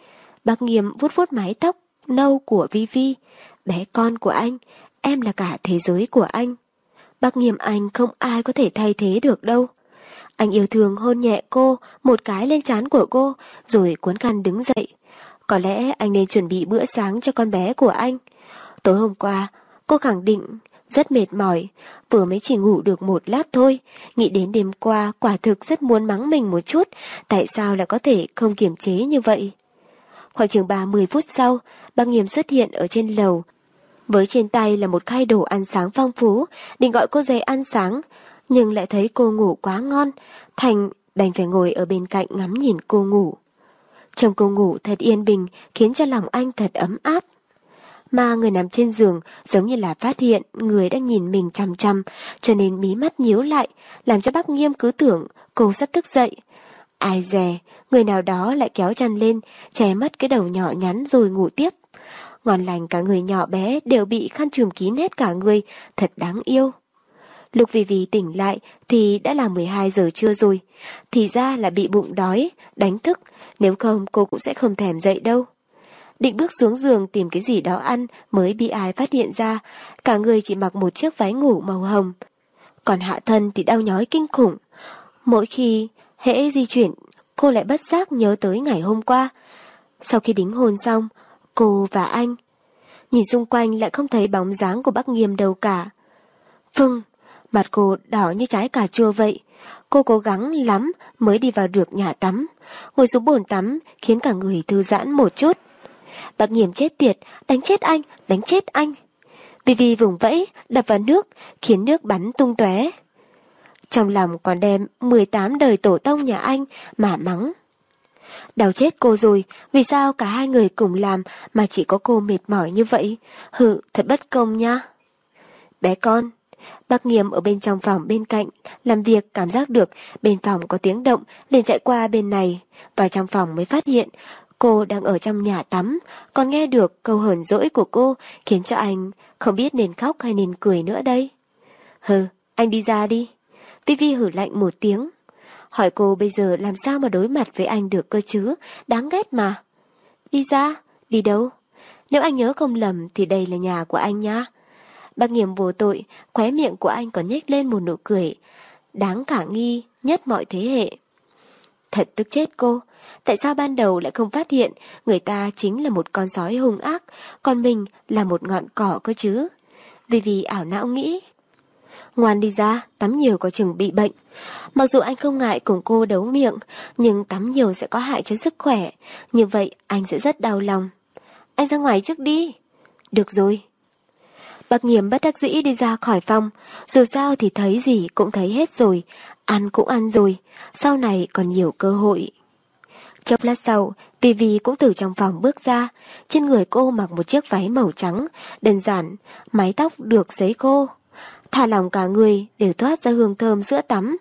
Bác Nghiêm vuốt vuốt mái tóc nâu của Vi Vi. Bé con của anh, em là cả thế giới của anh. Bác Nghiêm anh không ai có thể thay thế được đâu. Anh yêu thương hôn nhẹ cô một cái lên trán của cô, rồi cuốn khăn đứng dậy. Có lẽ anh nên chuẩn bị bữa sáng cho con bé của anh. Tối hôm qua, cô khẳng định rất mệt mỏi, vừa mới chỉ ngủ được một lát thôi. Nghĩ đến đêm qua quả thực rất muốn mắng mình một chút, tại sao lại có thể không kiềm chế như vậy. Khoảng chừng 30 phút sau, bác Nghiêm xuất hiện ở trên lầu. Với trên tay là một khay đồ ăn sáng phong phú, định gọi cô dậy ăn sáng, nhưng lại thấy cô ngủ quá ngon, Thành đành phải ngồi ở bên cạnh ngắm nhìn cô ngủ. Trông cô ngủ thật yên bình, khiến cho lòng anh thật ấm áp. Mà người nằm trên giường giống như là phát hiện người đang nhìn mình chằm chằm, cho nên mí mắt nhíu lại, làm cho bác Nghiêm cứ tưởng cô sắp thức dậy. Ai dè, người nào đó lại kéo chăn lên, che mất cái đầu nhỏ nhắn rồi ngủ tiếp. Ngon lành cả người nhỏ bé đều bị khăn trùm kín hết cả người, thật đáng yêu. Lúc Vi tỉnh lại thì đã là 12 giờ trưa rồi, thì ra là bị bụng đói, đánh thức, nếu không cô cũng sẽ không thèm dậy đâu. Định bước xuống giường tìm cái gì đó ăn mới bị ai phát hiện ra, cả người chỉ mặc một chiếc váy ngủ màu hồng. Còn hạ thân thì đau nhói kinh khủng. Mỗi khi hễ di chuyển, cô lại bất giác nhớ tới ngày hôm qua. Sau khi đính hôn xong, cô và anh nhìn xung quanh lại không thấy bóng dáng của bác Nghiêm đâu cả. Vâng, mặt cô đỏ như trái cà chua vậy. Cô cố gắng lắm mới đi vào được nhà tắm, ngồi xuống bồn tắm khiến cả người thư giãn một chút. Bác Nghiêm chết tiệt, đánh chết anh, đánh chết anh. Vi vùng vẫy, đập vào nước, khiến nước bắn tung tóe. Trong lòng còn đem 18 đời tổ tông nhà anh mà mắng. Đau chết cô rồi, vì sao cả hai người cùng làm mà chỉ có cô mệt mỏi như vậy? Thật bất công nha. Bé con, bác Nghiêm ở bên trong phòng bên cạnh làm việc cảm giác được bên phòng có tiếng động, liền chạy qua bên này, vào trong phòng mới phát hiện cô đang ở trong nhà tắm, còn nghe được câu hờn dỗi của cô khiến cho anh không biết nên khóc hay nên cười nữa đây. Anh đi ra đi. Vi hử lạnh một tiếng. Hỏi cô bây giờ làm sao mà đối mặt với anh được cơ chứ, đáng ghét mà. Đi ra, đi đâu? Nếu anh nhớ không lầm thì đây là nhà của anh nha. Bác Nghiêm vô tội, khóe miệng của anh còn nhếch lên một nụ cười đáng khả nghi nhất mọi thế hệ. Thật tức chết cô, tại sao ban đầu lại không phát hiện người ta chính là một con sói hung ác, còn mình là một ngọn cỏ cơ chứ? Vì ảo não nghĩ. Ngoan đi ra, tắm nhiều có chừng bị bệnh. Mặc dù anh không ngại cùng cô đấu miệng, nhưng tắm nhiều sẽ có hại cho sức khỏe, như vậy anh sẽ rất đau lòng. Anh ra ngoài trước đi. Được rồi. Bác Nghiêm bất đắc dĩ đi ra khỏi phòng, dù sao thì thấy gì cũng thấy hết rồi, ăn cũng ăn rồi, sau này còn nhiều cơ hội. Chốc lát sau, Vi cũng từ trong phòng bước ra, trên người cô mặc một chiếc váy màu trắng, đơn giản, mái tóc được sấy khô. thả lỏng cả người đều toát ra hương thơm sữa tắm.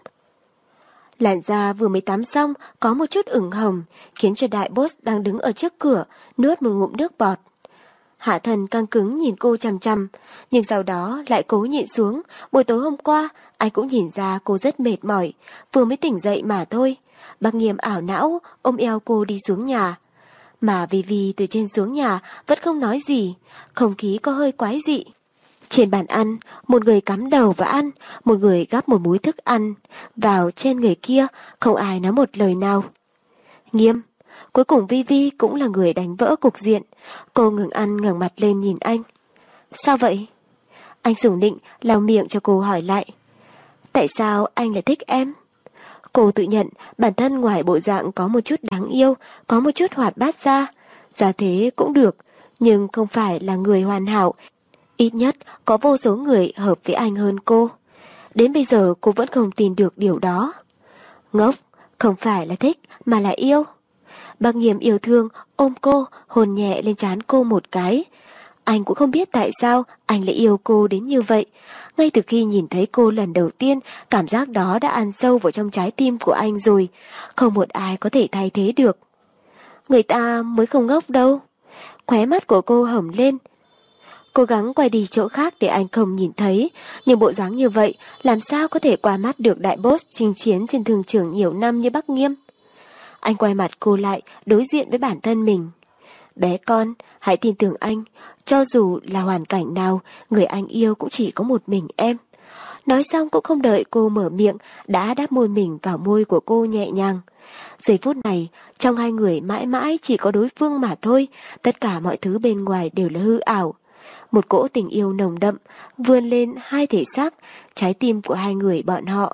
Làn da vừa mới tắm xong có một chút ửng hồng, khiến cho đại boss đang đứng ở trước cửa nuốt một ngụm nước bọt. Hạ Thần căng cứng nhìn cô chằm chằm, nhưng sau đó lại cố nhịn xuống. Buổi tối hôm qua, anh cũng nhìn ra cô rất mệt mỏi, vừa mới tỉnh dậy mà thôi. Bác Nghiêm ảo não ôm eo cô đi xuống nhà. Mà Vivi từ trên xuống nhà vẫn không nói gì, không khí có hơi quái dị. Trên bàn ăn, một người cắm đầu vào ăn, một người gắp một múi thức ăn vào trên người kia, không ai nói một lời nào. Nghiêm, cuối cùng Vivi cũng là người đánh vỡ cục diện. Cô ngừng ăn ngẩng mặt lên nhìn anh. Sao vậy? Anh sủng nịnh lau miệng cho cô hỏi lại. Tại sao anh lại thích em? Cô tự nhận bản thân ngoài bộ dạng có một chút đáng yêu, có một chút hoạt bát ra thế cũng được, nhưng không phải là người hoàn hảo. Ít nhất có vô số người hợp với anh hơn cô. Đến bây giờ cô vẫn không tin được điều đó. Ngốc, không phải là thích mà là yêu. Bác Nghiêm yêu thương ôm cô, hôn nhẹ lên trán cô một cái. Anh cũng không biết tại sao anh lại yêu cô đến như vậy. Ngay từ khi nhìn thấy cô lần đầu tiên, cảm giác đó đã ăn sâu vào trong trái tim của anh rồi. Không một ai có thể thay thế được. Người ta mới không ngốc đâu. Khóe mắt của cô hồng lên. Cố gắng quay đi chỗ khác để anh không nhìn thấy. Nhưng bộ dáng như vậy làm sao có thể qua mắt được đại boss chinh chiến trên thương trường nhiều năm như Bác Nghiêm. Anh quay mặt cô lại, đối diện với bản thân mình. Bé con, hãy tin tưởng anh. Cho dù là hoàn cảnh nào, người anh yêu cũng chỉ có một mình em. Nói xong cũng không đợi cô mở miệng, đã đáp môi mình vào môi của cô nhẹ nhàng. Giây phút này, trong hai người mãi mãi chỉ có đối phương mà thôi. Tất cả mọi thứ bên ngoài đều là hư ảo. Một cỗ tình yêu nồng đậm vươn lên hai thể xác, trái tim của hai người bọn họ.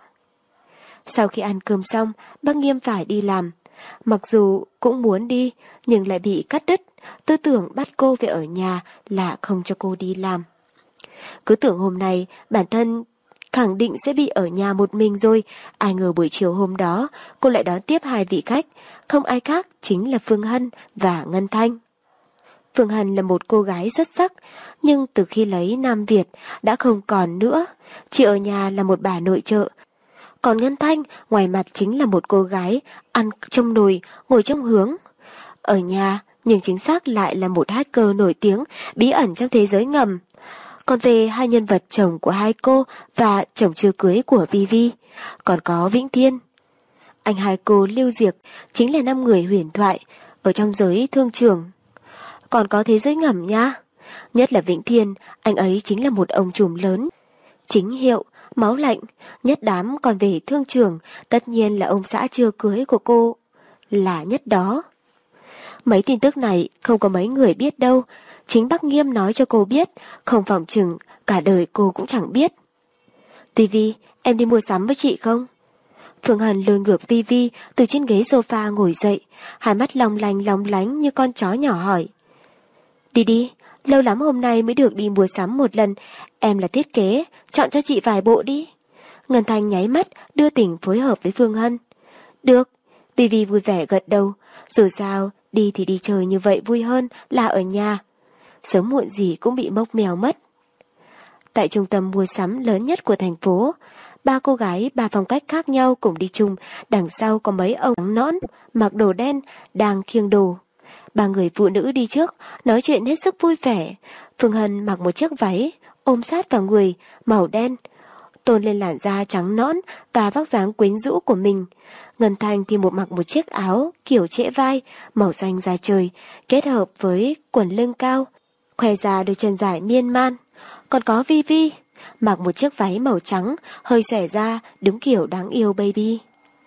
Sau khi ăn cơm xong, Bác Nghiêm phải đi làm. Mặc dù cũng muốn đi, nhưng lại bị cắt đứt. Tư tưởng bắt cô về ở nhà là không cho cô đi làm. Cứ tưởng hôm nay bản thân khẳng định sẽ bị ở nhà một mình rồi. Ai ngờ buổi chiều hôm đó cô lại đón tiếp hai vị khách. Không ai khác chính là Phương Hân và Ngân Thanh. Phương Hân là một cô gái xuất sắc, nhưng từ khi lấy Nam Việt đã không còn nữa. Chỉ ở nhà là một bà nội trợ. Còn Ngân Thanh ngoài mặt chính là một cô gái ăn trong nồi, ngồi trong hướng. Ở nhà nhưng chính xác lại là một hacker nổi tiếng, bí ẩn trong thế giới ngầm. Còn về hai nhân vật chồng của hai cô và chồng chưa cưới của Vivi, còn có Vĩnh Thiên. Anh hai cô Lưu Diệc chính là 5 người huyền thoại ở trong giới thương trường. Còn có thế giới ngầm nha. Nhất là Vĩnh Thiên, anh ấy chính là một ông trùm lớn. Chính hiệu, máu lạnh, nhất đám. Còn về thương trường, tất nhiên là ông xã chưa cưới của cô là nhất đó. Mấy tin tức này không có mấy người biết đâu. Chính Bác Nghiêm nói cho cô biết, không phòng chừng cả đời cô cũng chẳng biết. Vivi, em đi mua sắm với chị không? Phương Hân lôi ngược Vivi từ trên ghế sofa ngồi dậy, hai mắt long lánh như con chó nhỏ hỏi. Đi đi, lâu lắm hôm nay mới được đi mua sắm một lần, em là thiết kế, chọn cho chị vài bộ đi. Ngân Thanh nháy mắt, đưa tình phối hợp với Phương Hân. Được, Vivi vui vẻ gật đầu, dù sao, đi thì đi chơi như vậy vui hơn là ở nhà. Sớm muộn gì cũng bị mốc mèo mất. Tại trung tâm mua sắm lớn nhất của thành phố, 3 cô gái 3 phong cách khác nhau cùng đi chung, đằng sau có mấy ông trắng nõn, mặc đồ đen, đang khiêng đồ. 3 người phụ nữ đi trước, nói chuyện hết sức vui vẻ. Phương Hân mặc một chiếc váy, ôm sát vào người, màu đen, tôn lên làn da trắng nõn và vóc dáng quyến rũ của mình. Ngân Thanh thì mặc một chiếc áo kiểu trễ vai, màu xanh da trời, kết hợp với quần lưng cao, khoe ra đôi chân dài miên man. Còn có Vivi, mặc một chiếc váy màu trắng, hơi xòe ra, đúng kiểu đáng yêu baby.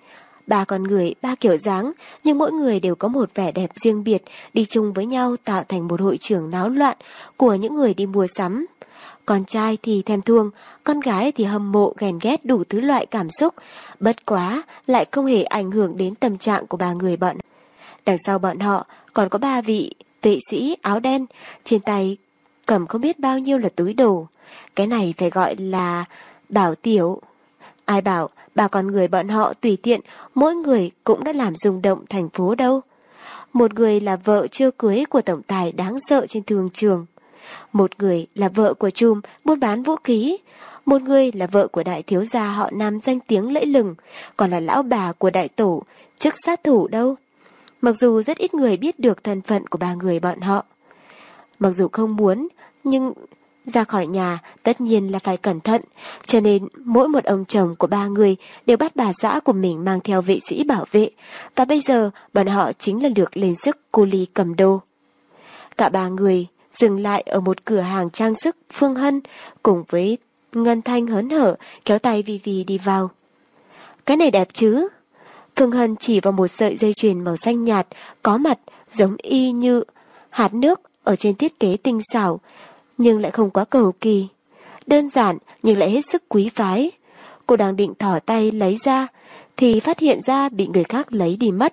3 con người, 3 kiểu dáng, nhưng mỗi người đều có một vẻ đẹp riêng biệt, đi chung với nhau tạo thành một hội trường náo loạn của những người đi mua sắm. Con trai thì thèm thuồng, con gái thì hâm mộ ghen ghét đủ thứ loại cảm xúc, bất quá lại không hề ảnh hưởng đến tâm trạng của 3 người bọn. Đằng sau bọn họ còn có 3 vị vệ sĩ áo đen, trên tay cầm không biết bao nhiêu là túi đồ. Cái này phải gọi là bảo tiểu. Ai bảo 3 con người bọn họ tùy tiện, mỗi người cũng đã làm rung động thành phố đâu. Một người là vợ chưa cưới của tổng tài đáng sợ trên thương trường. Một người là vợ của trùm buôn bán vũ khí, một người là vợ của đại thiếu gia họ Nam danh tiếng lẫy lừng, còn là lão bà của đại tổ, chức sát thủ đâu. Mặc dù rất ít người biết được thân phận của ba người bọn họ. Mặc dù không muốn, nhưng ra khỏi nhà tất nhiên là phải cẩn thận, cho nên mỗi một ông chồng của ba người đều bắt bà xã của mình mang theo vệ sĩ bảo vệ, và bây giờ bọn họ chính là được lên sức cô ly cầm đồ. Cả ba người dừng lại ở một cửa hàng trang sức Phương Hân, cùng với Ngân Thanh hớn hở kéo tay Vi Vi đi vào. Cái này đẹp chứ? Phương Hân chỉ vào một sợi dây chuyền màu xanh nhạt, có mặt giống y như hạt nước ở trên thiết kế tinh xảo, nhưng lại không quá cầu kỳ. Đơn giản nhưng lại hết sức quý phái. Cô đang định thỏ tay lấy ra, thì phát hiện ra bị người khác lấy đi mất.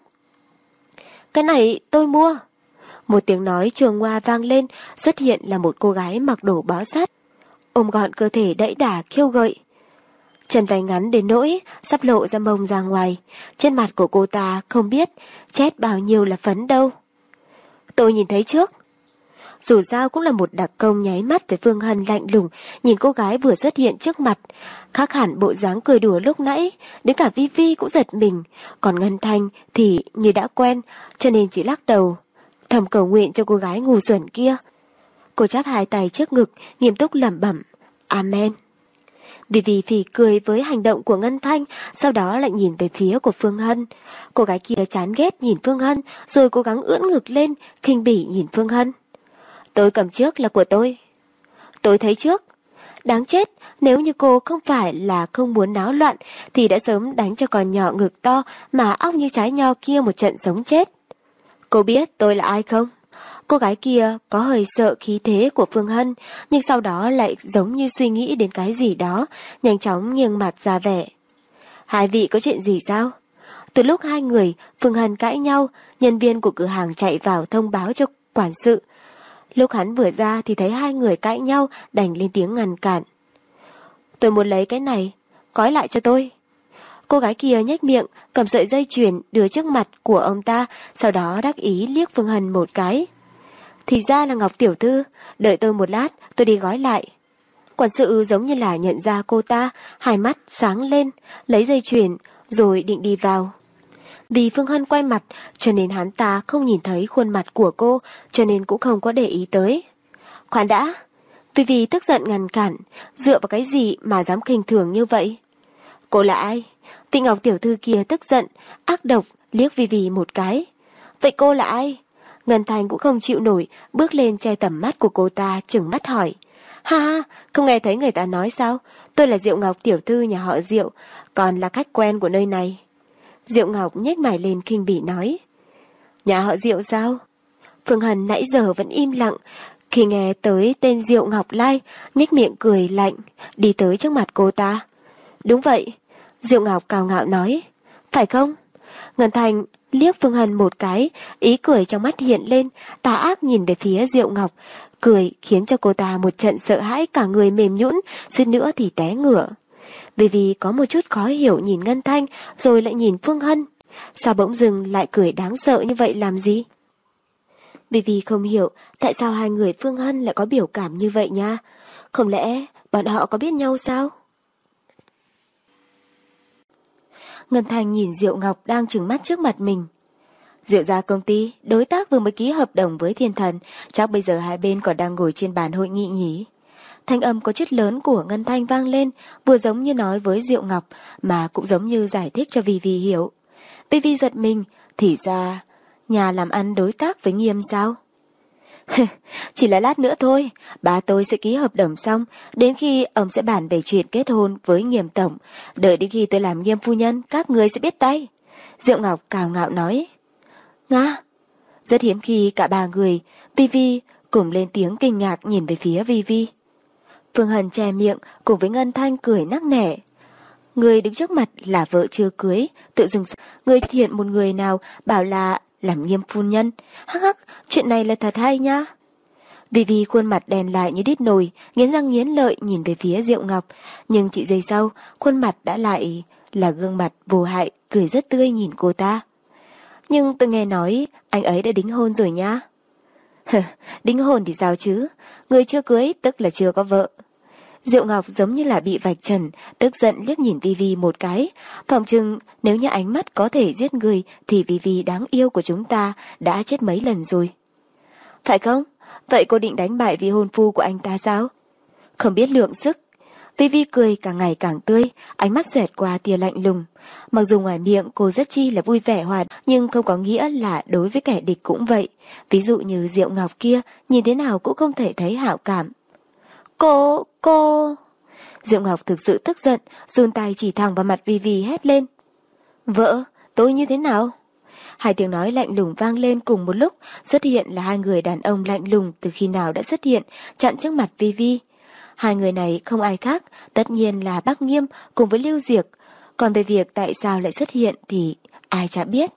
Cái này tôi mua. Một tiếng nói chuông hoa vang lên, xuất hiện là một cô gái mặc đồ bó sát, ôm gọn cơ thể đẫy đà khiêu gợi. Chân váy ngắn đến nỗi sắp lộ ra mông ra ngoài. Trên mặt của cô ta không biết chét bao nhiêu là phấn đâu. Tôi nhìn thấy trước. Dù sao cũng là một đặc công nháy mắt với Phương Hân lạnh lùng, nhìn cô gái vừa xuất hiện trước mặt. Khác hẳn bộ dáng cười đùa lúc nãy, đến cả Vi Vi cũng giật mình. Còn Ngân Thanh thì như đã quen, cho nên chỉ lắc đầu, thầm cầu nguyện cho cô gái ngu xuẩn kia. Cô chắp hai tay trước ngực, nghiêm túc lẩm bẩm, Amen. Vi Vi phì cười với hành động của Ngân Thanh, sau đó lại nhìn về phía của Phương Hân. Cô gái kia chán ghét nhìn Phương Hân, rồi cố gắng ưỡn ngực lên, khinh bỉ nhìn Phương Hân. Tôi cầm trước là của tôi. Tôi thấy trước. Đáng chết, nếu như cô không phải là không muốn náo loạn thì đã sớm đánh cho con nhỏ ngực to mà óc như trái nho kia một trận sống chết. Cô biết tôi là ai không? Cô gái kia có hơi sợ khí thế của Phương Hân, nhưng sau đó lại giống như suy nghĩ đến cái gì đó, nhanh chóng nghiêng mặt ra vẻ. Hai vị có chuyện gì sao? Từ lúc hai người, Phương Hân cãi nhau, nhân viên của cửa hàng chạy vào thông báo cho quản sự. Lúc hắn vừa ra thì thấy hai người cãi nhau, đành lên tiếng ngăn cản. Tôi muốn lấy cái này, gói lại cho tôi. Cô gái kia nhếch miệng, cầm sợi dây chuyền đưa trước mặt của ông ta, sau đó đắc ý liếc Phương Hân một cái. Thì ra là Ngọc tiểu thư, đợi tôi một lát, tôi đi gói lại. Quản sự giống như là nhận ra cô ta, hai mắt sáng lên, lấy dây chuyền, rồi định đi vào. Vì Phương Hân quay mặt, cho nên hắn ta không nhìn thấy khuôn mặt của cô, cho nên cũng không có để ý tới. Khoan đã, vì tức giận ngăn cản, dựa vào cái gì mà dám khinh thường như vậy? Cô là ai? Vị Ngọc tiểu thư kia tức giận, ác độc, liếc Vi một cái. Vậy cô là ai? Ngân Thanh cũng không chịu nổi, bước lên che tầm mắt của cô ta, trừng mắt hỏi. Ha ha, không nghe thấy người ta nói sao? Tôi là Diệu Ngọc tiểu thư nhà họ Diệu, còn là khách quen của nơi này. Diệu Ngọc nhếch mày lên khinh bỉ nói. Nhà họ Diệu sao? Phương Hân nãy giờ vẫn im lặng, khi nghe tới tên Diệu Ngọc Lai, nhếch miệng cười lạnh, đi tới trước mặt cô ta. Đúng vậy, Diệu Ngọc cao ngạo nói. Phải không? Ngân Thành liếc Phương Hân một cái, ý cười trong mắt hiện lên, tà ác nhìn về phía Diệu Ngọc, cười khiến cho cô ta một trận sợ hãi cả người mềm nhũn, suýt nữa thì té ngửa. Vì có một chút khó hiểu nhìn Ngân Thanh, rồi lại nhìn Phương Hân. Sao bỗng dưng lại cười đáng sợ như vậy làm gì? Vì không hiểu tại sao hai người Phương Hân lại có biểu cảm như vậy nha. Không lẽ bọn họ có biết nhau sao? Ngân Thanh nhìn Diệu Ngọc đang trừng mắt trước mặt mình. Diệu gia công ty, đối tác vừa mới ký hợp đồng với Thiên Thần, chắc bây giờ hai bên còn đang ngồi trên bàn hội nghị nhỉ? Thanh âm có chút lớn của Ngân Thanh vang lên, vừa giống như nói với Diệu Ngọc, mà cũng giống như giải thích cho Vi hiểu. Vi giật mình, thì ra, nhà làm ăn đối tác với Nghiêm sao? Chỉ là lát nữa thôi, bà tôi sẽ ký hợp đồng xong, đến khi ông sẽ bàn về chuyện kết hôn với Nghiêm tổng, đợi đến khi tôi làm Nghiêm phu nhân, các người sẽ biết tay. Diệu Ngọc cào ngạo nói. Nga! Rất hiếm khi cả ba người, Vi cùng lên tiếng kinh ngạc nhìn về phía Vi. Phương Hân che miệng cùng với Ngân Thanh cười nắc nẻ. Người đứng trước mặt là vợ chưa cưới, tự dưng người hiện một người nào bảo là làm Nghiêm phu nhân. Hắc hắc, chuyện này là thật hay nha. Vi khuôn mặt đen lại như đít nồi, nghiến răng nghiến lợi nhìn về phía Diệu Ngọc, nhưng chỉ giây sau, khuôn mặt đã lại là gương mặt vô hại, cười rất tươi nhìn cô ta. Nhưng tôi nghe nói anh ấy đã đính hôn rồi nha. Đính hôn thì sao chứ, người chưa cưới tức là chưa có vợ. Diệu Ngọc giống như là bị vạch trần, tức giận liếc nhìn Vivi một cái. Phỏng chừng nếu như ánh mắt có thể giết người thì Vivi đáng yêu của chúng ta đã chết mấy lần rồi. Phải không? Vậy cô định đánh bại vị hôn phu của anh ta sao? Không biết lượng sức. Vivi cười càng ngày càng tươi, ánh mắt xẹt qua tia lạnh lùng. Mặc dù ngoài miệng cô rất chi là vui vẻ hoạt, nhưng không có nghĩa là đối với kẻ địch cũng vậy. Ví dụ như Diệu Ngọc kia, nhìn thế nào cũng không thể thấy hảo cảm. Cô... Diệu Ngọc thực sự tức giận, giun tay chỉ thẳng vào mặt Vivi hét lên. Vợ, tôi như thế nào? Hai tiếng nói lạnh lùng vang lên cùng một lúc, xuất hiện là hai người đàn ông lạnh lùng từ khi nào đã xuất hiện, chặn trước mặt Vivi. Hai người này không ai khác, tất nhiên là Bắc Nghiêm cùng với Lưu Diệc. Còn về việc tại sao lại xuất hiện thì ai chả biết.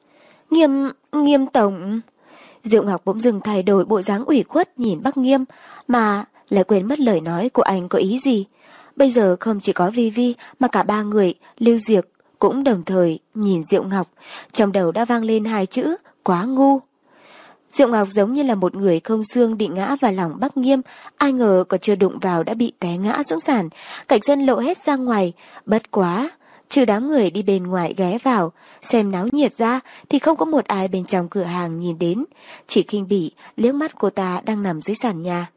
Nghiêm tổng... Diệu Ngọc bỗng dừng thay đổi bộ dáng ủy khuất nhìn Bắc Nghiêm, mà lại quên mất lời nói của anh có ý gì. Bây giờ không chỉ có Vivi mà cả ba người, Lưu Diệc cũng đồng thời nhìn Diệu Ngọc, trong đầu đã vang lên hai chữ quá ngu. Diệu Ngọc giống như là một người không xương định ngã vào lòng Bắc Nghiêm, ai ngờ còn chưa đụng vào đã bị té ngã xuống sàn, cảnh dân lộ hết ra ngoài, bất quá. Trừ đám người đi bên ngoài ghé vào, xem náo nhiệt ra thì không có một ai bên trong cửa hàng nhìn đến, chỉ khinh bỉ liếc mắt cô ta đang nằm dưới sàn nhà.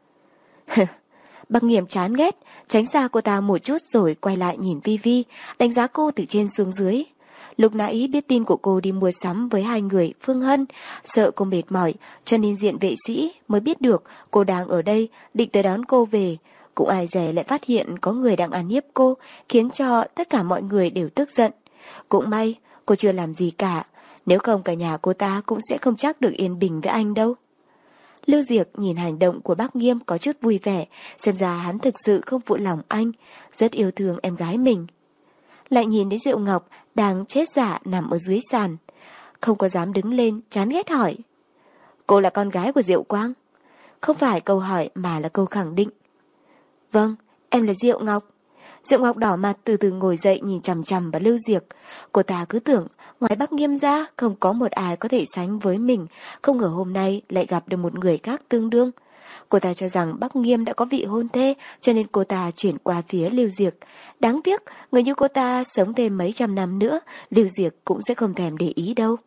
Bắc Nghiêm chán ghét, tránh xa cô ta một chút rồi quay lại nhìn Vivi, đánh giá cô từ trên xuống dưới. Lúc nãy biết tin của cô đi mua sắm với hai người Phương Hân, sợ cô mệt mỏi cho nên diện vệ sĩ mới biết được cô đang ở đây, định tới đón cô về. Cũng ai dè lại phát hiện có người đang ăn hiếp cô, khiến cho tất cả mọi người đều tức giận. Cũng may cô chưa làm gì cả, nếu không cả nhà cô ta cũng sẽ không chắc được yên bình với anh đâu. Lưu Diệc nhìn hành động của Bác Nghiêm có chút vui vẻ, xem ra hắn thực sự không phụ lòng anh, rất yêu thương em gái mình. Lại nhìn đến Diệu Ngọc đang chết giả nằm ở dưới sàn, không có dám đứng lên, chán ghét hỏi. Cô là con gái của Diệu Quang? Không phải câu hỏi mà là câu khẳng định. Vâng, em là Diệu Ngọc. Diệu Ngọc đỏ mặt từ từ ngồi dậy nhìn chằm chằm vào Lưu Diệc. Cô ta cứ tưởng ngoài Bác Nghiêm ra không có một ai có thể sánh với mình, không ngờ hôm nay lại gặp được một người khác tương đương. Cô ta cho rằng Bác Nghiêm đã có vị hôn thê cho nên cô ta chuyển qua phía Lưu Diệc. Đáng tiếc, người như cô ta sống thêm mấy trăm năm nữa, Lưu Diệc cũng sẽ không thèm để ý đâu.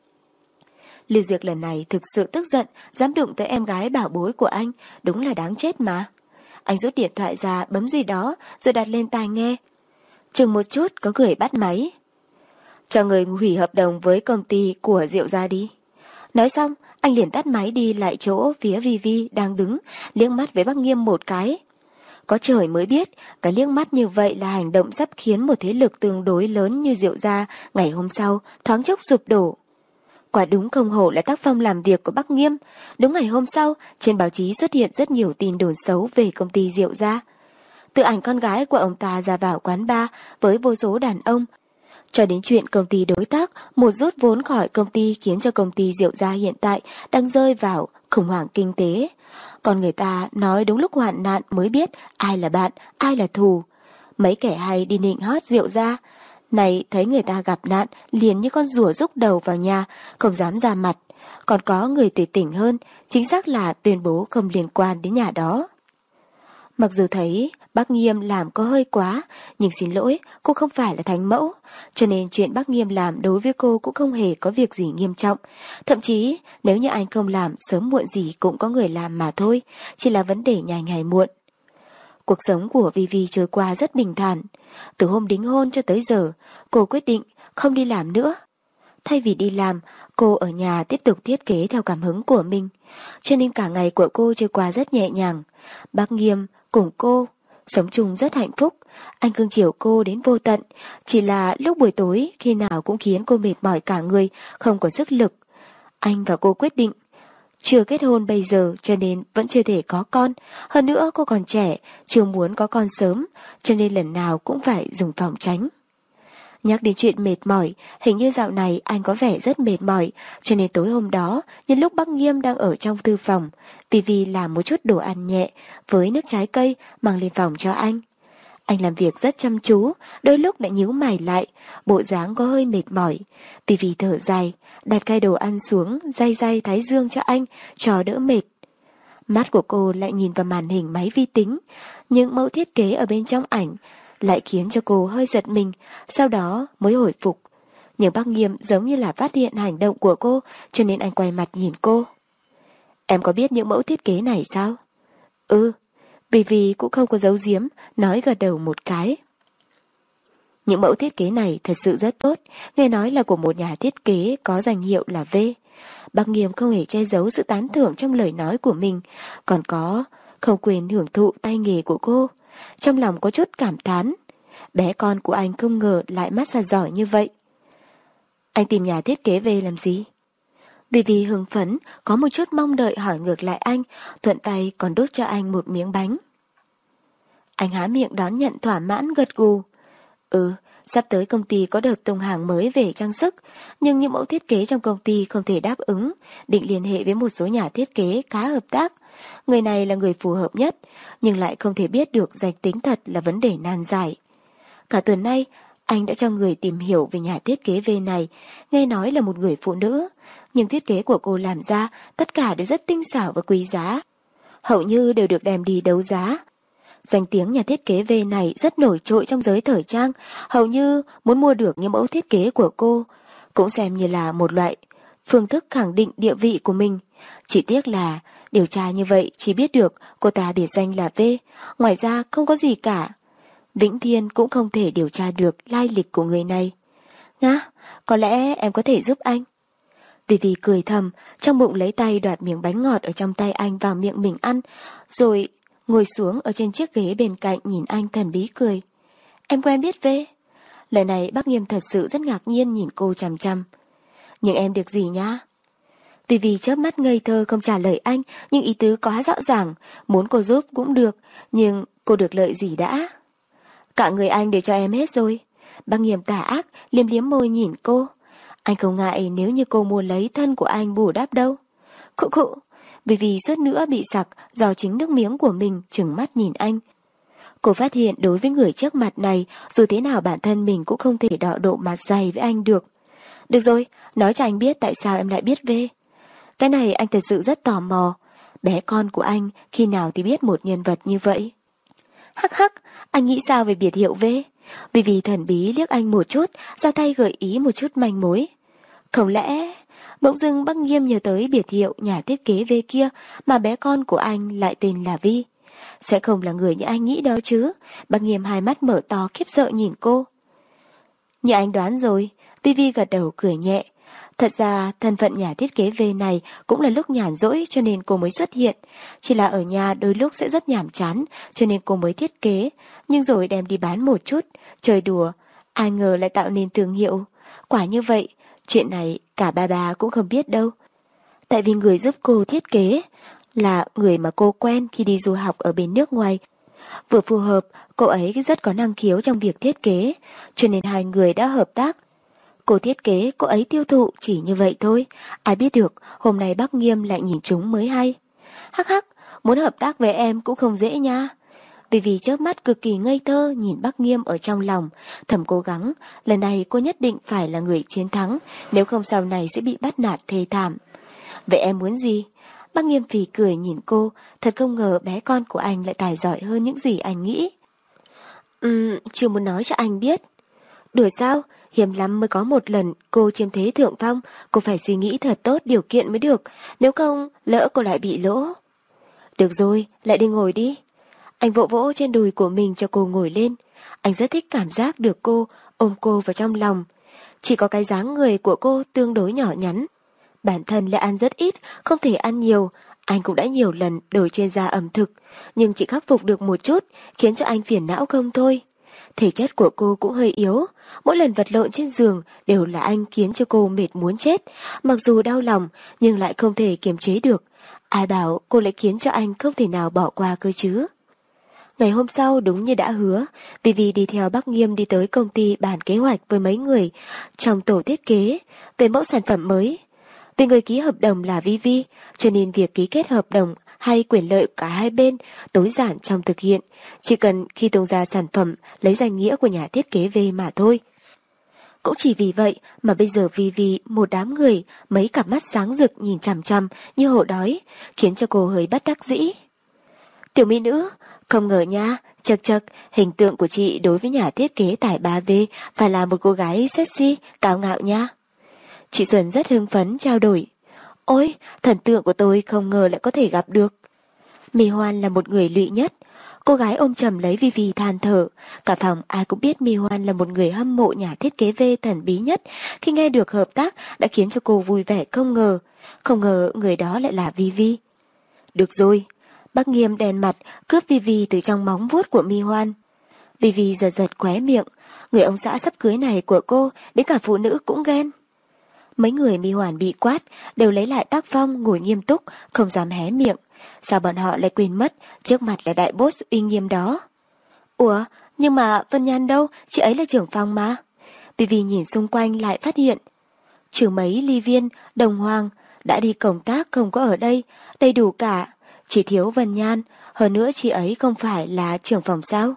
Lưu Diệc lần này thực sự tức giận, dám đụng tới em gái bảo bối của anh, đúng là đáng chết mà. Anh rút điện thoại ra bấm gì đó rồi đặt lên tai nghe. Chừng một chút có người bắt máy. Cho người hủy hợp đồng với công ty của Diệu gia đi. Nói xong anh liền tắt máy đi lại chỗ phía Vivi đang đứng, liếc mắt với Bác Nghiêm một cái. Có trời mới biết cái liếc mắt như vậy là hành động sắp khiến một thế lực tương đối lớn như Diệu gia ngày hôm sau thoáng chốc sụp đổ. Quả đúng không hổ là tác phong làm việc của Bác Nghiêm. Đúng ngày hôm sau, trên báo chí xuất hiện rất nhiều tin đồn xấu về công ty Diệu gia. Từ ảnh con gái của ông ta ra vào quán bar với vô số đàn ông, cho đến chuyện công ty đối tác một rút vốn khỏi công ty khiến cho công ty Diệu gia hiện tại đang rơi vào khủng hoảng kinh tế. Còn người ta nói đúng lúc hoạn nạn mới biết ai là bạn, ai là thù. Mấy kẻ hay đi nịnh hót Diệu gia, này thấy người ta gặp nạn liền như con rùa rúc đầu vào nhà, không dám ra mặt. Còn có người tùy tỉnh hơn, chính xác là tuyên bố không liên quan đến nhà đó. Mặc dù thấy Bác Nghiêm làm có hơi quá, nhưng xin lỗi, cô không phải là thánh mẫu, cho nên chuyện Bác Nghiêm làm đối với cô cũng không hề có việc gì nghiêm trọng. Thậm chí, nếu như anh không làm, sớm muộn gì cũng có người làm mà thôi, chỉ là vấn đề nhanh hay muộn. Cuộc sống của Vivi trôi qua rất bình thản. Từ hôm đính hôn cho tới giờ, cô quyết định không đi làm nữa. Thay vì đi làm, cô ở nhà tiếp tục thiết kế theo cảm hứng của mình. Cho nên cả ngày của cô trôi qua rất nhẹ nhàng. Bác Nghiêm cùng cô sống chung rất hạnh phúc. Anh cưng chiều cô đến vô tận. Chỉ là lúc buổi tối khi nào cũng khiến cô mệt mỏi cả người, không có sức lực. Anh và cô quyết định chưa kết hôn bây giờ cho nên vẫn chưa thể có con. Hơn nữa cô còn trẻ, chưa muốn có con sớm, cho nên lần nào cũng phải dùng phòng tránh. Nhắc đến chuyện mệt mỏi, hình như dạo này anh có vẻ rất mệt mỏi, cho nên tối hôm đó, nhân lúc Bác Nghiêm đang ở trong thư phòng, Vivi làm một chút đồ ăn nhẹ với nước trái cây mang lên phòng cho anh. Anh làm việc rất chăm chú, đôi lúc lại nhíu mày lại, bộ dáng có hơi mệt mỏi. Vì thở dài, đặt cái đồ ăn xuống, day day thái dương cho anh, cho đỡ mệt. Mắt của cô lại nhìn vào màn hình máy vi tính, những mẫu thiết kế ở bên trong ảnh lại khiến cho cô hơi giật mình, sau đó mới hồi phục. Nhưng bác Nghiêm giống như là phát hiện hành động của cô, cho nên anh quay mặt nhìn cô. Em có biết những mẫu thiết kế này sao? Ừ, vì cũng không có giấu giếm, nói gật đầu một cái. Những mẫu thiết kế này thật sự rất tốt, nghe nói là của một nhà thiết kế có danh hiệu là V. Bác Nghiêm không hề che giấu sự tán thưởng trong lời nói của mình, còn có không quên hưởng thụ tay nghề của cô. Trong lòng có chút cảm thán, bé con của anh không ngờ lại massage giỏi như vậy. Anh tìm nhà thiết kế về làm gì? Vì hưng phấn, có một chút mong đợi hỏi ngược lại anh, thuận tay còn đút cho anh một miếng bánh. Anh há miệng đón nhận thỏa mãn gật gù. Sắp tới công ty có đợt tung hàng mới về trang sức, nhưng những mẫu thiết kế trong công ty không thể đáp ứng, định liên hệ với một số nhà thiết kế khá hợp tác. Người này là người phù hợp nhất, nhưng lại không thể biết được danh tính thật là vấn đề nan giải. Cả tuần nay, anh đã cho người tìm hiểu về nhà thiết kế V này, nghe nói là một người phụ nữ, nhưng thiết kế của cô làm ra tất cả đều rất tinh xảo và quý giá. Hầu như đều được đem đi đấu giá. Danh tiếng nhà thiết kế V này rất nổi trội trong giới thời trang, hầu như muốn mua được những mẫu thiết kế của cô, cũng xem như là một loại phương thức khẳng định địa vị của mình. Chỉ tiếc là điều tra như vậy chỉ biết được cô ta biệt danh là V, ngoài ra không có gì cả. Vĩnh Thiên cũng không thể điều tra được lai lịch của người này. Ngã, có lẽ em có thể giúp anh. Vì cười thầm, trong bụng lấy tay đoạt miếng bánh ngọt ở trong tay anh vào miệng mình ăn, rồi ngồi xuống ở trên chiếc ghế bên cạnh nhìn anh thần bí cười. Em quen biết V. Lời này bác Nghiêm thật sự rất ngạc nhiên nhìn cô chằm chằm. Nhưng em được gì nhá? Vì chớp mắt ngây thơ không trả lời anh, nhưng ý tứ quá rõ ràng, muốn cô giúp cũng được, nhưng cô được lợi gì đã? Cả người anh đều cho em hết rồi. Bác Nghiêm tà ác, liếm liếm môi nhìn cô. Anh không ngại nếu như cô muốn lấy thân của anh bù đắp đâu. Khụ khụ, vì suốt nữa bị sặc do chính nước miếng của mình trừng mắt nhìn anh. Cô phát hiện đối với người trước mặt này, dù thế nào bản thân mình cũng không thể đọ độ mặt dày với anh được. Được rồi, nói cho anh biết tại sao em lại biết V. Cái này anh thật sự rất tò mò. Bé con của anh khi nào thì biết một nhân vật như vậy? Hắc hắc, anh nghĩ sao về biệt hiệu V? Vì thần bí liếc anh một chút, ra tay gợi ý một chút manh mối. Không lẽ bỗng dưng bác Nghiêm nhớ tới biệt hiệu nhà thiết kế V kia mà bé con của anh lại tên là Vi? Sẽ không là người như anh nghĩ đó chứ? Bác Nghiêm hai mắt mở to khiếp sợ nhìn cô. Như anh đoán rồi, Vi gật đầu cười nhẹ. Thật ra thân phận nhà thiết kế V này cũng là lúc nhàn rỗi cho nên cô mới xuất hiện. Chỉ là ở nhà đôi lúc sẽ rất nhàm chán cho nên cô mới thiết kế, nhưng rồi đem đi bán một chút, chơi đùa. Ai ngờ lại tạo nên thương hiệu. Quả như vậy, chuyện này cả bà cũng không biết đâu. Tại vì người giúp cô thiết kế là người mà cô quen khi đi du học ở bên nước ngoài. Vừa phù hợp, cô ấy rất có năng khiếu trong việc thiết kế, cho nên hai người đã hợp tác. Cô thiết kế, cô ấy tiêu thụ, chỉ như vậy thôi. Ai biết được, hôm nay bác Nghiêm lại nhìn chúng mới hay. Hắc hắc, muốn hợp tác với em cũng không dễ nha. Vì chớp mắt cực kỳ ngây thơ nhìn bác Nghiêm ở trong lòng, thầm cố gắng, lần này cô nhất định phải là người chiến thắng, nếu không sau này sẽ bị bắt nạt thê thảm. Vậy em muốn gì? Bác Nghiêm phì cười nhìn cô, thật không ngờ bé con của anh lại tài giỏi hơn những gì anh nghĩ. Chưa muốn nói cho anh biết. Đùa sao? Hiếm lắm mới có một lần cô chiếm thế thượng phong, cô phải suy nghĩ thật tốt điều kiện mới được, nếu không lỡ cô lại bị lỗ. Được rồi, lại đi ngồi đi. Anh vỗ vỗ trên đùi của mình cho cô ngồi lên. Anh rất thích cảm giác được cô ôm cô vào trong lòng. Chỉ có cái dáng người của cô tương đối nhỏ nhắn. Bản thân lại ăn rất ít, không thể ăn nhiều. Anh cũng đã nhiều lần đổi chuyên gia ẩm thực, nhưng chỉ khắc phục được một chút, khiến cho anh phiền não không thôi. Thể chất của cô cũng hơi yếu, mỗi lần vật lộn trên giường đều là anh khiến cho cô mệt muốn chết, mặc dù đau lòng nhưng lại không thể kiềm chế được. Ai bảo cô lại khiến cho anh không thể nào bỏ qua cơ chứ. Ngày hôm sau đúng như đã hứa, Vivi đi theo bác Nghiêm đi tới công ty bàn kế hoạch với mấy người trong tổ thiết kế về mẫu sản phẩm mới. Vì người ký hợp đồng là Vivi, cho nên việc ký kết hợp đồng hay quyền lợi cả hai bên, tối giản trong thực hiện, chỉ cần khi tung ra sản phẩm lấy danh nghĩa của nhà thiết kế V mà thôi. Cũng chỉ vì vậy mà bây giờ vì một đám người, mấy cặp mắt sáng rực nhìn chằm chằm như hổ đói, khiến cho cô hơi bất đắc dĩ. Tiểu mỹ nữ, không ngờ nha, chật chật, hình tượng của chị đối với nhà thiết kế tài 3V phải là một cô gái sexy, cao ngạo nha. Chị Xuân rất hưng phấn trao đổi. Ôi, thần tượng của tôi không ngờ lại có thể gặp được. My Hoan là một người lụy nhất. Cô gái ôm chầm lấy Vivi than thở. Cả phòng ai cũng biết My Hoan là một người hâm mộ nhà thiết kế V thần bí nhất. Khi nghe được hợp tác đã khiến cho cô vui vẻ không ngờ. Không ngờ người đó lại là Vivi. Được rồi. Bác Nghiêm đèn mặt cướp Vivi từ trong móng vuốt của My Hoan. Vivi giật giật khóe miệng. Người ông xã sắp cưới này của cô đến cả phụ nữ cũng ghen. Mấy người My Hoan bị quát đều lấy lại tác phong ngồi nghiêm túc, không dám hé miệng. Sao bọn họ lại quên mất trước mặt là đại boss uy nghiêm đó? Ủa, nhưng mà Vân Nhan đâu? Chị ấy là trưởng phòng mà. Vivi nhìn xung quanh lại phát hiện trừ mấy ly viên, đồng hoàng đã đi công tác không có ở đây, đầy đủ cả. Chỉ thiếu Vân Nhan, hơn nữa chị ấy không phải là trưởng phòng sao?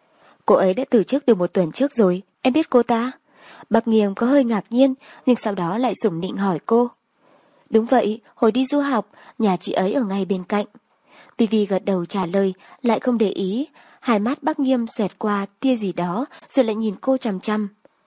Cô ấy đã từ chức được 1 tuần trước rồi, em biết cô ta? Bác Nghiêng có hơi ngạc nhiên, nhưng sau đó lại sủng nịnh hỏi cô. Đúng vậy, hồi đi du học, nhà chị ấy ở ngay bên cạnh. Vivi gật đầu trả lời, lại không để ý. Hai mắt bác Nghiêm xoẹt qua tia gì đó, rồi lại nhìn cô chằm chằm.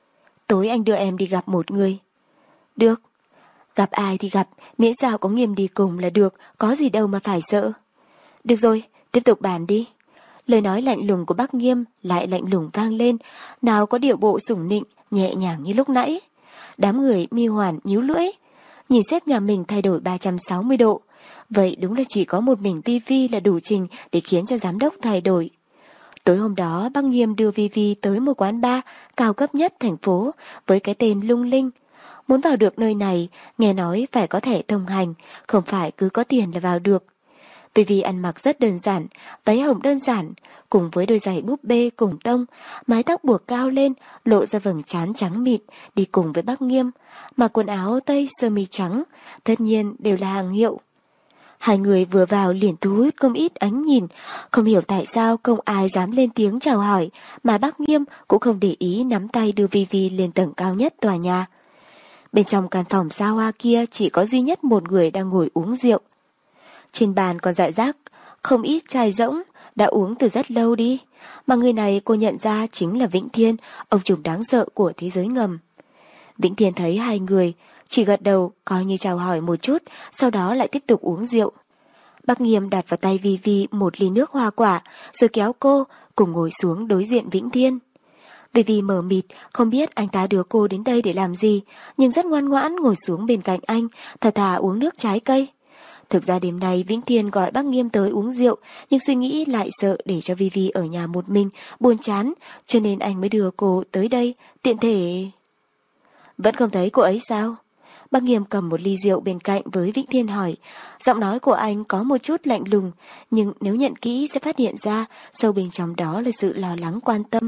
Tối anh đưa em đi gặp một người. Được. Gặp ai thì gặp, miễn sao có Nghiêm đi cùng là được, có gì đâu mà phải sợ. Được rồi, tiếp tục bàn đi. Lời nói lạnh lùng của bác Nghiêm lại lạnh lùng vang lên, nào có điệu bộ sủng nịnh, nhẹ nhàng như lúc nãy. Đám người My Hoan nhíu lưỡi, nhìn sếp nhà mình thay đổi 360 độ. Vậy đúng là chỉ có một mình Vivi là đủ trình để khiến cho giám đốc thay đổi. Tối hôm đó bác Nghiêm đưa Vivi tới một quán bar cao cấp nhất thành phố với cái tên Lung Linh. Muốn vào được nơi này, nghe nói phải có thẻ thông hành, không phải cứ có tiền là vào được. Vivi ăn mặc rất đơn giản, váy hồng đơn giản, cùng với đôi giày búp bê cùng tông, mái tóc buộc cao lên, lộ ra vầng trán trắng mịn, đi cùng với bác Nghiêm, mặc quần áo tây sơ mi trắng, tất nhiên đều là hàng hiệu. Hai người vừa vào liền thu hút không ít ánh nhìn, không hiểu tại sao không ai dám lên tiếng chào hỏi, mà bác Nghiêm cũng không để ý nắm tay đưa Vivi lên tầng cao nhất tòa nhà. Bên trong căn phòng xa hoa kia chỉ có duy nhất một người đang ngồi uống rượu. Trên bàn còn rải rác không ít chai rỗng, đã uống từ rất lâu đi, mà người này cô nhận ra chính là Vĩnh Thiên, ông trùm đáng sợ của thế giới ngầm. Vĩnh Thiên thấy hai người, chỉ gật đầu coi như chào hỏi một chút, sau đó lại tiếp tục uống rượu. Bác Nghiêm đặt vào tay Vivi một ly nước hoa quả, rồi kéo cô cùng ngồi xuống đối diện Vĩnh Thiên. Vivi mờ mịt, không biết anh ta đưa cô đến đây để làm gì, nhưng rất ngoan ngoãn ngồi xuống bên cạnh anh, thật thà uống nước trái cây. Thực ra đêm nay Vĩnh Thiên gọi bác Nghiêm tới uống rượu, nhưng suy nghĩ lại sợ để cho Vivi ở nhà một mình, buồn chán, cho nên anh mới đưa cô tới đây, tiện thể... Vẫn không thấy cô ấy sao? Bác Nghiêm cầm một ly rượu bên cạnh với Vĩnh Thiên hỏi. Giọng nói của anh có một chút lạnh lùng, nhưng nếu nhận kỹ sẽ phát hiện ra sâu bên trong đó là sự lo lắng quan tâm.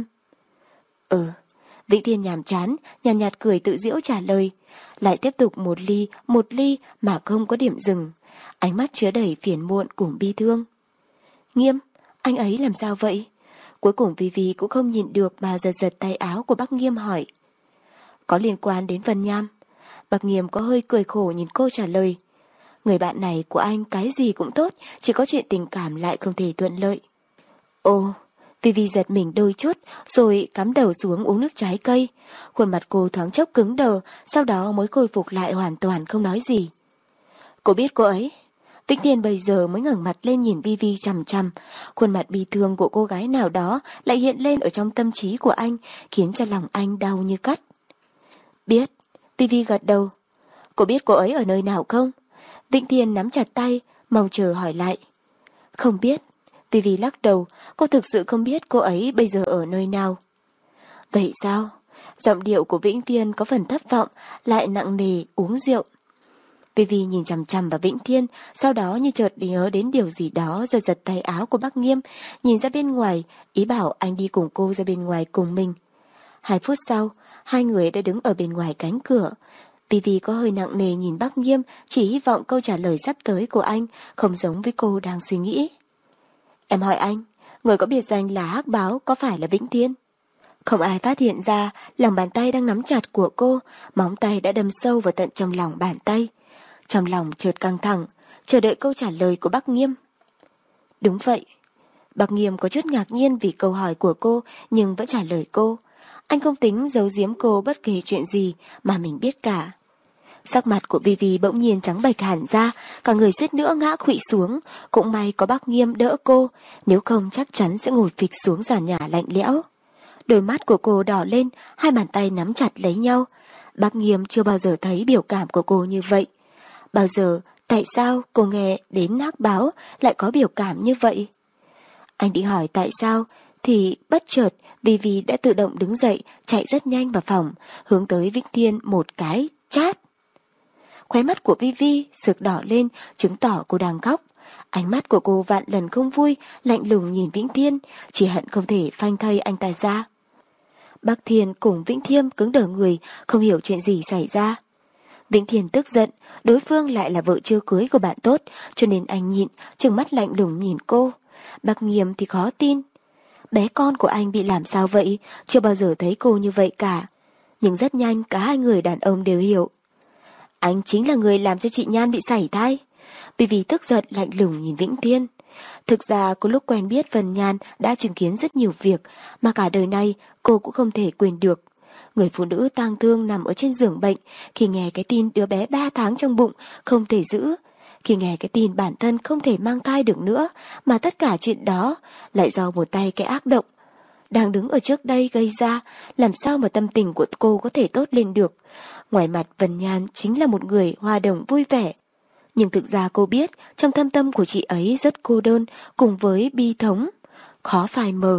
Vĩnh Thiên nhàm chán, nhàn nhạt cười tự giễu trả lời. Lại tiếp tục một ly mà không có điểm dừng. Ánh mắt chứa đầy phiền muộn cùng bi thương. Nghiêm, anh ấy làm sao vậy? Cuối cùng Vivi cũng không nhịn được mà giật giật tay áo của bác Nghiêm hỏi. Có liên quan đến Vân Nham. Bác Nghiêm có hơi cười khổ nhìn cô trả lời. Người bạn này của anh cái gì cũng tốt, chỉ có chuyện tình cảm lại không thể thuận lợi. Ồ, Vivi giật mình đôi chút, rồi cắm đầu xuống uống nước trái cây. Khuôn mặt cô thoáng chốc cứng đờ, sau đó mới khôi phục lại hoàn toàn không nói gì. Cô biết cô ấy? Vĩnh Thiên bây giờ mới ngẩng mặt lên nhìn Vivi chằm chằm. Khuôn mặt bi thương của cô gái nào đó lại hiện lên ở trong tâm trí của anh, khiến cho lòng anh đau như cắt. Biết. Vivi gật đầu. Cô biết cô ấy ở nơi nào không? Vĩnh Thiên nắm chặt tay, mong chờ hỏi lại. Không biết. Vivi lắc đầu, cô thực sự không biết cô ấy bây giờ ở nơi nào. Vậy sao? Giọng điệu của Vĩnh Thiên có phần thất vọng, lại nặng nề uống rượu. Vivi nhìn chằm chằm vào Vĩnh Thiên, sau đó như chợt nhớ đến điều gì đó, giật giật tay áo của bác Nghiêm, nhìn ra bên ngoài, ý bảo anh đi cùng cô ra bên ngoài cùng mình. 2 phút sau, hai người đã đứng ở bên ngoài cánh cửa. Vivi có hơi nặng nề nhìn Bắc Nghiêm, chỉ hy vọng câu trả lời sắp tới của anh không giống với cô đang suy nghĩ. Em hỏi anh, người có biệt danh là Hắc Báo có phải là Vĩnh Thiên? Không ai phát hiện ra lòng bàn tay đang nắm chặt của cô, móng tay đã đâm sâu vào tận trong lòng bàn tay. Trong lòng chợt căng thẳng, chờ đợi câu trả lời của Bắc Nghiêm. Đúng vậy. Bắc Nghiêm có chút ngạc nhiên vì câu hỏi của cô nhưng vẫn trả lời cô. Anh không tính giấu giếm cô bất kỳ chuyện gì mà mình biết cả. Sắc mặt của Vivi bỗng nhiên trắng bệch hẳn ra, cả người suýt nữa ngã khuỵu xuống. Cũng may có Bắc Nghiêm đỡ cô, nếu không chắc chắn sẽ ngồi phịch xuống sàn nhà lạnh lẽo. Đôi mắt của cô đỏ lên, hai bàn tay nắm chặt lấy nhau. Bắc Nghiêm chưa bao giờ thấy biểu cảm của cô như vậy. Bao giờ, tại sao cô nghe đến Hắc Báo lại có biểu cảm như vậy? Anh định hỏi tại sao, thì bất chợt Vivi đã tự động đứng dậy, chạy rất nhanh vào phòng, hướng tới Vĩnh Thiên một cái chát. Khóe mắt của Vivi sực đỏ lên, chứng tỏ cô đang khóc. Ánh mắt của cô vạn lần không vui, lạnh lùng nhìn Vĩnh Thiên, chỉ hận không thể phanh thây anh ta ra. Bắc Thiên cùng Vĩnh Thiêm cứng đờ người, không hiểu chuyện gì xảy ra. Vĩnh Thiên tức giận, đối phương lại là vợ chưa cưới của bạn tốt, cho nên anh nhịn, trừng mắt lạnh lùng nhìn cô. Bắc Nghiêm thì khó tin. Bé con của anh bị làm sao vậy, chưa bao giờ thấy cô như vậy cả. Nhưng rất nhanh cả hai người đàn ông đều hiểu. Anh chính là người làm cho chị Nhan bị sảy thai. Vì tức giận lạnh lùng nhìn Vĩnh Thiên. Thực ra cô lúc quen biết Vân Nhan đã chứng kiến rất nhiều việc mà cả đời này cô cũng không thể quên được. Người phụ nữ tang thương nằm ở trên giường bệnh khi nghe cái tin đứa bé 3 tháng trong bụng không thể giữ. Khi nghe cái tin bản thân không thể mang thai được nữa mà tất cả chuyện đó lại do một tay cái ác động đang đứng ở trước đây gây ra, làm sao mà tâm tình của cô có thể tốt lên được. Ngoài mặt Vân Nhan chính là một người hòa đồng vui vẻ. Nhưng thực ra cô biết trong thâm tâm của chị ấy rất cô đơn cùng với bi thống, khó phai mờ.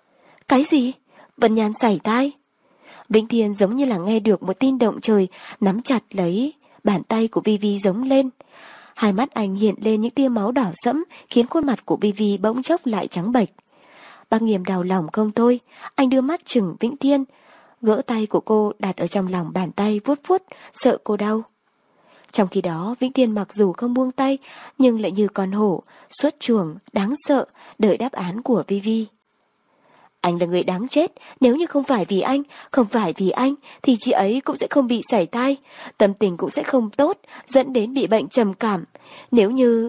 Cái gì? Vân Nhan sảy thai? Vĩnh Thiên giống như là nghe được một tin động trời, nắm chặt lấy bàn tay của Vivi giống lên. Hai mắt anh hiện lên những tia máu đỏ sẫm khiến khuôn mặt của Vivi bỗng chốc lại trắng bệch. Bác Nghiêm đau lòng không thôi, anh đưa mắt chừng Vĩnh Thiên, gỡ tay của cô đặt ở trong lòng bàn tay vuốt vuốt, sợ cô đau. Trong khi đó Vĩnh Thiên mặc dù không buông tay nhưng lại như con hổ xuất chuồng đáng sợ đợi đáp án của Vivi. Anh là người đáng chết, nếu như không phải vì anh thì chị ấy cũng sẽ không bị sảy thai, tâm tình cũng sẽ không tốt, dẫn đến bị bệnh trầm cảm. Nếu như...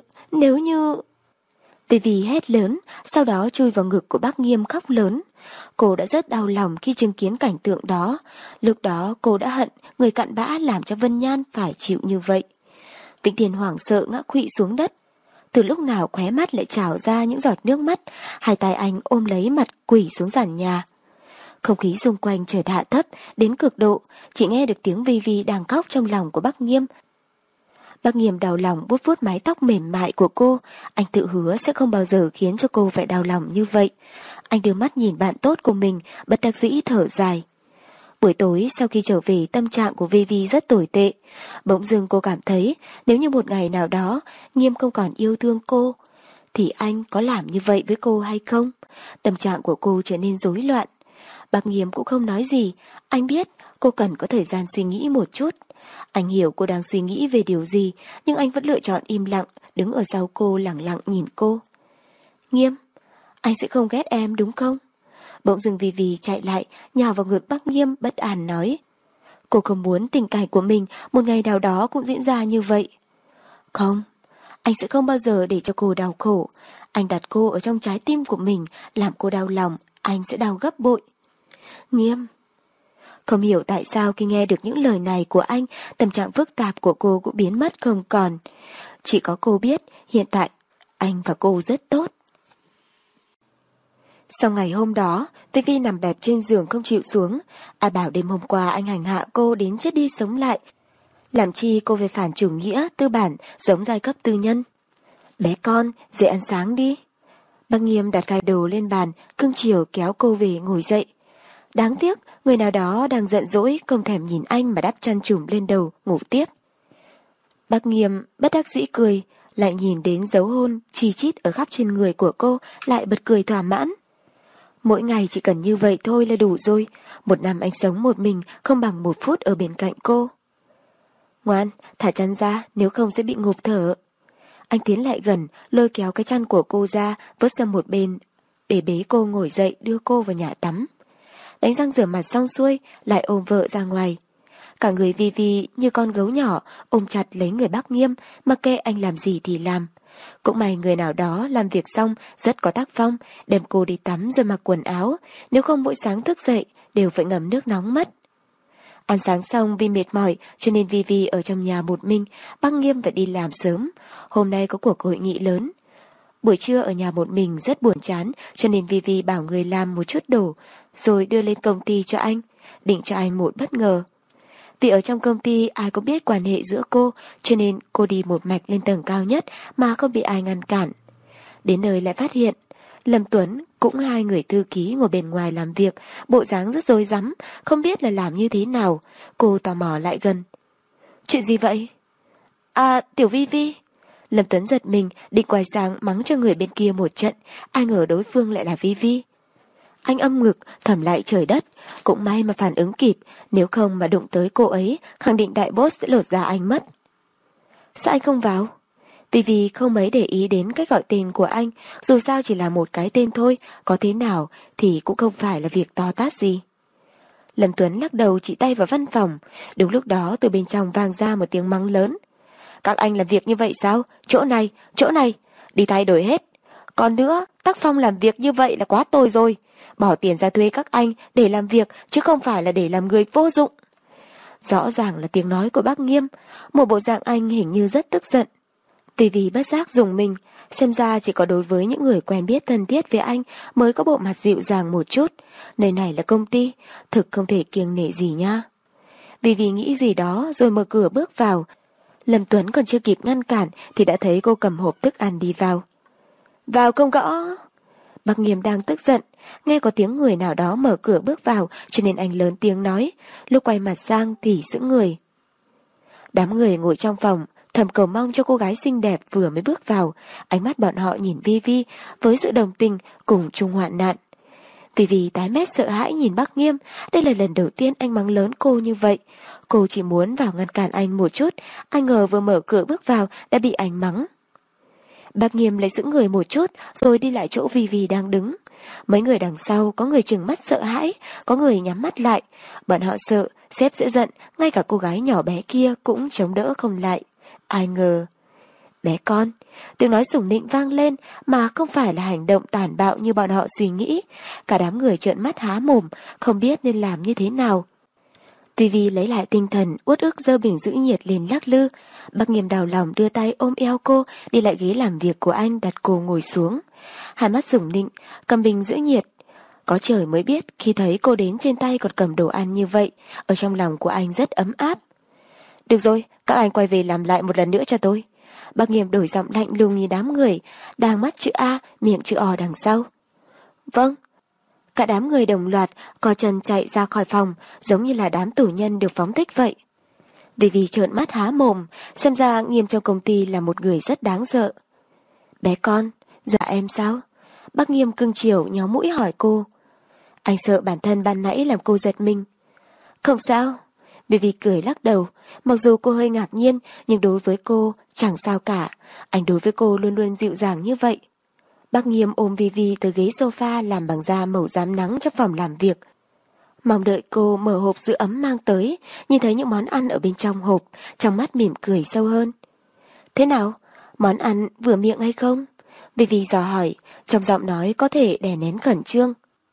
Vivi hét lớn, sau đó chui vào ngực của bác Nghiêm khóc lớn. Cô đã rất đau lòng khi chứng kiến cảnh tượng đó. Lúc đó cô đã hận người cặn bã làm cho Vân Nhan phải chịu như vậy. Vĩnh Thiên hoảng sợ ngã khuỵu xuống đất. Từ lúc nào khóe mắt lại trào ra những giọt nước mắt, hai tay anh ôm lấy mặt quỳ xuống sàn nhà. Không khí xung quanh chợt hạ thấp đến cực độ, chỉ nghe được tiếng Vivi đang khóc trong lòng của bác Nghiêm. Bác Nghiêm đau lòng vuốt vuốt mái tóc mềm mại của cô, anh tự hứa sẽ không bao giờ khiến cho cô phải đau lòng như vậy. Anh đưa mắt nhìn bạn tốt của mình, bất đắc dĩ thở dài. Buổi tối sau khi trở về tâm trạng của Vivi rất tồi tệ. Bỗng dưng cô cảm thấy nếu như một ngày nào đó Nghiêm không còn yêu thương cô, thì anh có làm như vậy với cô hay không? Tâm trạng của cô trở nên rối loạn. Bác Nghiêm cũng không nói gì, anh biết cô cần có thời gian suy nghĩ một chút. Anh hiểu cô đang suy nghĩ về điều gì, nhưng anh vẫn lựa chọn im lặng, đứng ở sau cô lặng lặng nhìn cô. Nghiêm, anh sẽ không ghét em đúng không? Bỗng dưng Vivi chạy lại, nhào vào ngực bác Nghiêm bất an nói. Cô không muốn tình cảnh của mình một ngày nào đó cũng diễn ra như vậy. Không, anh sẽ không bao giờ để cho cô đau khổ. Anh đặt cô ở trong trái tim của mình, làm cô đau lòng, anh sẽ đau gấp bội. Nghiêm. Không hiểu tại sao khi nghe được những lời này của anh, tâm trạng phức tạp của cô cũng biến mất không còn. Chỉ có cô biết hiện tại anh và cô rất tốt. Sau ngày hôm đó, Vivi nằm bẹp trên giường không chịu xuống. Ai bảo đêm hôm qua anh hành hạ cô đến chết đi sống lại. Làm chi cô về phản chủ nghĩa, tư bản, giống giai cấp tư nhân. Bé con, dậy ăn sáng đi. Bác Nghiêm đặt gai đồ lên bàn, cưng chiều kéo cô về ngồi dậy. Đáng tiếc, người nào đó đang giận dỗi, không thèm nhìn anh mà đắp chăn trùm lên đầu, ngủ tiếp. Bác Nghiêm bất đắc dĩ cười, lại nhìn đến dấu hôn chi chít ở khắp trên người của cô, lại bật cười thỏa mãn. Mỗi ngày chỉ cần như vậy thôi là đủ rồi. Một năm anh sống một mình không bằng một phút ở bên cạnh cô. Ngoan, thả chăn ra, nếu không sẽ bị ngộp thở. Anh tiến lại gần, lôi kéo cái chăn của cô ra, vứt sang một bên, để bế cô ngồi dậy đưa cô vào nhà tắm. Đánh răng rửa mặt xong xuôi, lại ôm vợ ra ngoài. Cả người Vi như con gấu nhỏ, ôm chặt lấy người bác Nghiêm, mặc kệ anh làm gì thì làm. Cũng may người nào đó làm việc xong rất có tác phong, đem cô đi tắm rồi mặc quần áo, nếu không mỗi sáng thức dậy đều phải ngâm nước nóng mất. Ăn sáng xong vì mệt mỏi cho nên Vi ở trong nhà một mình, bác Nghiêm phải đi làm sớm. Hôm nay có cuộc hội nghị lớn. Buổi trưa ở nhà một mình rất buồn chán cho nên Vi bảo người làm một chút đồ rồi đưa lên công ty cho anh, định cho anh một bất ngờ. Vì ở trong công ty ai cũng biết quan hệ giữa cô cho nên cô đi một mạch lên tầng cao nhất mà không bị ai ngăn cản. Đến nơi lại phát hiện Lâm Tuấn cũng hai người thư ký ngồi bên ngoài làm việc, bộ dáng rất rối rắm, không biết là làm như thế nào. Cô tò mò lại gần. Chuyện gì vậy? À, Tiểu Vi. Lâm Tuấn giật mình, định quay sang mắng cho người bên kia một trận, ai ngờ đối phương lại là Vi. Anh âm ngực, thầm lại trời đất, cũng may mà phản ứng kịp, nếu không mà đụng tới cô ấy, khẳng định đại boss sẽ lột ra anh mất. Sao anh không vào? Vi không mấy để ý đến cách gọi tên của anh, dù sao chỉ là một cái tên thôi, có thế nào thì cũng không phải là việc to tát gì. Lâm Tuấn lắc đầu chỉ tay vào văn phòng, đúng lúc đó từ bên trong vang ra một tiếng mắng lớn. Các anh làm việc như vậy sao? Chỗ này, đi thay đổi hết. Còn nữa, tác phong làm việc như vậy là quá tồi rồi. Bỏ tiền ra thuê các anh để làm việc chứ không phải là để làm người vô dụng. Rõ ràng là tiếng nói của bác Nghiêm, một bộ dạng anh hình như rất tức giận. Vì bất giác dùng mình, xem ra chỉ có đối với những người quen biết thân thiết với anh mới có bộ mặt dịu dàng một chút. Nơi này là công ty, thực không thể kiêng nể gì nha. Vì nghĩ gì đó rồi mở cửa bước vào. Lâm Tuấn còn chưa kịp ngăn cản thì đã thấy cô cầm hộp thức ăn đi vào. Vào không gõ. Bác Nghiêm đang tức giận, nghe có tiếng người nào đó mở cửa bước vào cho nên anh lớn tiếng nói, lúc quay mặt sang thì sững người. Đám người ngồi trong phòng thầm cầu mong cho cô gái xinh đẹp vừa mới bước vào, ánh mắt bọn họ nhìn Vi với sự đồng tình cùng chung hoạn nạn. Vi tái mét sợ hãi nhìn bác Nghiêm, đây là lần đầu tiên anh mắng lớn cô như vậy. Cô chỉ muốn vào ngăn cản anh một chút, ai ngờ vừa mở cửa bước vào đã bị anh mắng. Bác Nghiêm lấy sững người một chút rồi đi lại chỗ Vi đang đứng. Mấy người đằng sau có người trừng mắt sợ hãi, có người nhắm mắt lại. Bọn họ sợ sếp sẽ giận, ngay cả cô gái nhỏ bé kia cũng chống đỡ không lại. Ai ngờ, bé con, tiếng nói sủng nịnh vang lên mà không phải là hành động tàn bạo như bọn họ suy nghĩ. Cả đám người trợn mắt há mồm, không biết nên làm như thế nào. Vi lấy lại tinh thần, uất ức giơ bình giữ nhiệt lên lắc lư. Bác Nghiêm đau lòng đưa tay ôm eo cô, đi lại ghế làm việc của anh đặt cô ngồi xuống. Hai mắt sủng nịnh, cầm bình giữ nhiệt. Có trời mới biết khi thấy cô đến trên tay còn cầm đồ ăn như vậy, ở trong lòng của anh rất ấm áp. Được rồi, các anh quay về làm lại một lần nữa cho tôi. Bác Nghiêm đổi giọng lạnh lùng nhìn đám người, đang mắt chữ A, miệng chữ O đằng sau. Vâng. Cả đám người đồng loạt co chân chạy ra khỏi phòng, giống như là đám tù nhân được phóng thích vậy. Vi trợn mắt há mồm, xem ra Nghiêm trong công ty là một người rất đáng sợ. Bé con, dạ em sao? Bác Nghiêm cưng chiều nhéo mũi hỏi cô. Anh sợ bản thân ban nãy làm cô giật mình. Không sao. Vi cười lắc đầu, mặc dù cô hơi ngạc nhiên nhưng đối với cô chẳng sao cả, anh đối với cô luôn luôn dịu dàng như vậy. Bác Nghiêm ôm Vi từ ghế sofa làm bằng da màu rám nắng trong phòng làm việc. Mong đợi cô mở hộp giữ ấm mang tới, nhìn thấy những món ăn ở bên trong hộp, trong mắt mỉm cười sâu hơn. Thế nào? Món ăn vừa miệng hay không? Vi dò hỏi, trong giọng nói có thể đè nén khẩn trương.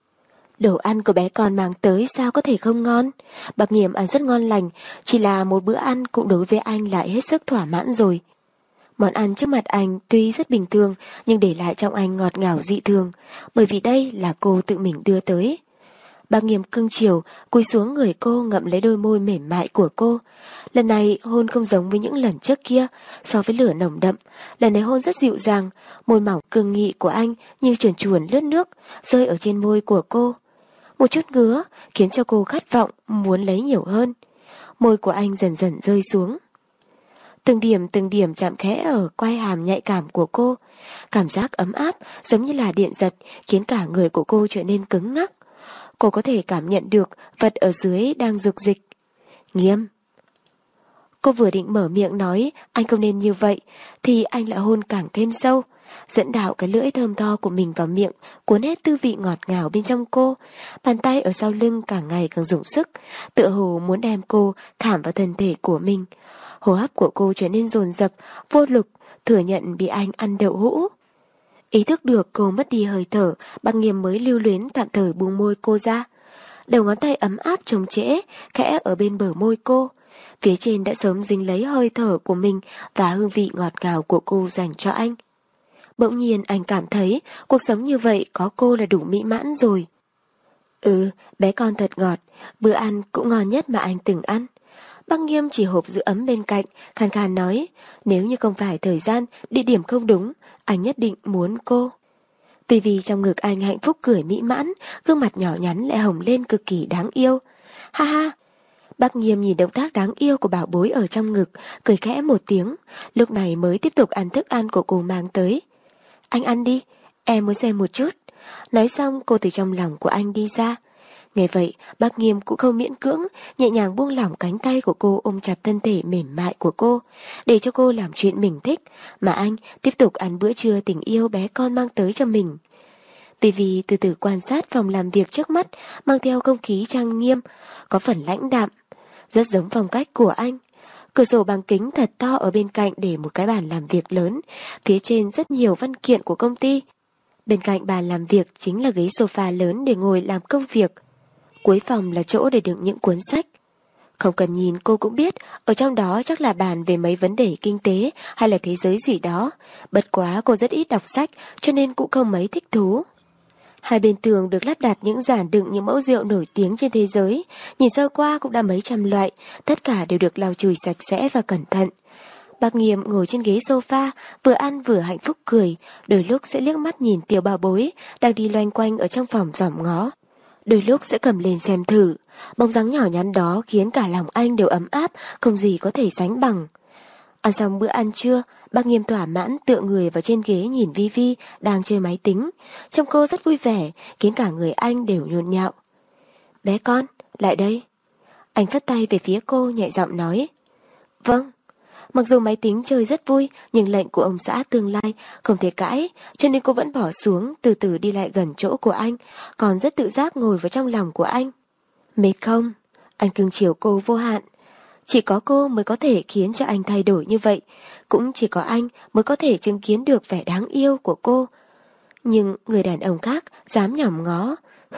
Đồ ăn của bé con mang tới sao có thể không ngon? Bác Nghiêm ăn rất ngon lành, chỉ là một bữa ăn cũng đối với anh lại hết sức thỏa mãn rồi. Món ăn trước mặt anh tuy rất bình thường nhưng để lại trong anh ngọt ngào dị thường, bởi vì đây là cô tự mình đưa tới. Bác Nghiêm cưng chiều cúi xuống người cô ngậm lấy đôi môi mềm mại của cô. Lần này hôn không giống với những lần trước kia, so với lửa nồng đậm, lần này hôn rất dịu dàng, môi mỏng cương nghị của anh như chuồn chuồn lướt nước rơi ở trên môi của cô. Một chút ngứa khiến cho cô khát vọng muốn lấy nhiều hơn. Môi của anh dần dần rơi xuống. Từng điểm chạm khẽ ở quai hàm nhạy cảm của cô. Cảm giác ấm áp giống như là điện giật khiến cả người của cô trở nên cứng ngắc. Cô có thể cảm nhận được vật ở dưới đang rục dịch. Nghiêm. Cô vừa định mở miệng nói anh không nên như vậy, thì anh lại hôn càng thêm sâu, dẫn đạo cái lưỡi thơm tho của mình vào miệng, cuốn hết tư vị ngọt ngào bên trong cô. Bàn tay ở sau lưng càng ngày càng dùng sức, tựa hồ muốn đem cô khảm vào thân thể của mình. Hô hấp của cô trở nên dồn dập, vô lực, thừa nhận bị anh ăn đậu hũ. Ý thức được cô mất đi hơi thở, Bác Nghiêm mới lưu luyến tạm thời buông môi cô ra. Đầu ngón tay ấm áp trông trễ, khẽ ở bên bờ môi cô. Phía trên đã sớm dính lấy hơi thở của mình và hương vị ngọt ngào của cô dành cho anh. Bỗng nhiên anh cảm thấy cuộc sống như vậy có cô là đủ mỹ mãn rồi. Bé con thật ngọt, bữa ăn cũng ngon nhất mà anh từng ăn. Bác Nghiêm chỉ hộp giữ ấm bên cạnh, khàn khàn nói, nếu như không phải thời gian, địa điểm không đúng, anh nhất định muốn cô. Vì trong ngực anh hạnh phúc cười mỹ mãn, gương mặt nhỏ nhắn lại hồng lên cực kỳ đáng yêu. Ha ha! Bác Nghiêm nhìn động tác đáng yêu của bảo bối ở trong ngực, cười khẽ một tiếng, lúc này mới tiếp tục ăn thức ăn của cô mang tới. Anh ăn đi, em muốn xem một chút. Nói xong cô từ trong lòng của anh đi ra. Nghe vậy, Bác Nghiêm cũng không miễn cưỡng, nhẹ nhàng buông lỏng cánh tay của cô ôm chặt thân thể mềm mại của cô, để cho cô làm chuyện mình thích, mà anh tiếp tục ăn bữa trưa tình yêu bé con mang tới cho mình. Vì từ từ quan sát phòng làm việc trước mắt, mang theo không khí trang nghiêm, có phần lãnh đạm, rất giống phong cách của anh. Cửa sổ bằng kính thật to ở bên cạnh để một cái bàn làm việc lớn, phía trên rất nhiều văn kiện của công ty. Bên cạnh bàn làm việc chính là ghế sofa lớn để ngồi làm công việc. Cuối phòng là chỗ để đựng những cuốn sách. Không cần nhìn cô cũng biết, ở trong đó chắc là bàn về mấy vấn đề kinh tế hay là thế giới gì đó. Bất quá cô rất ít đọc sách cho nên cũng không mấy thích thú. Hai bên tường được lắp đặt những giản đựng những mẫu rượu nổi tiếng trên thế giới. Nhìn sơ qua cũng đã mấy trăm loại, tất cả đều được lau chùi sạch sẽ và cẩn thận. Bác Nghiêm ngồi trên ghế sofa, vừa ăn vừa hạnh phúc cười, đôi lúc sẽ liếc mắt nhìn tiểu bảo bối đang đi loanh quanh ở trong phòng dòm ngó. Đôi lúc sẽ cầm lên xem thử, bóng dáng nhỏ nhắn đó khiến cả lòng anh đều ấm áp, không gì có thể sánh bằng. Ăn xong bữa ăn trưa, Bác Nghiêm thỏa mãn tựa người vào trên ghế nhìn Vi Vi đang chơi máy tính. Trông cô rất vui vẻ, khiến cả người anh đều nhộn nhạo. Bé con, lại đây. Anh phất tay về phía cô nhẹ giọng nói. Vâng. Mặc dù máy tính chơi rất vui, nhưng lệnh của ông xã tương lai không thể cãi, cho nên cô vẫn bỏ xuống, từ từ đi lại gần chỗ của anh, còn rất tự giác ngồi vào trong lòng của anh. Mệt không? Anh cưng chiều cô vô hạn. Chỉ có cô mới có thể khiến cho anh thay đổi như vậy, cũng chỉ có anh mới có thể chứng kiến được vẻ đáng yêu của cô. Nhưng người đàn ông khác dám nhòm ngó,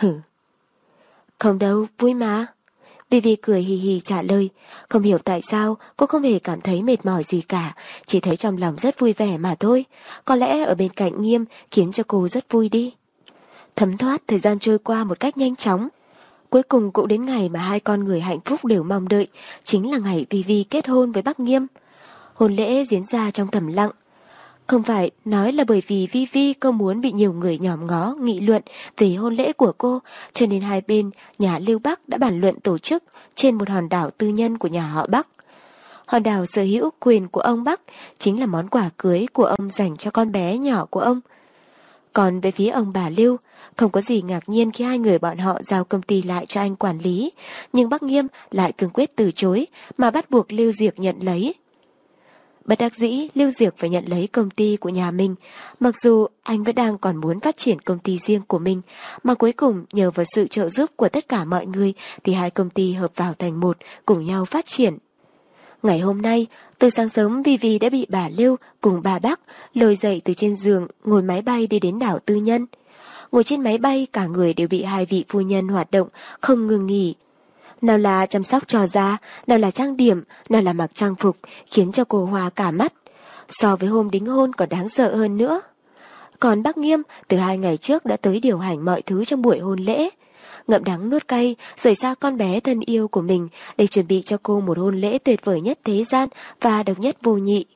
Không đâu, vui mà. Vivi cười hì hì trả lời, không hiểu tại sao cô không hề cảm thấy mệt mỏi gì cả, chỉ thấy trong lòng rất vui vẻ mà thôi. Có lẽ ở bên cạnh Nghiêm khiến cho cô rất vui đi. Thấm thoát thời gian trôi qua một cách nhanh chóng. Cuối cùng cũng đến ngày mà hai con người hạnh phúc đều mong đợi, chính là ngày Vivi kết hôn với bác Nghiêm. Hôn lễ diễn ra trong thầm lặng. Không phải nói là bởi vì Vivi không muốn bị nhiều người nhòm ngó nghị luận về hôn lễ của cô, cho nên hai bên nhà Lưu Bắc đã bàn luận tổ chức trên một hòn đảo tư nhân của nhà họ Bắc. Hòn đảo sở hữu quyền của ông Bắc, chính là món quà cưới của ông dành cho con bé nhỏ của ông. Còn về phía ông bà Lưu, không có gì ngạc nhiên khi hai người bọn họ giao công ty lại cho anh quản lý, nhưng bác Nghiêm lại cương quyết từ chối mà bắt buộc Lưu Diệc nhận lấy. Bất đắc dĩ, Lưu Diệc phải nhận lấy công ty của nhà mình, mặc dù anh vẫn đang còn muốn phát triển công ty riêng của mình, mà cuối cùng nhờ vào sự trợ giúp của tất cả mọi người thì hai công ty hợp vào thành một, cùng nhau phát triển. Ngày hôm nay, từ sáng sớm Vivi đã bị bà Lưu cùng bà Bắc lôi dậy từ trên giường, ngồi máy bay đi đến đảo tư nhân. Ngồi trên máy bay, cả người đều bị hai vị phu nhân hoạt động không ngừng nghỉ. Nào là chăm sóc cho da, nào là trang điểm, nào là mặc trang phục, khiến cho cô hoa cả mắt. So với hôm đính hôn còn đáng sợ hơn nữa. Còn bác Nghiêm từ 2 ngày trước đã tới điều hành mọi thứ trong buổi hôn lễ. Ngậm đắng nuốt cay, rời xa con bé thân yêu của mình để chuẩn bị cho cô một hôn lễ tuyệt vời nhất thế gian và độc nhất vô nhị.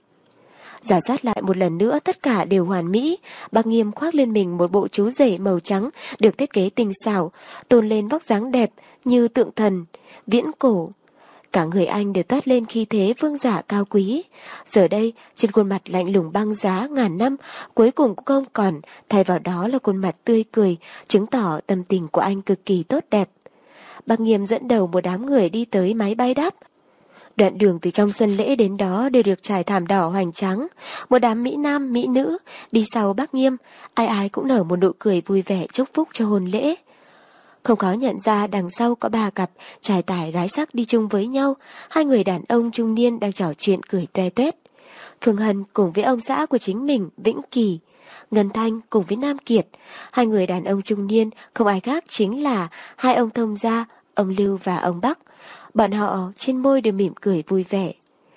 Giả soát lại một lần nữa tất cả đều hoàn mỹ. Bác Nghiêm khoác lên mình một bộ chú rể màu trắng được thiết kế tinh xảo, tôn lên vóc dáng đẹp như tượng thần, viễn cổ. Cả người anh đều toát lên khí thế vương giả cao quý. Giờ đây, trên khuôn mặt lạnh lùng băng giá ngàn năm, cuối cùng cũng không còn, thay vào đó là khuôn mặt tươi cười, chứng tỏ tâm tình của anh cực kỳ tốt đẹp. Bác Nghiêm dẫn đầu một đám người đi tới máy bay đáp. Đoạn đường từ trong sân lễ đến đó đều được trải thảm đỏ hoành tráng. Một đám mỹ nam, mỹ nữ đi sau Bác Nghiêm, ai ai cũng nở một nụ cười vui vẻ chúc phúc cho hôn lễ. Không khó nhận ra đằng sau có 3 cặp trai tài gái sắc đi chung với nhau. 2 người đàn ông trung niên đang trò chuyện cười toe toét. Phương Hân cùng với ông xã của chính mình Vĩnh Kỳ, Ngân Thanh cùng với Nam Kiệt. 2 người đàn ông trung niên không ai khác chính là 2 ông thông gia, ông Lưu và ông Bắc. Bọn họ trên môi đều mỉm cười vui vẻ.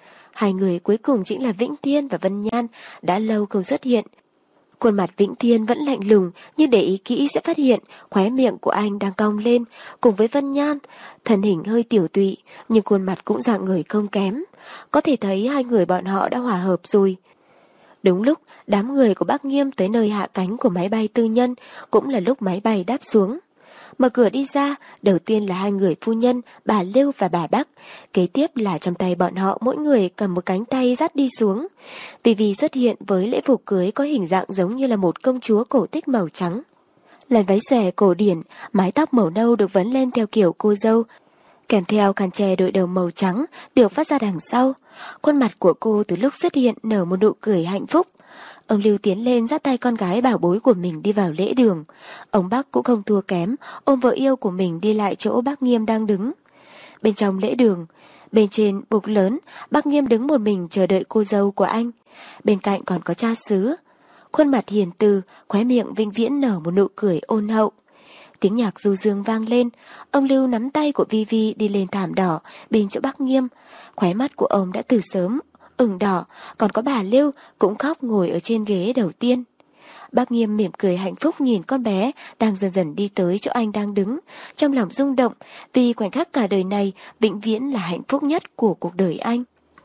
2 người cuối cùng chính là Vĩnh Thiên và Vân Nhan, đã lâu không xuất hiện. Khuôn mặt Vĩnh Thiên vẫn lạnh lùng, nhưng để ý kỹ sẽ phát hiện khóe miệng của anh đang cong lên, cùng với Vân Nhan, thân hình hơi tiểu tụy, nhưng khuôn mặt cũng dạng người không kém. Có thể thấy 2 người bọn họ đã hòa hợp rồi. Đúng lúc đám người của Bác Nghiêm tới nơi hạ cánh của máy bay tư nhân, cũng là lúc máy bay đáp xuống. Mở cửa đi ra, đầu tiên là 2 người phu nhân, bà Lưu và bà Bắc. Kế tiếp là trong tay bọn họ mỗi người cầm một cánh tay dắt đi xuống. Vì xuất hiện với lễ phục cưới có hình dạng giống như là một công chúa cổ tích màu trắng. Làn váy xòe cổ điển, mái tóc màu nâu được vấn lên theo kiểu cô dâu, kèm theo khăn che đội đầu màu trắng được phát ra đằng sau. Khuôn mặt của cô từ lúc xuất hiện nở một nụ cười hạnh phúc. Ông Lưu tiến lên dắt tay con gái bảo bối của mình đi vào lễ đường. Ông Bắc cũng không thua kém, ôm vợ yêu của mình đi lại chỗ Bác Nghiêm đang đứng. Bên trong lễ đường, bên trên bục lớn, Bác Nghiêm đứng một mình chờ đợi cô dâu của anh. Bên cạnh còn có cha xứ. Khuôn mặt hiền từ, khóe miệng vĩnh viễn nở một nụ cười ôn hậu. Tiếng nhạc du dương vang lên, ông Lưu nắm tay của Vi đi lên thảm đỏ bên chỗ Bác Nghiêm. Khóe mắt của ông đã từ sớm ửng đỏ, còn có bà Lưu cũng khóc ngồi ở trên ghế đầu tiên. Bác Nghiêm mỉm cười hạnh phúc nhìn con bé đang dần dần đi tới chỗ anh đang đứng, trong lòng rung động vì khoảnh khắc cả đời này vĩnh viễn là hạnh phúc nhất của cuộc đời anh.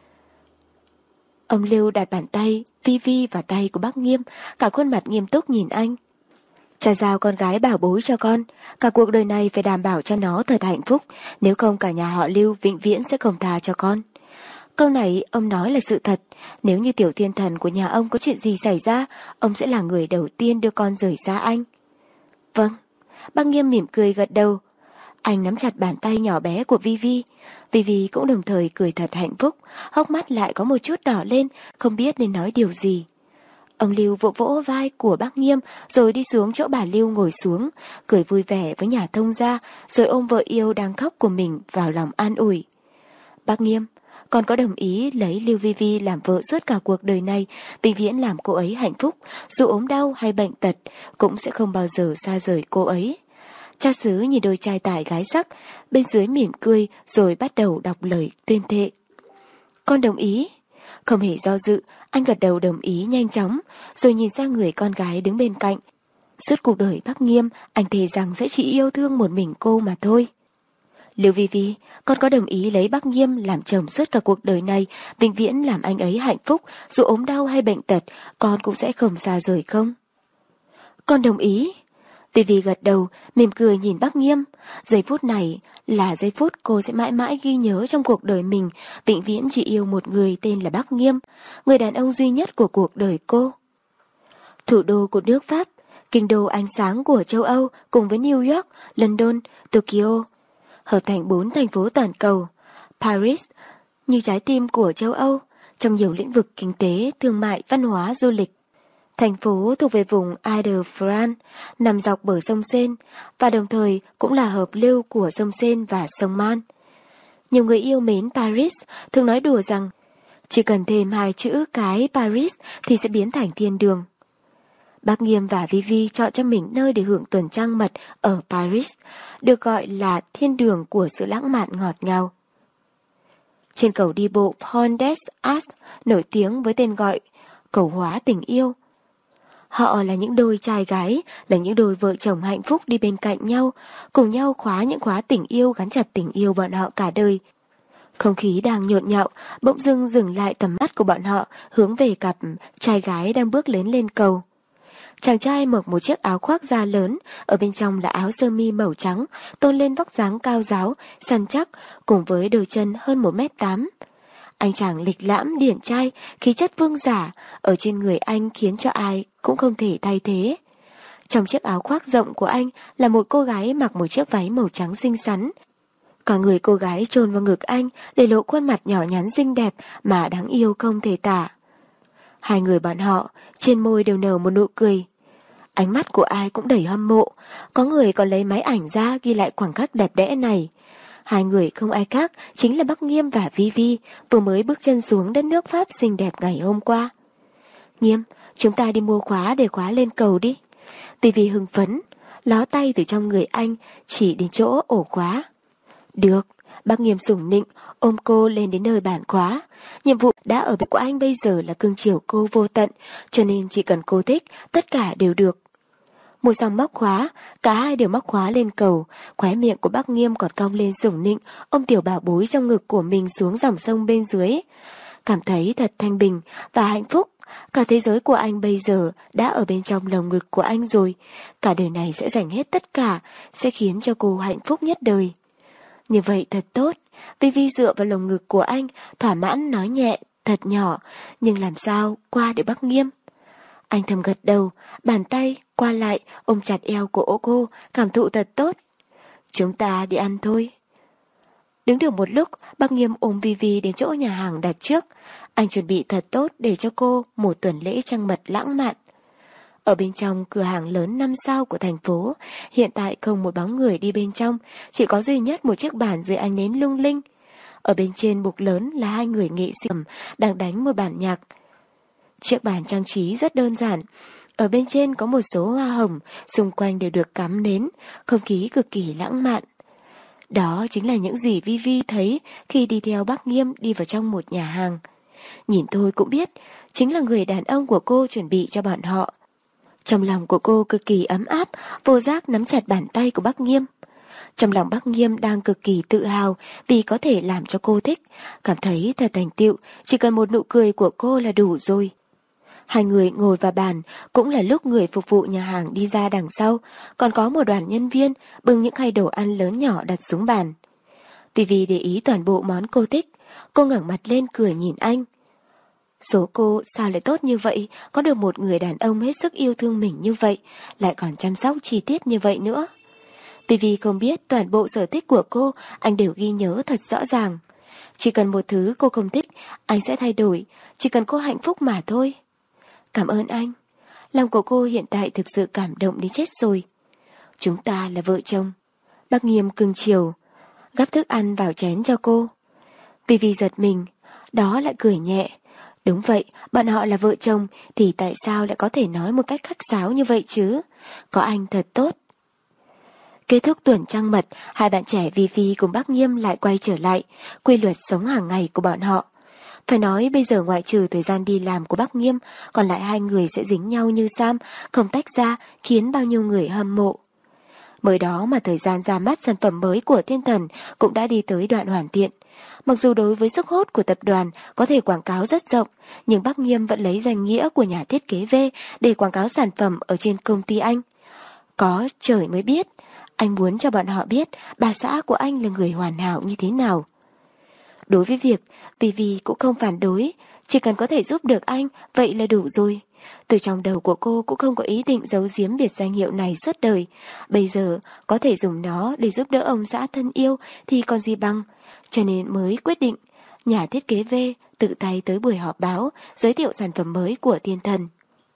Ông Lưu đặt bàn tay Vi vào tay của Bác Nghiêm, cả khuôn mặt nghiêm túc nhìn anh. Cha giao con gái bảo bối cho con, cả cuộc đời này phải đảm bảo cho nó thật hạnh phúc, nếu không cả nhà họ Lưu vĩnh viễn sẽ không tha cho con. Câu này ông nói là sự thật, nếu như tiểu thiên thần của nhà ông có chuyện gì xảy ra, ông sẽ là người đầu tiên đưa con rời xa anh. Vâng, Bác Nghiêm mỉm cười gật đầu. Anh nắm chặt bàn tay nhỏ bé của Vi cũng đồng thời cười thật hạnh phúc, hốc mắt lại có một chút đỏ lên, không biết nên nói điều gì. Ông Lưu vỗ vỗ vai của Bác Nghiêm rồi đi xuống chỗ bà Lưu ngồi xuống, cười vui vẻ với nhà thông gia, rồi ôm vợ yêu đang khóc của mình vào lòng an ủi. Bác Nghiêm, con có đồng ý lấy Lưu Vi làm vợ suốt cả cuộc đời này, vĩnh viễn làm cô ấy hạnh phúc, dù ốm đau hay bệnh tật, cũng sẽ không bao giờ xa rời cô ấy. Cha xứ nhìn đôi trai tài gái sắc, bên dưới mỉm cười rồi bắt đầu đọc lời tuyên thệ. Con đồng ý. Không hề do dự, anh gật đầu đồng ý nhanh chóng, rồi nhìn sang người con gái đứng bên cạnh. Suốt cuộc đời Bác Nghiêm, anh thề rằng sẽ chỉ yêu thương một mình cô mà thôi. Lưu Vi, con có đồng ý lấy Bác Nghiêm làm chồng suốt cả cuộc đời này, vĩnh viễn làm anh ấy hạnh phúc, dù ốm đau hay bệnh tật, con cũng sẽ không xa rời không? Con đồng ý. Vi gật đầu, mỉm cười nhìn Bác Nghiêm. Giây phút này là giây phút cô sẽ mãi mãi ghi nhớ trong cuộc đời mình, vĩnh viễn chỉ yêu một người tên là Bác Nghiêm, người đàn ông duy nhất của cuộc đời cô. Thủ đô của nước Pháp, kinh đô ánh sáng của châu Âu cùng với New York, London, Tokyo, hợp thành 4 thành phố toàn cầu. Paris như trái tim của châu Âu trong nhiều lĩnh vực kinh tế, thương mại, văn hóa, du lịch. Thành phố thuộc về vùng Ile-de-France, nằm dọc bờ sông Seine và đồng thời cũng là hợp lưu của sông Seine và sông Man. Nhiều người yêu mến Paris thường nói đùa rằng chỉ cần thêm 2 chữ cái Paris thì sẽ biến thành thiên đường. Bác Nghiêm và Vi chọn cho mình nơi để hưởng tuần trăng mật ở Paris, được gọi là thiên đường của sự lãng mạn ngọt ngào. Trên cầu đi bộ Pont des Arts nổi tiếng với tên gọi cầu hóa tình yêu. Họ là những đôi trai gái, là những đôi vợ chồng hạnh phúc đi bên cạnh nhau, cùng nhau khóa những khóa tình yêu gắn chặt tình yêu bọn họ cả đời. Không khí đang nhộn nhạo, bỗng dưng dừng lại tầm mắt của bọn họ hướng về cặp trai gái đang bước lên cầu. Chàng trai mặc một chiếc áo khoác da lớn, ở bên trong là áo sơ mi màu trắng, tôn lên vóc dáng cao ráo, săn chắc, cùng với đôi chân hơn 1m8. Anh chàng lịch lãm điển trai, khí chất vương giả, ở trên người anh khiến cho ai cũng không thể thay thế. Trong chiếc áo khoác rộng của anh là một cô gái mặc một chiếc váy màu trắng xinh xắn. Cả người cô gái chôn vào ngực anh để lộ khuôn mặt nhỏ nhắn xinh đẹp mà đáng yêu không thể tả. Hai người bọn họ trên môi đều nở một nụ cười. Ánh mắt của ai cũng đầy hâm mộ, có người còn lấy máy ảnh ra ghi lại khoảnh khắc đẹp đẽ này. Hai người không ai khác chính là Bắc Nghiêm và Vi Vi vừa mới bước chân xuống đất nước Pháp xinh đẹp ngày hôm qua. Nghiêm, chúng ta đi mua khóa để khóa lên cầu đi. Vi Vi hưng phấn, ló tay từ trong người anh chỉ đến chỗ ổ khóa. Được, Bắc Nghiêm sủng nịnh ôm cô lên đến nơi bản khóa. Nhiệm vụ đã ở bên của anh bây giờ là cưng chiều cô vô tận, cho nên chỉ cần cô thích, tất cả đều được. Mua xong móc khóa, cả hai đều móc khóa lên cầu, khóe miệng của Bắc Nghiêm còn cong lên sủng nịnh ôm tiểu bảo bối trong ngực của mình xuống dòng sông bên dưới. Cảm thấy thật thanh bình và hạnh phúc. Cả thế giới của anh bây giờ đã ở bên trong lồng ngực của anh rồi. Cả đời này sẽ dành hết tất cả, sẽ khiến cho cô hạnh phúc nhất đời. Như vậy thật tốt. Vi Vi dựa vào lồng ngực của anh, thỏa mãn nói nhẹ, thật nhỏ, nhưng làm sao qua được Bắc Nghiêm. Anh thầm gật đầu, bàn tay qua lại ôm chặt eo của cô, cảm thụ thật tốt. Chúng ta đi ăn thôi. Đứng được một lúc, Bắc Nghiêm ôm Vi Vi đến chỗ nhà hàng đặt trước. Anh chuẩn bị thật tốt để cho cô một tuần lễ trăng mật lãng mạn. Ở bên trong cửa hàng lớn 5 sao của thành phố, hiện tại không một bóng người đi bên trong, chỉ có duy nhất một chiếc bàn dưới ánh nến lung linh. Ở bên trên bục lớn là hai người nghệ sĩ đang đánh một bản nhạc. Chiếc bàn trang trí rất đơn giản. Ở bên trên có một số hoa hồng, xung quanh đều được cắm nến, không khí cực kỳ lãng mạn. Đó chính là những gì Vi Vi thấy khi đi theo Bắc Nghiêm đi vào trong một nhà hàng. Nhìn thôi cũng biết, chính là người đàn ông của cô chuẩn bị cho bọn họ. Trong lòng của cô cực kỳ ấm áp, vô giác nắm chặt bàn tay của Bắc Nghiêm. Trong lòng Bắc Nghiêm đang cực kỳ tự hào vì có thể làm cho cô thích, cảm thấy thật thành tựu, chỉ cần một nụ cười của cô là đủ rồi. Hai người ngồi vào bàn, cũng là lúc người phục vụ nhà hàng đi ra đằng sau, còn có một đoàn nhân viên bưng những khay đồ ăn lớn nhỏ đặt xuống bàn. Vì để ý toàn bộ món cô thích, cô ngẩng mặt lên cười nhìn anh. Số cô sao lại tốt như vậy, có được một người đàn ông hết sức yêu thương mình như vậy, lại còn chăm sóc chi tiết như vậy nữa. Vì không biết toàn bộ sở thích của cô, anh đều ghi nhớ thật rõ ràng. Chỉ cần một thứ cô không thích, anh sẽ thay đổi, chỉ cần cô hạnh phúc mà thôi. Cảm ơn anh. Lòng của cô hiện tại thực sự cảm động đến chết rồi. Chúng ta là vợ chồng. Bắc Nghiêm cưng chiều, gắp thức ăn vào chén cho cô. Vì giật mình, đó lại cười nhẹ. Đúng vậy, bọn họ là vợ chồng thì tại sao lại có thể nói một cách khách sáo như vậy chứ? Có anh thật tốt. Kết thúc tuần trăng mật, hai bạn trẻ Vi cùng Bắc Nghiêm lại quay trở lại quy luật sống hàng ngày của bọn họ. Phải nói bây giờ ngoại trừ thời gian đi làm của Bắc Nghiêm, còn lại hai người sẽ dính nhau như Sam, không tách ra, khiến bao nhiêu người hâm mộ. Mới đó mà thời gian ra mắt sản phẩm mới của Thiên Thần cũng đã đi tới đoạn hoàn thiện. Mặc dù đối với sức hút của tập đoàn có thể quảng cáo rất rộng, nhưng Bắc Nghiêm vẫn lấy danh nghĩa của nhà thiết kế V để quảng cáo sản phẩm ở trên công ty anh. Có trời mới biết, anh muốn cho bọn họ biết bà xã của anh là người hoàn hảo như thế nào. Đối với việc Vi cũng không phản đối, chỉ cần có thể giúp được anh, vậy là đủ rồi. Từ trong đầu của cô cũng không có ý định giấu giếm biệt danh hiệu này suốt đời. Bây giờ có thể dùng nó để giúp đỡ ông xã thân yêu thì còn gì bằng. Cho nên mới quyết định nhà thiết kế V tự tay tới buổi họp báo giới thiệu sản phẩm mới của Thiên Thần.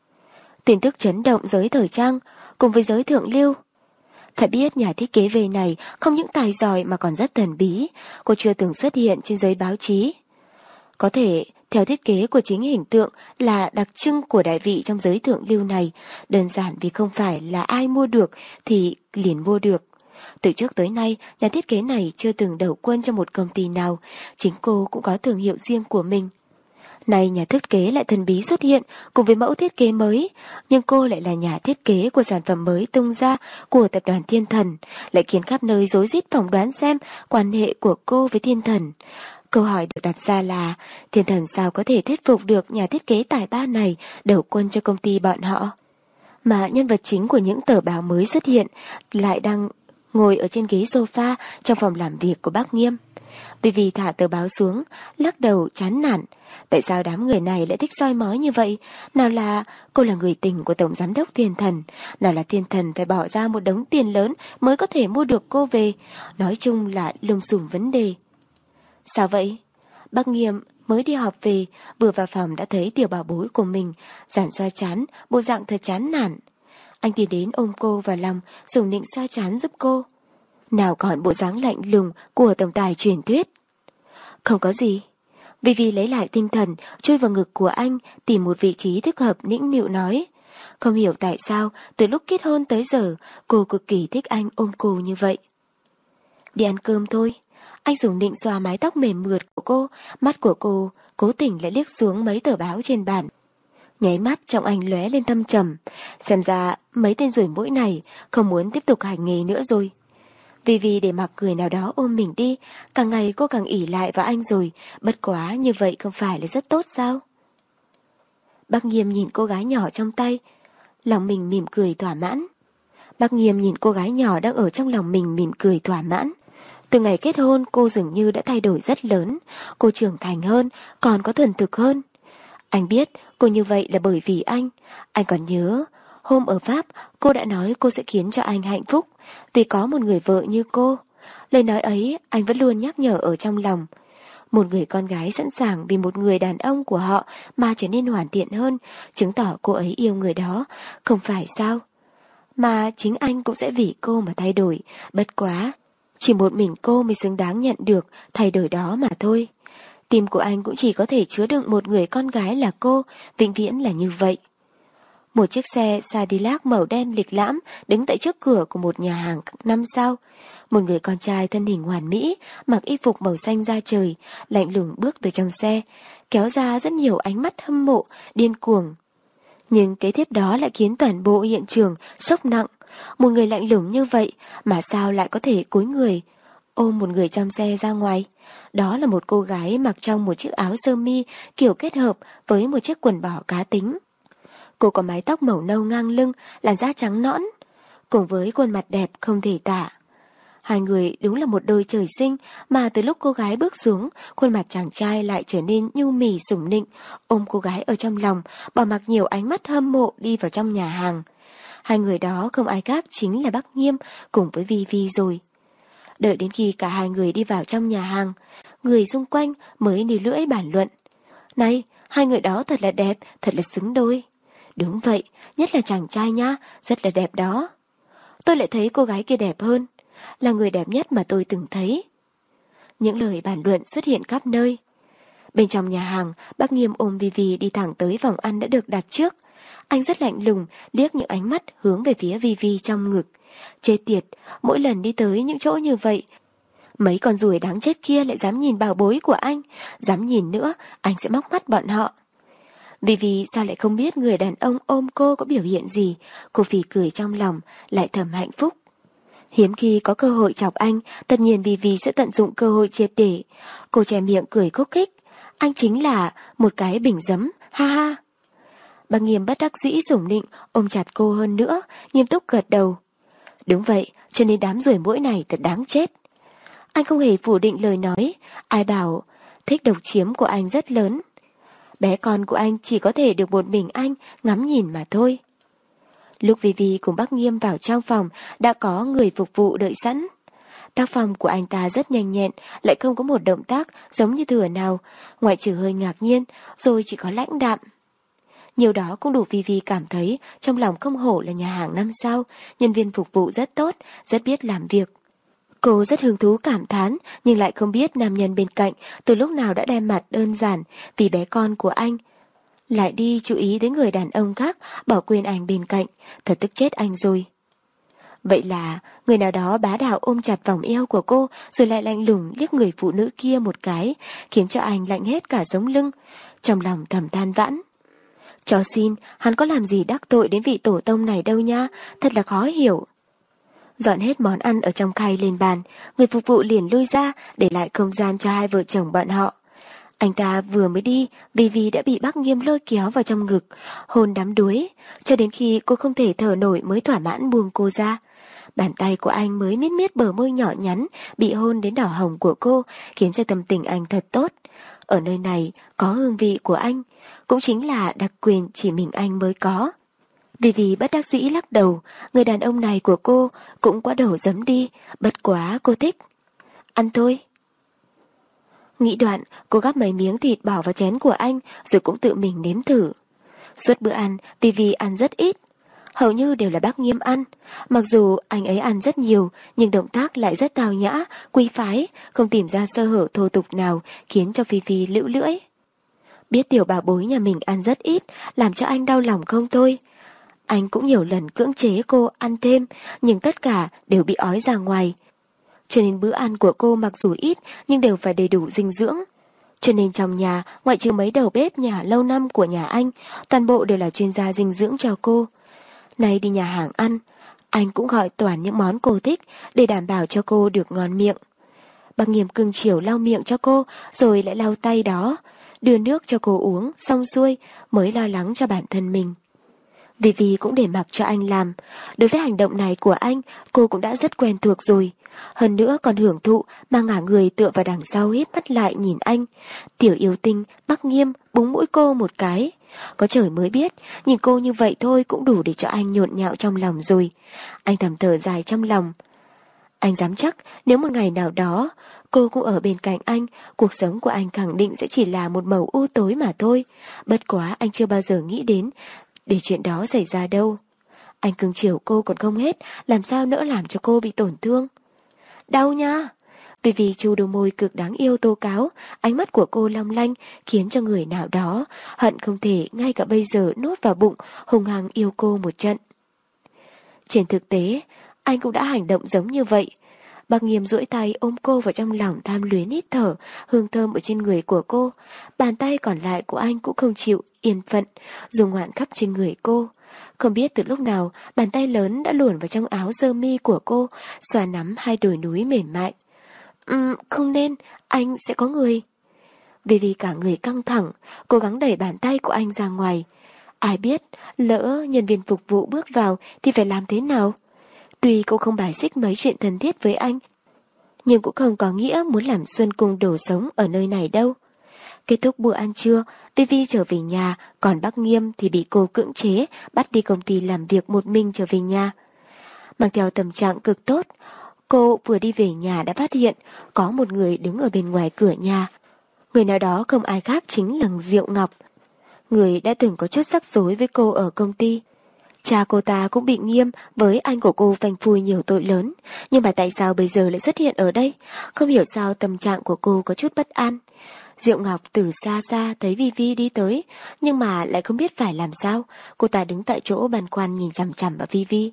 Tin tức chấn động giới thời trang cùng với giới thượng lưu. Phải biết nhà thiết kế V này không những tài giỏi mà còn rất thần bí, cô chưa từng xuất hiện trên giới báo chí. Có thể theo thiết kế của chính hình tượng là đặc trưng của đại vị trong giới thượng lưu này, đơn giản vì không phải là ai mua được thì liền mua được. Từ trước tới nay, nhà thiết kế này chưa từng đầu quân cho một công ty nào, chính cô cũng có thương hiệu riêng của mình. Này nhà thiết kế lại thần bí xuất hiện cùng với mẫu thiết kế mới, nhưng cô lại là nhà thiết kế của sản phẩm mới tung ra của tập đoàn Thiên Thần, lại khiến khắp nơi rối rít phỏng đoán xem quan hệ của cô với Thiên Thần. Câu hỏi được đặt ra là Thiên Thần sao có thể thuyết phục được nhà thiết kế tài ba này đầu quân cho công ty bọn họ. Mà nhân vật chính của những tờ báo mới xuất hiện lại đang ngồi ở trên ghế sofa trong phòng làm việc của bác Nghiêm. Vì thả tờ báo xuống, lắc đầu chán nản. Tại sao đám người này lại thích soi mói như vậy? Nào là cô là người tình của Tổng Giám đốc Thiên Thần, nào là Thiên Thần phải bỏ ra một đống tiền lớn mới có thể mua được cô về. Nói chung là lùm xùm vấn đề. Sao vậy? Bác Nghiêm mới đi họp về, vừa vào phòng đã thấy tiểu bảo bối của mình giản xoa trán, bộ dạng thật chán nản. Anh tiến đến ôm cô vào lòng, sủng nịnh xoa trán giúp cô. Nào còn bộ dáng lạnh lùng của tổng tài truyền thuyết. Không có gì. Vivi lấy lại tinh thần, chui vào ngực của anh, tìm một vị trí thích hợp nũng nịu nói. Không hiểu tại sao, từ lúc kết hôn tới giờ, cô cực kỳ thích anh ôm cô như vậy. Đi ăn cơm thôi. Anh sủng nịnh xoa mái tóc mềm mượt của cô, mắt của cô cố tình lại liếc xuống mấy tờ báo trên bàn. Nháy mắt trong anh lóe lên thâm trầm, xem ra mấy tên ruồi mũi này không muốn tiếp tục hành nghề nữa rồi. Vì để mặc người nào đó ôm mình đi, càng ngày cô càng ỷ lại vào anh rồi, bất quá như vậy không phải là rất tốt sao? Bác Nghiêm nhìn cô gái nhỏ trong tay, lòng mình mỉm cười thỏa mãn. Bác Nghiêm nhìn cô gái nhỏ đang ở trong lòng mình mỉm cười thỏa mãn. Từ ngày kết hôn cô dường như đã thay đổi rất lớn, cô trưởng thành hơn, còn có thuần thực hơn. Anh biết cô như vậy là bởi vì anh còn nhớ, hôm ở Pháp cô đã nói cô sẽ khiến cho anh hạnh phúc vì có một người vợ như cô. Lời nói ấy anh vẫn luôn nhắc nhở ở trong lòng. Một người con gái sẵn sàng vì một người đàn ông của họ mà trở nên hoàn thiện hơn, chứng tỏ cô ấy yêu người đó, không phải sao? Mà chính anh cũng sẽ vì cô mà thay đổi, bất quá chỉ một mình cô mới xứng đáng nhận được thay đổi đó mà thôi. Tim của anh cũng chỉ có thể chứa đựng một người con gái là cô, vĩnh viễn là như vậy. Một chiếc xe Cadillac màu đen lịch lãm đứng tại trước cửa của một nhà hàng 5 sao. Một người con trai thân hình hoàn mỹ, mặc y phục màu xanh da trời, lạnh lùng bước từ trong xe, kéo ra rất nhiều ánh mắt hâm mộ, điên cuồng. Nhưng kế tiếp đó lại khiến toàn bộ hiện trường sốc nặng. Một người lạnh lùng như vậy mà sao lại có thể cúi người ôm một người trong xe ra ngoài? Đó là một cô gái mặc trong một chiếc áo sơ mi kiểu kết hợp với một chiếc quần bò cá tính. Cô có mái tóc màu nâu ngang lưng, làn da trắng nõn, cùng với khuôn mặt đẹp không thể tả. Hai người đúng là một đôi trời sinh, mà từ lúc cô gái bước xuống, khuôn mặt chàng trai lại trở nên nhu mì sủng nịnh, ôm cô gái ở trong lòng, bỏ mặc nhiều ánh mắt hâm mộ đi vào trong nhà hàng. Hai người đó không ai khác chính là bác Nghiêm cùng với Vi rồi. Đợi đến khi cả hai người đi vào trong nhà hàng, người xung quanh mới níu lưỡi bàn luận. Này, hai người đó thật là đẹp, thật là xứng đôi. Đúng vậy, nhất là chàng trai nhá, rất là đẹp đó. Tôi lại thấy cô gái kia đẹp hơn, là người đẹp nhất mà tôi từng thấy. Những lời bàn luận xuất hiện khắp nơi. Bên trong nhà hàng, bác Nghiêm ôm Vi đi thẳng tới phòng ăn đã được đặt trước. Anh rất lạnh lùng, liếc những ánh mắt hướng về phía Vi trong ngực. Chết tiệt, mỗi lần đi tới những chỗ như vậy, mấy con ruồi đáng chết kia lại dám nhìn bảo bối của anh. Dám nhìn nữa, anh sẽ móc mắt bọn họ. Vi sao lại không biết người đàn ông ôm cô có biểu hiện gì? Cô phì cười trong lòng, lại thầm hạnh phúc. Hiếm khi có cơ hội chọc anh, tất nhiên Vi sẽ tận dụng cơ hội triệt để. Cô che miệng cười khúc khích. Anh chính là một cái bình giấm, ha ha. Bác Nghiêm bất đắc dĩ sủng nịnh, ôm chặt cô hơn nữa, nghiêm túc gật đầu. Đúng vậy, cho nên đám ruồi muỗi này thật đáng chết. Anh không hề phủ định lời nói, ai bảo thích độc chiếm của anh rất lớn. Bé con của anh chỉ có thể được một mình anh ngắm nhìn mà thôi. Lúc Vi cùng bác Nghiêm vào trong phòng, đã có người phục vụ đợi sẵn. Tác phong của anh ta rất nhanh nhẹn, lại không có một động tác giống như thừa nào, ngoại trừ hơi ngạc nhiên, rồi chỉ có lãnh đạm. Nhiều đó cũng đủ Vi cảm thấy trong lòng không hổ là nhà hàng 5 sao, nhân viên phục vụ rất tốt, rất biết làm việc. Cô rất hứng thú cảm thán, nhưng lại không biết nam nhân bên cạnh từ lúc nào đã đem mặt đơn giản vì bé con của anh. Lại đi chú ý đến người đàn ông khác, bỏ quên anh bên cạnh, thật tức chết anh rồi. Vậy là người nào đó bá đạo ôm chặt vòng eo của cô, rồi lại lạnh lùng liếc người phụ nữ kia một cái, khiến cho anh lạnh hết cả sống lưng, trong lòng thầm than vãn. Cho xin, hắn có làm gì đắc tội đến vị tổ tông này đâu nha, thật là khó hiểu. Dọn hết món ăn ở trong khay lên bàn, người phục vụ liền lui ra để lại không gian cho hai vợ chồng bọn họ. Anh ta vừa mới đi, Vi đã bị bác Nghiêm lôi kéo vào trong ngực, hôn đắm đuối, cho đến khi cô không thể thở nổi mới thỏa mãn buông cô ra. Bàn tay của anh mới miết miết bờ môi nhỏ nhắn, bị hôn đến đỏ hồng của cô, khiến cho tâm tình anh thật tốt. Ở nơi này có hương vị của anh, cũng chính là đặc quyền chỉ mình anh mới có. Vì bất đắc dĩ lắc đầu, người đàn ông này của cô cũng quá đổ dấm đi, bất quá cô thích. Ăn thôi. Nghĩ đoạn, cô gắp mấy miếng thịt bỏ vào chén của anh, rồi cũng tự mình nếm thử. Suốt bữa ăn, Vivi ăn rất ít. Hầu như đều là bác Nghiêm ăn. Mặc dù anh ấy ăn rất nhiều, nhưng động tác lại rất tao nhã, quý phái, không tìm ra sơ hở thô tục nào, khiến cho Vivi lũ lưỡi. Biết tiểu bảo bối nhà mình ăn rất ít, làm cho anh đau lòng không thôi. Anh cũng nhiều lần cưỡng chế cô ăn thêm, nhưng tất cả đều bị ói ra ngoài. Cho nên bữa ăn của cô mặc dù ít, nhưng đều phải đầy đủ dinh dưỡng. Cho nên trong nhà, ngoại trừ mấy đầu bếp nhà lâu năm của nhà anh, toàn bộ đều là chuyên gia dinh dưỡng cho cô. Nay đi nhà hàng ăn, anh cũng gọi toàn những món cô thích để đảm bảo cho cô được ngon miệng. Bác Nghiêm cưng chiều lau miệng cho cô, rồi lại lau tay đó, đưa nước cho cô uống, xong xuôi mới lo lắng cho bản thân mình. Vivi cũng để mặc cho anh làm. Đối với hành động này của anh, cô cũng đã rất quen thuộc rồi. Hơn nữa còn hưởng thụ mà ngả người tựa vào đằng sau híp mắt lại nhìn anh. Tiểu yêu tinh, Bác Nghiêm búng mũi cô một cái. Có trời mới biết, nhìn cô như vậy thôi cũng đủ để cho anh nhộn nhạo trong lòng rồi. Anh thầm thở dài trong lòng. Anh dám chắc nếu một ngày nào đó cô cũng ở bên cạnh anh, cuộc sống của anh khẳng định sẽ chỉ là một màu u tối mà thôi. Bất quá anh chưa bao giờ nghĩ đến để chuyện đó xảy ra đâu. Anh cưng chiều cô còn không hết, làm sao nỡ làm cho cô bị tổn thương. Đau nha. Vì chu đôi môi cực đáng yêu tố cáo, ánh mắt của cô long lanh khiến cho người nào đó hận không thể ngay cả bây giờ nuốt vào bụng, hung hăng yêu cô một trận. Trên thực tế, anh cũng đã hành động giống như vậy. Bác Nghiêm duỗi tay ôm cô vào trong lòng, tham luyến hít thở hương thơm ở trên người của cô. Bàn tay còn lại của anh cũng không chịu yên phận, dùng ngoạn khắp trên người cô. Không biết từ lúc nào, bàn tay lớn đã luồn vào trong áo sơ mi của cô, xoa nắm hai đồi núi mềm mại. Không nên, anh sẽ có người. Vì cả người căng thẳng, cố gắng đẩy bàn tay của anh ra ngoài. Ai biết, lỡ nhân viên phục vụ bước vào thì phải làm thế nào? Tuy cô không bài xích mấy chuyện thân thiết với anh, nhưng cũng không có nghĩa muốn làm Xuân Cung đổ sống ở nơi này đâu. Kết thúc bữa ăn trưa, Vivi trở về nhà, còn bác Nghiêm thì bị cô cưỡng chế, bắt đi công ty làm việc một mình trở về nhà. Mang theo tâm trạng cực tốt, cô vừa đi về nhà đã phát hiện có một người đứng ở bên ngoài cửa nhà. Người nào đó không ai khác chính là Diệu Ngọc, người đã từng có chút rắc rối với cô ở công ty. Cha cô ta cũng bị Nghiêm với anh của cô phanh phui nhiều tội lớn, nhưng mà tại sao bây giờ lại xuất hiện ở đây? Không hiểu sao tâm trạng của cô có chút bất an. Diệu Ngọc từ xa xa thấy Vivi đi tới, nhưng mà lại không biết phải làm sao. Cô ta đứng tại chỗ băn khoăn nhìn chằm chằm vào Vivi.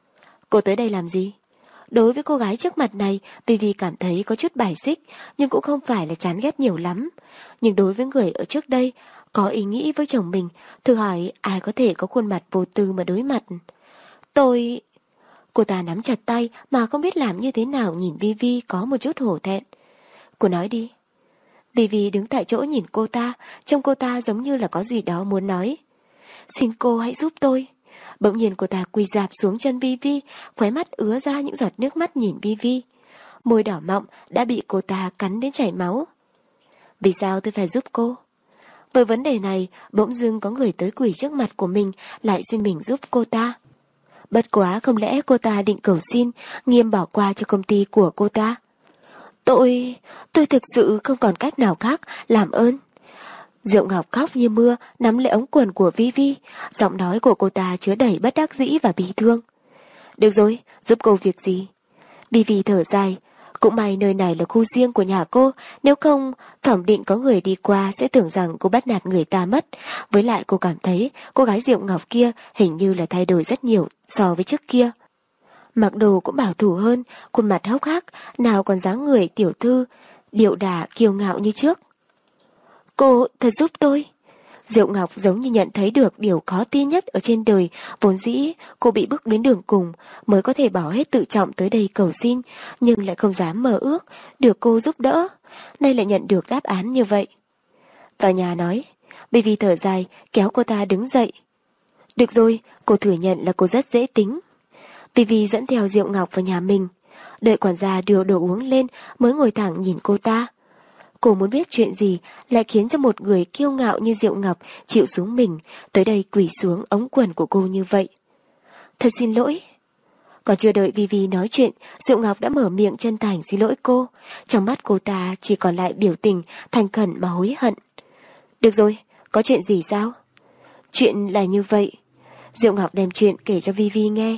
Cô tới đây làm gì? Đối với cô gái trước mặt này, Vivi cảm thấy có chút bài xích, nhưng cũng không phải là chán ghét nhiều lắm. Nhưng đối với người ở trước đây, có ý nghĩ với chồng mình, thử hỏi ai có thể có khuôn mặt vô tư mà đối mặt. Tôi... Cô ta nắm chặt tay mà không biết làm như thế nào, nhìn Vivi có một chút hổ thẹn. Cô nói đi. Vivi đứng tại chỗ nhìn cô ta, trông cô ta giống như là có gì đó muốn nói. Xin cô hãy giúp tôi. Bỗng nhiên cô ta quỳ rạp xuống chân Vivi, khóe mắt ứa ra những giọt nước mắt nhìn Vivi. Môi đỏ mọng đã bị cô ta cắn đến chảy máu. Vì sao tôi phải giúp cô? Với vấn đề này, bỗng dưng có người tới quỳ trước mặt của mình, lại xin mình giúp cô ta. Bất quá không lẽ cô ta định cầu xin Nghiêm bỏ qua cho công ty của cô ta? Tôi thực sự không còn cách nào khác, làm ơn. Diệu Ngọc khóc như mưa, nắm lấy ống quần của Vivi, giọng nói của cô ta chứa đầy bất đắc dĩ và bi thương. Được rồi, giúp cô việc gì? Vivi thở dài, cũng may nơi này là khu riêng của nhà cô, nếu không, thẩm định có người đi qua sẽ tưởng rằng cô bắt nạt người ta mất. Với lại cô cảm thấy cô gái Diệu Ngọc kia hình như là thay đổi rất nhiều so với trước kia. Mặc đồ cũng bảo thủ hơn, khuôn mặt hốc hác, nào còn dáng người tiểu thư, điệu đà kiêu ngạo như trước. Cô thật giúp tôi. Diệu Ngọc giống như nhận thấy được điều khó tin nhất ở trên đời, vốn dĩ cô bị bức đến đường cùng mới có thể bỏ hết tự trọng tới đây cầu xin, nhưng lại không dám mơ ước được cô giúp đỡ, nay lại nhận được đáp án như vậy. Vào nhà nói, Vivi thở dài kéo cô ta đứng dậy. Được rồi, cô thừa nhận là cô rất dễ tính. Vivi dẫn theo Diệu Ngọc vào nhà mình. Đợi quản gia đưa đồ uống lên mới ngồi thẳng nhìn cô ta. Cô muốn biết chuyện gì lại khiến cho một người kiêu ngạo như Diệu Ngọc chịu xuống mình, tới đây quỳ xuống ống quần của cô như vậy. Thật xin lỗi. Còn chưa đợi Vivi nói chuyện, Diệu Ngọc đã mở miệng chân thành xin lỗi cô. Trong mắt cô ta chỉ còn lại biểu tình thành khẩn mà hối hận. Được rồi, có chuyện gì sao? Chuyện là như vậy. Diệu Ngọc đem chuyện kể cho Vivi nghe.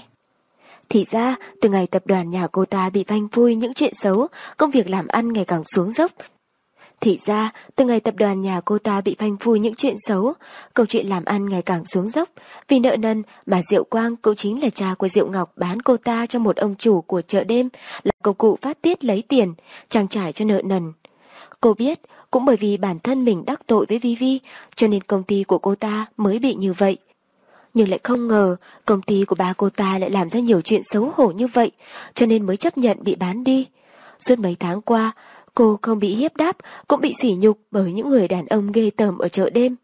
Thì ra, từ ngày tập đoàn nhà cô ta bị phanh phui những chuyện xấu, công việc làm ăn ngày càng xuống dốc. Thì ra, từ ngày tập đoàn nhà cô ta bị phanh phui những chuyện xấu, câu chuyện làm ăn ngày càng xuống dốc. Vì nợ nần mà Diệu Quang cũng chính là cha của Diệu Ngọc bán cô ta cho một ông chủ của chợ đêm là công cụ phát tiết lấy tiền, trang trải cho nợ nần. Cô biết, cũng bởi vì bản thân mình đắc tội với Vivi, cho nên công ty của cô ta mới bị như vậy. Nhưng lại không ngờ, công ty của ba cô ta lại làm ra nhiều chuyện xấu hổ như vậy, cho nên mới chấp nhận bị bán đi. Suốt mấy tháng qua, cô không bị hiếp đáp, cũng bị sỉ nhục bởi những người đàn ông ghê tởm ở chợ đêm.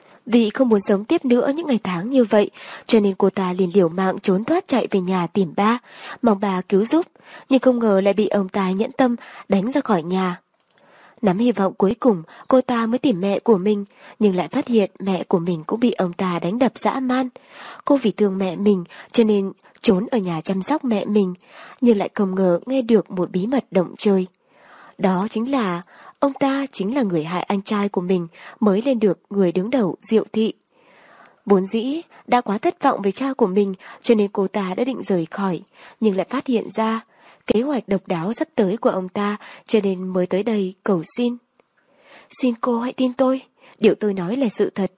Vì không muốn sống tiếp nữa những ngày tháng như vậy, cho nên cô ta liền liều mạng trốn thoát chạy về nhà tìm ba, mong bà cứu giúp, nhưng không ngờ lại bị ông ta nhẫn tâm đánh ra khỏi nhà. Nắm hy vọng cuối cùng, cô ta mới tìm mẹ của mình, nhưng lại phát hiện mẹ của mình cũng bị ông ta đánh đập dã man. Cô vì thương mẹ mình, cho nên trốn ở nhà chăm sóc mẹ mình, nhưng lại không ngờ nghe được một bí mật động trời. Đó chính là, ông ta chính là người hại anh trai của mình mới lên được người đứng đầu Diệu Thị. Vốn dĩ, đã quá thất vọng với cha của mình, cho nên cô ta đã định rời khỏi, nhưng lại phát hiện ra kế hoạch độc đáo sắp tới của ông ta, cho nên mới tới đây cầu xin. Xin cô hãy tin tôi, điều tôi nói là sự thật.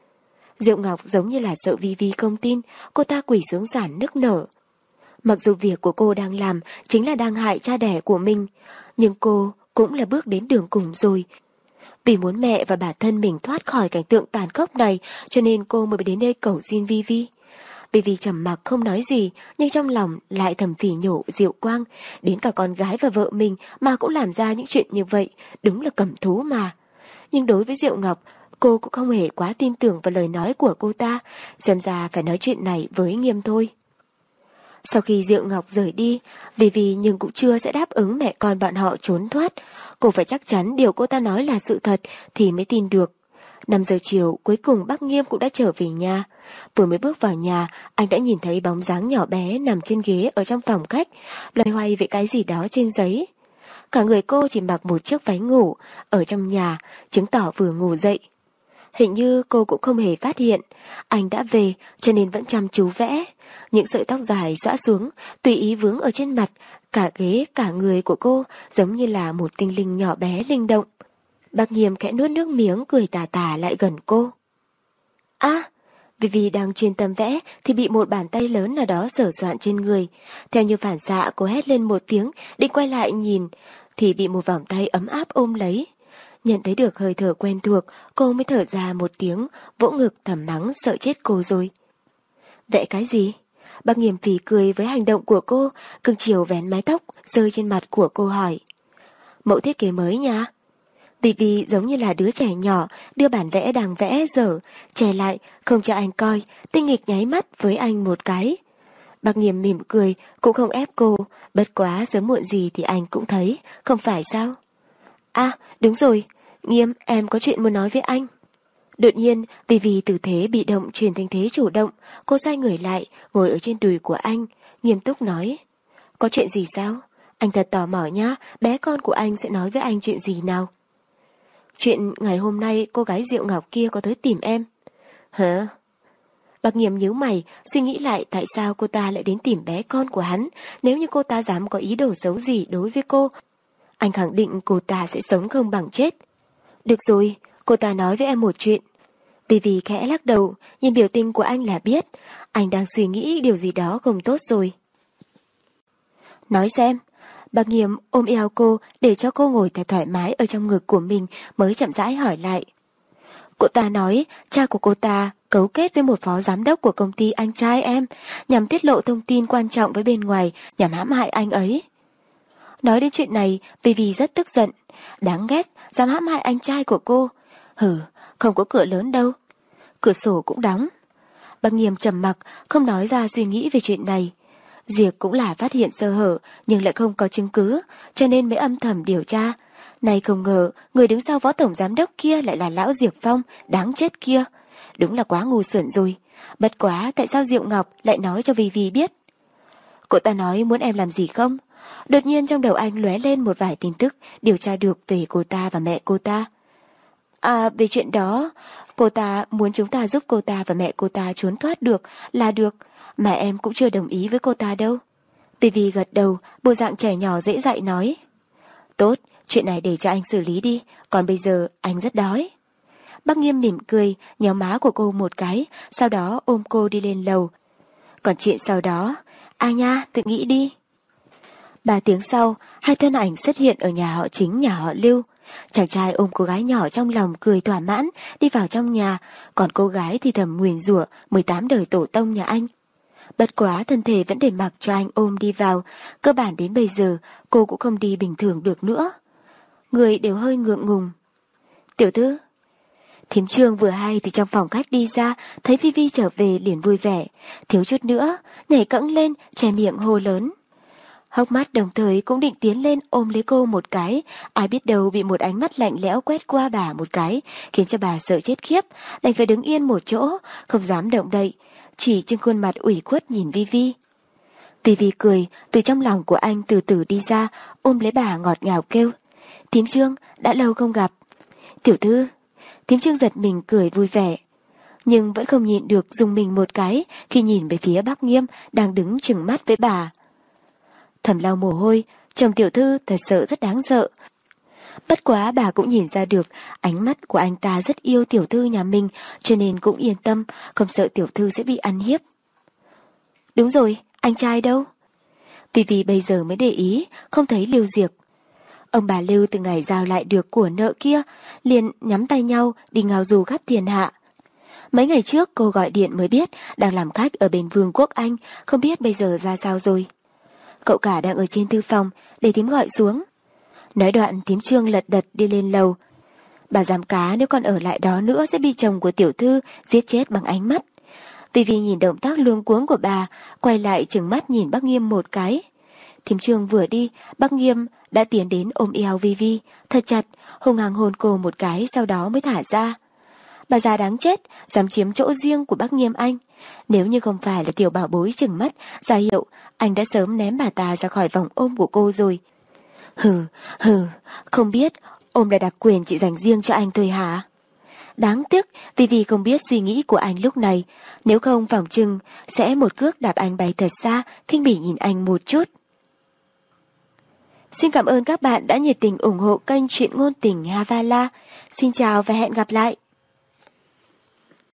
Diệu Ngọc giống như là sợ Vivi không tin, cô ta quỳ xuống giản nức nở. Mặc dù việc của cô đang làm chính là đang hại cha đẻ của mình, nhưng cô cũng là bước đến đường cùng rồi. Vì muốn mẹ và bản thân mình thoát khỏi cảnh tượng tàn khốc này, cho nên cô mới đến đây cầu xin Vivi. Vivi trầm mặc không nói gì, nhưng trong lòng lại thầm phỉ nhổ Diệu Quang, đến cả con gái và vợ mình mà cũng làm ra những chuyện như vậy, đúng là cầm thú mà. Nhưng đối với Diệu Ngọc, cô cũng không hề quá tin tưởng vào lời nói của cô ta, xem ra phải nói chuyện này với Nghiêm thôi. Sau khi Diệu Ngọc rời đi, Vivi nhưng cũng chưa sẽ đáp ứng mẹ con bọn họ trốn thoát. Cô phải chắc chắn điều cô ta nói là sự thật thì mới tin được. 5 giờ chiều, cuối cùng bác Nghiêm cũng đã trở về nhà. Vừa mới bước vào nhà, anh đã nhìn thấy bóng dáng nhỏ bé nằm trên ghế ở trong phòng khách, loay hoay về cái gì đó trên giấy. Cả người cô chỉ mặc một chiếc váy ngủ, ở trong nhà, chứng tỏ vừa ngủ dậy. Hình như cô cũng không hề phát hiện, anh đã về cho nên vẫn chăm chú vẽ. Những sợi tóc dài xõa xuống, tùy ý vướng ở trên mặt, cả ghế, cả người của cô giống như là một tinh linh nhỏ bé linh động. Bác Nghiêm khẽ nuốt nước miếng cười tà tà lại gần cô. Vivi đang chuyên tâm vẽ thì bị một bàn tay lớn nào đó sờ soạn trên người. Theo như phản xạ cô hét lên một tiếng, định quay lại nhìn, thì bị một vòng tay ấm áp ôm lấy. Nhận thấy được hơi thở quen thuộc, cô mới thở ra một tiếng, vỗ ngực thầm mắng sợ chết cô rồi. Vẽ cái gì? Bác Nghiêm phì cười với hành động của cô, cưng chiều vén mái tóc rơi trên mặt của cô hỏi. Mẫu thiết kế mới nha. Vivi giống như là đứa trẻ nhỏ đưa bản vẽ đang vẽ dở, che lại, không cho anh coi, tinh nghịch nháy mắt với anh một cái. Bác Nghiêm mỉm cười, cũng không ép cô, bất quá sớm muộn gì thì anh cũng thấy, không phải sao? Đúng rồi, Nghiêm, em có chuyện muốn nói với anh. Đột nhiên, Vivi từ thế bị động chuyển thành thế chủ động, cô xoay người lại, ngồi ở trên đùi của anh, nghiêm túc nói. Có chuyện gì sao? Anh thật tò mò nhá, bé con của anh sẽ nói với anh chuyện gì nào? Chuyện ngày hôm nay cô gái Diệu Ngọc kia có tới tìm em. Hả? Bác Nghiêm nhíu mày, suy nghĩ lại tại sao cô ta lại đến tìm bé con của hắn. Nếu như cô ta dám có ý đồ xấu gì đối với cô, anh khẳng định cô ta sẽ sống không bằng chết. Được rồi, cô ta nói với em một chuyện. Vivi khẽ lắc đầu, nhìn biểu tình của anh là biết, anh đang suy nghĩ điều gì đó không tốt rồi. Nói xem. Bác Nghiêm ôm eo cô để cho cô ngồi thoải mái ở trong ngực của mình mới chậm rãi hỏi lại. Cô ta nói cha của cô ta cấu kết với một phó giám đốc của công ty anh trai em nhằm tiết lộ thông tin quan trọng với bên ngoài nhằm hãm hại anh ấy. Nói đến chuyện này, Vivi rất tức giận. Đáng ghét, dám hãm hại anh trai của cô. Không có cửa lớn đâu. Cửa sổ cũng đóng. Bác Nghiêm trầm mặc, không nói ra suy nghĩ về chuyện này. Diệc cũng là phát hiện sơ hở nhưng lại không có chứng cứ, cho nên mới âm thầm điều tra. Này không ngờ, người đứng sau Phó Tổng Giám Đốc kia lại là lão Diệp Phong, đáng chết kia. Đúng là quá ngu xuẩn rồi. Bất quá tại sao Diệu Ngọc lại nói cho Vi Vi biết? Cô ta nói muốn em làm gì không? Đột nhiên trong đầu anh lóe lên một vài tin tức điều tra được về cô ta và mẹ cô ta. À, về chuyện đó, cô ta muốn chúng ta giúp cô ta và mẹ cô ta trốn thoát được là được, mà em cũng chưa đồng ý với cô ta đâu. Vi gật đầu, bộ dạng trẻ nhỏ dễ dạy nói. Tốt, chuyện này để cho anh xử lý đi, còn bây giờ anh rất đói. Bác Nghiêm mỉm cười, nhéo má của cô một cái, sau đó ôm cô đi lên lầu. Còn chuyện sau đó, à nha, tự nghĩ đi. 3 tiếng sau, hai thân ảnh xuất hiện ở nhà họ Chính, nhà họ Lưu. Chàng trai ôm cô gái nhỏ trong lòng cười thỏa mãn, đi vào trong nhà, còn cô gái thì thầm nguyền rủa 18 đời tổ tông nhà anh. Bất quá thân thể vẫn để mặc cho anh ôm đi vào, cơ bản đến bây giờ cô cũng không đi bình thường được nữa. Người đều hơi ngượng ngùng. Tiểu thư. Thím Trương vừa hay từ trong phòng khách đi ra, thấy Vi Vi trở về liền vui vẻ, thiếu chút nữa nhảy cẫng lên, che miệng hô lớn. Hốc mắt đồng thời cũng định tiến lên ôm lấy cô một cái, ai biết đâu bị một ánh mắt lạnh lẽo quét qua bà một cái, khiến cho bà sợ chết khiếp, đành phải đứng yên một chỗ, không dám động đậy, chỉ trên khuôn mặt ủy khuất nhìn Vi Vi. Vi Vi cười, từ trong lòng của anh từ từ đi ra, ôm lấy bà ngọt ngào kêu. Thím Trương, đã lâu không gặp. Tiểu thư. Thím Trương giật mình cười vui vẻ, nhưng vẫn không nhịn được dùng mình một cái khi nhìn về phía bác Nghiêm đang đứng trừng mắt với bà. Thầm lau mồ hôi, chồng tiểu thư thật sự rất đáng sợ. Bất quá bà cũng nhìn ra được ánh mắt của anh ta rất yêu tiểu thư nhà mình, cho nên cũng yên tâm, không sợ tiểu thư sẽ bị ăn hiếp. Đúng rồi, anh trai đâu? Vi bây giờ mới để ý, không thấy Lưu Diệc. Ông bà Lưu từ ngày giao lại được của nợ kia, liền nhắm tay nhau đi ngao du khắp thiên hạ. Mấy ngày trước cô gọi điện mới biết đang làm khách ở bên Vương quốc Anh, không biết bây giờ ra sao rồi. Cậu cả đang ở trên thư phòng, để thím gọi xuống. Nói đoạn thím Trương lật đật đi lên lầu. Bà giám cá nếu còn ở lại đó nữa sẽ bị chồng của tiểu thư giết chết bằng ánh mắt. Vi nhìn động tác luống cuống của bà, quay lại trừng mắt nhìn bác Nghiêm một cái. Thím Trương vừa đi, bác Nghiêm đã tiến đến ôm eo Vi thật chặt, hung hăng hôn cô một cái, sau đó mới thả ra. Bà già đáng chết, dám chiếm chỗ riêng của bác Nghiêm anh. Nếu như không phải là tiểu bảo bối trừng mắt ra hiệu, anh đã sớm ném bà ta ra khỏi vòng ôm của cô rồi. Hừ, không biết ôm là đặc quyền chỉ dành riêng cho anh thôi hả? Đáng tiếc vì không biết suy nghĩ của anh lúc này, nếu không phòng chừng sẽ một cước đạp anh bay thật xa, khinh bỉ nhìn anh một chút. Xin cảm ơn các bạn đã nhiệt tình ủng hộ kênh Truyện Ngôn Tình Havala. Xin chào và hẹn gặp lại.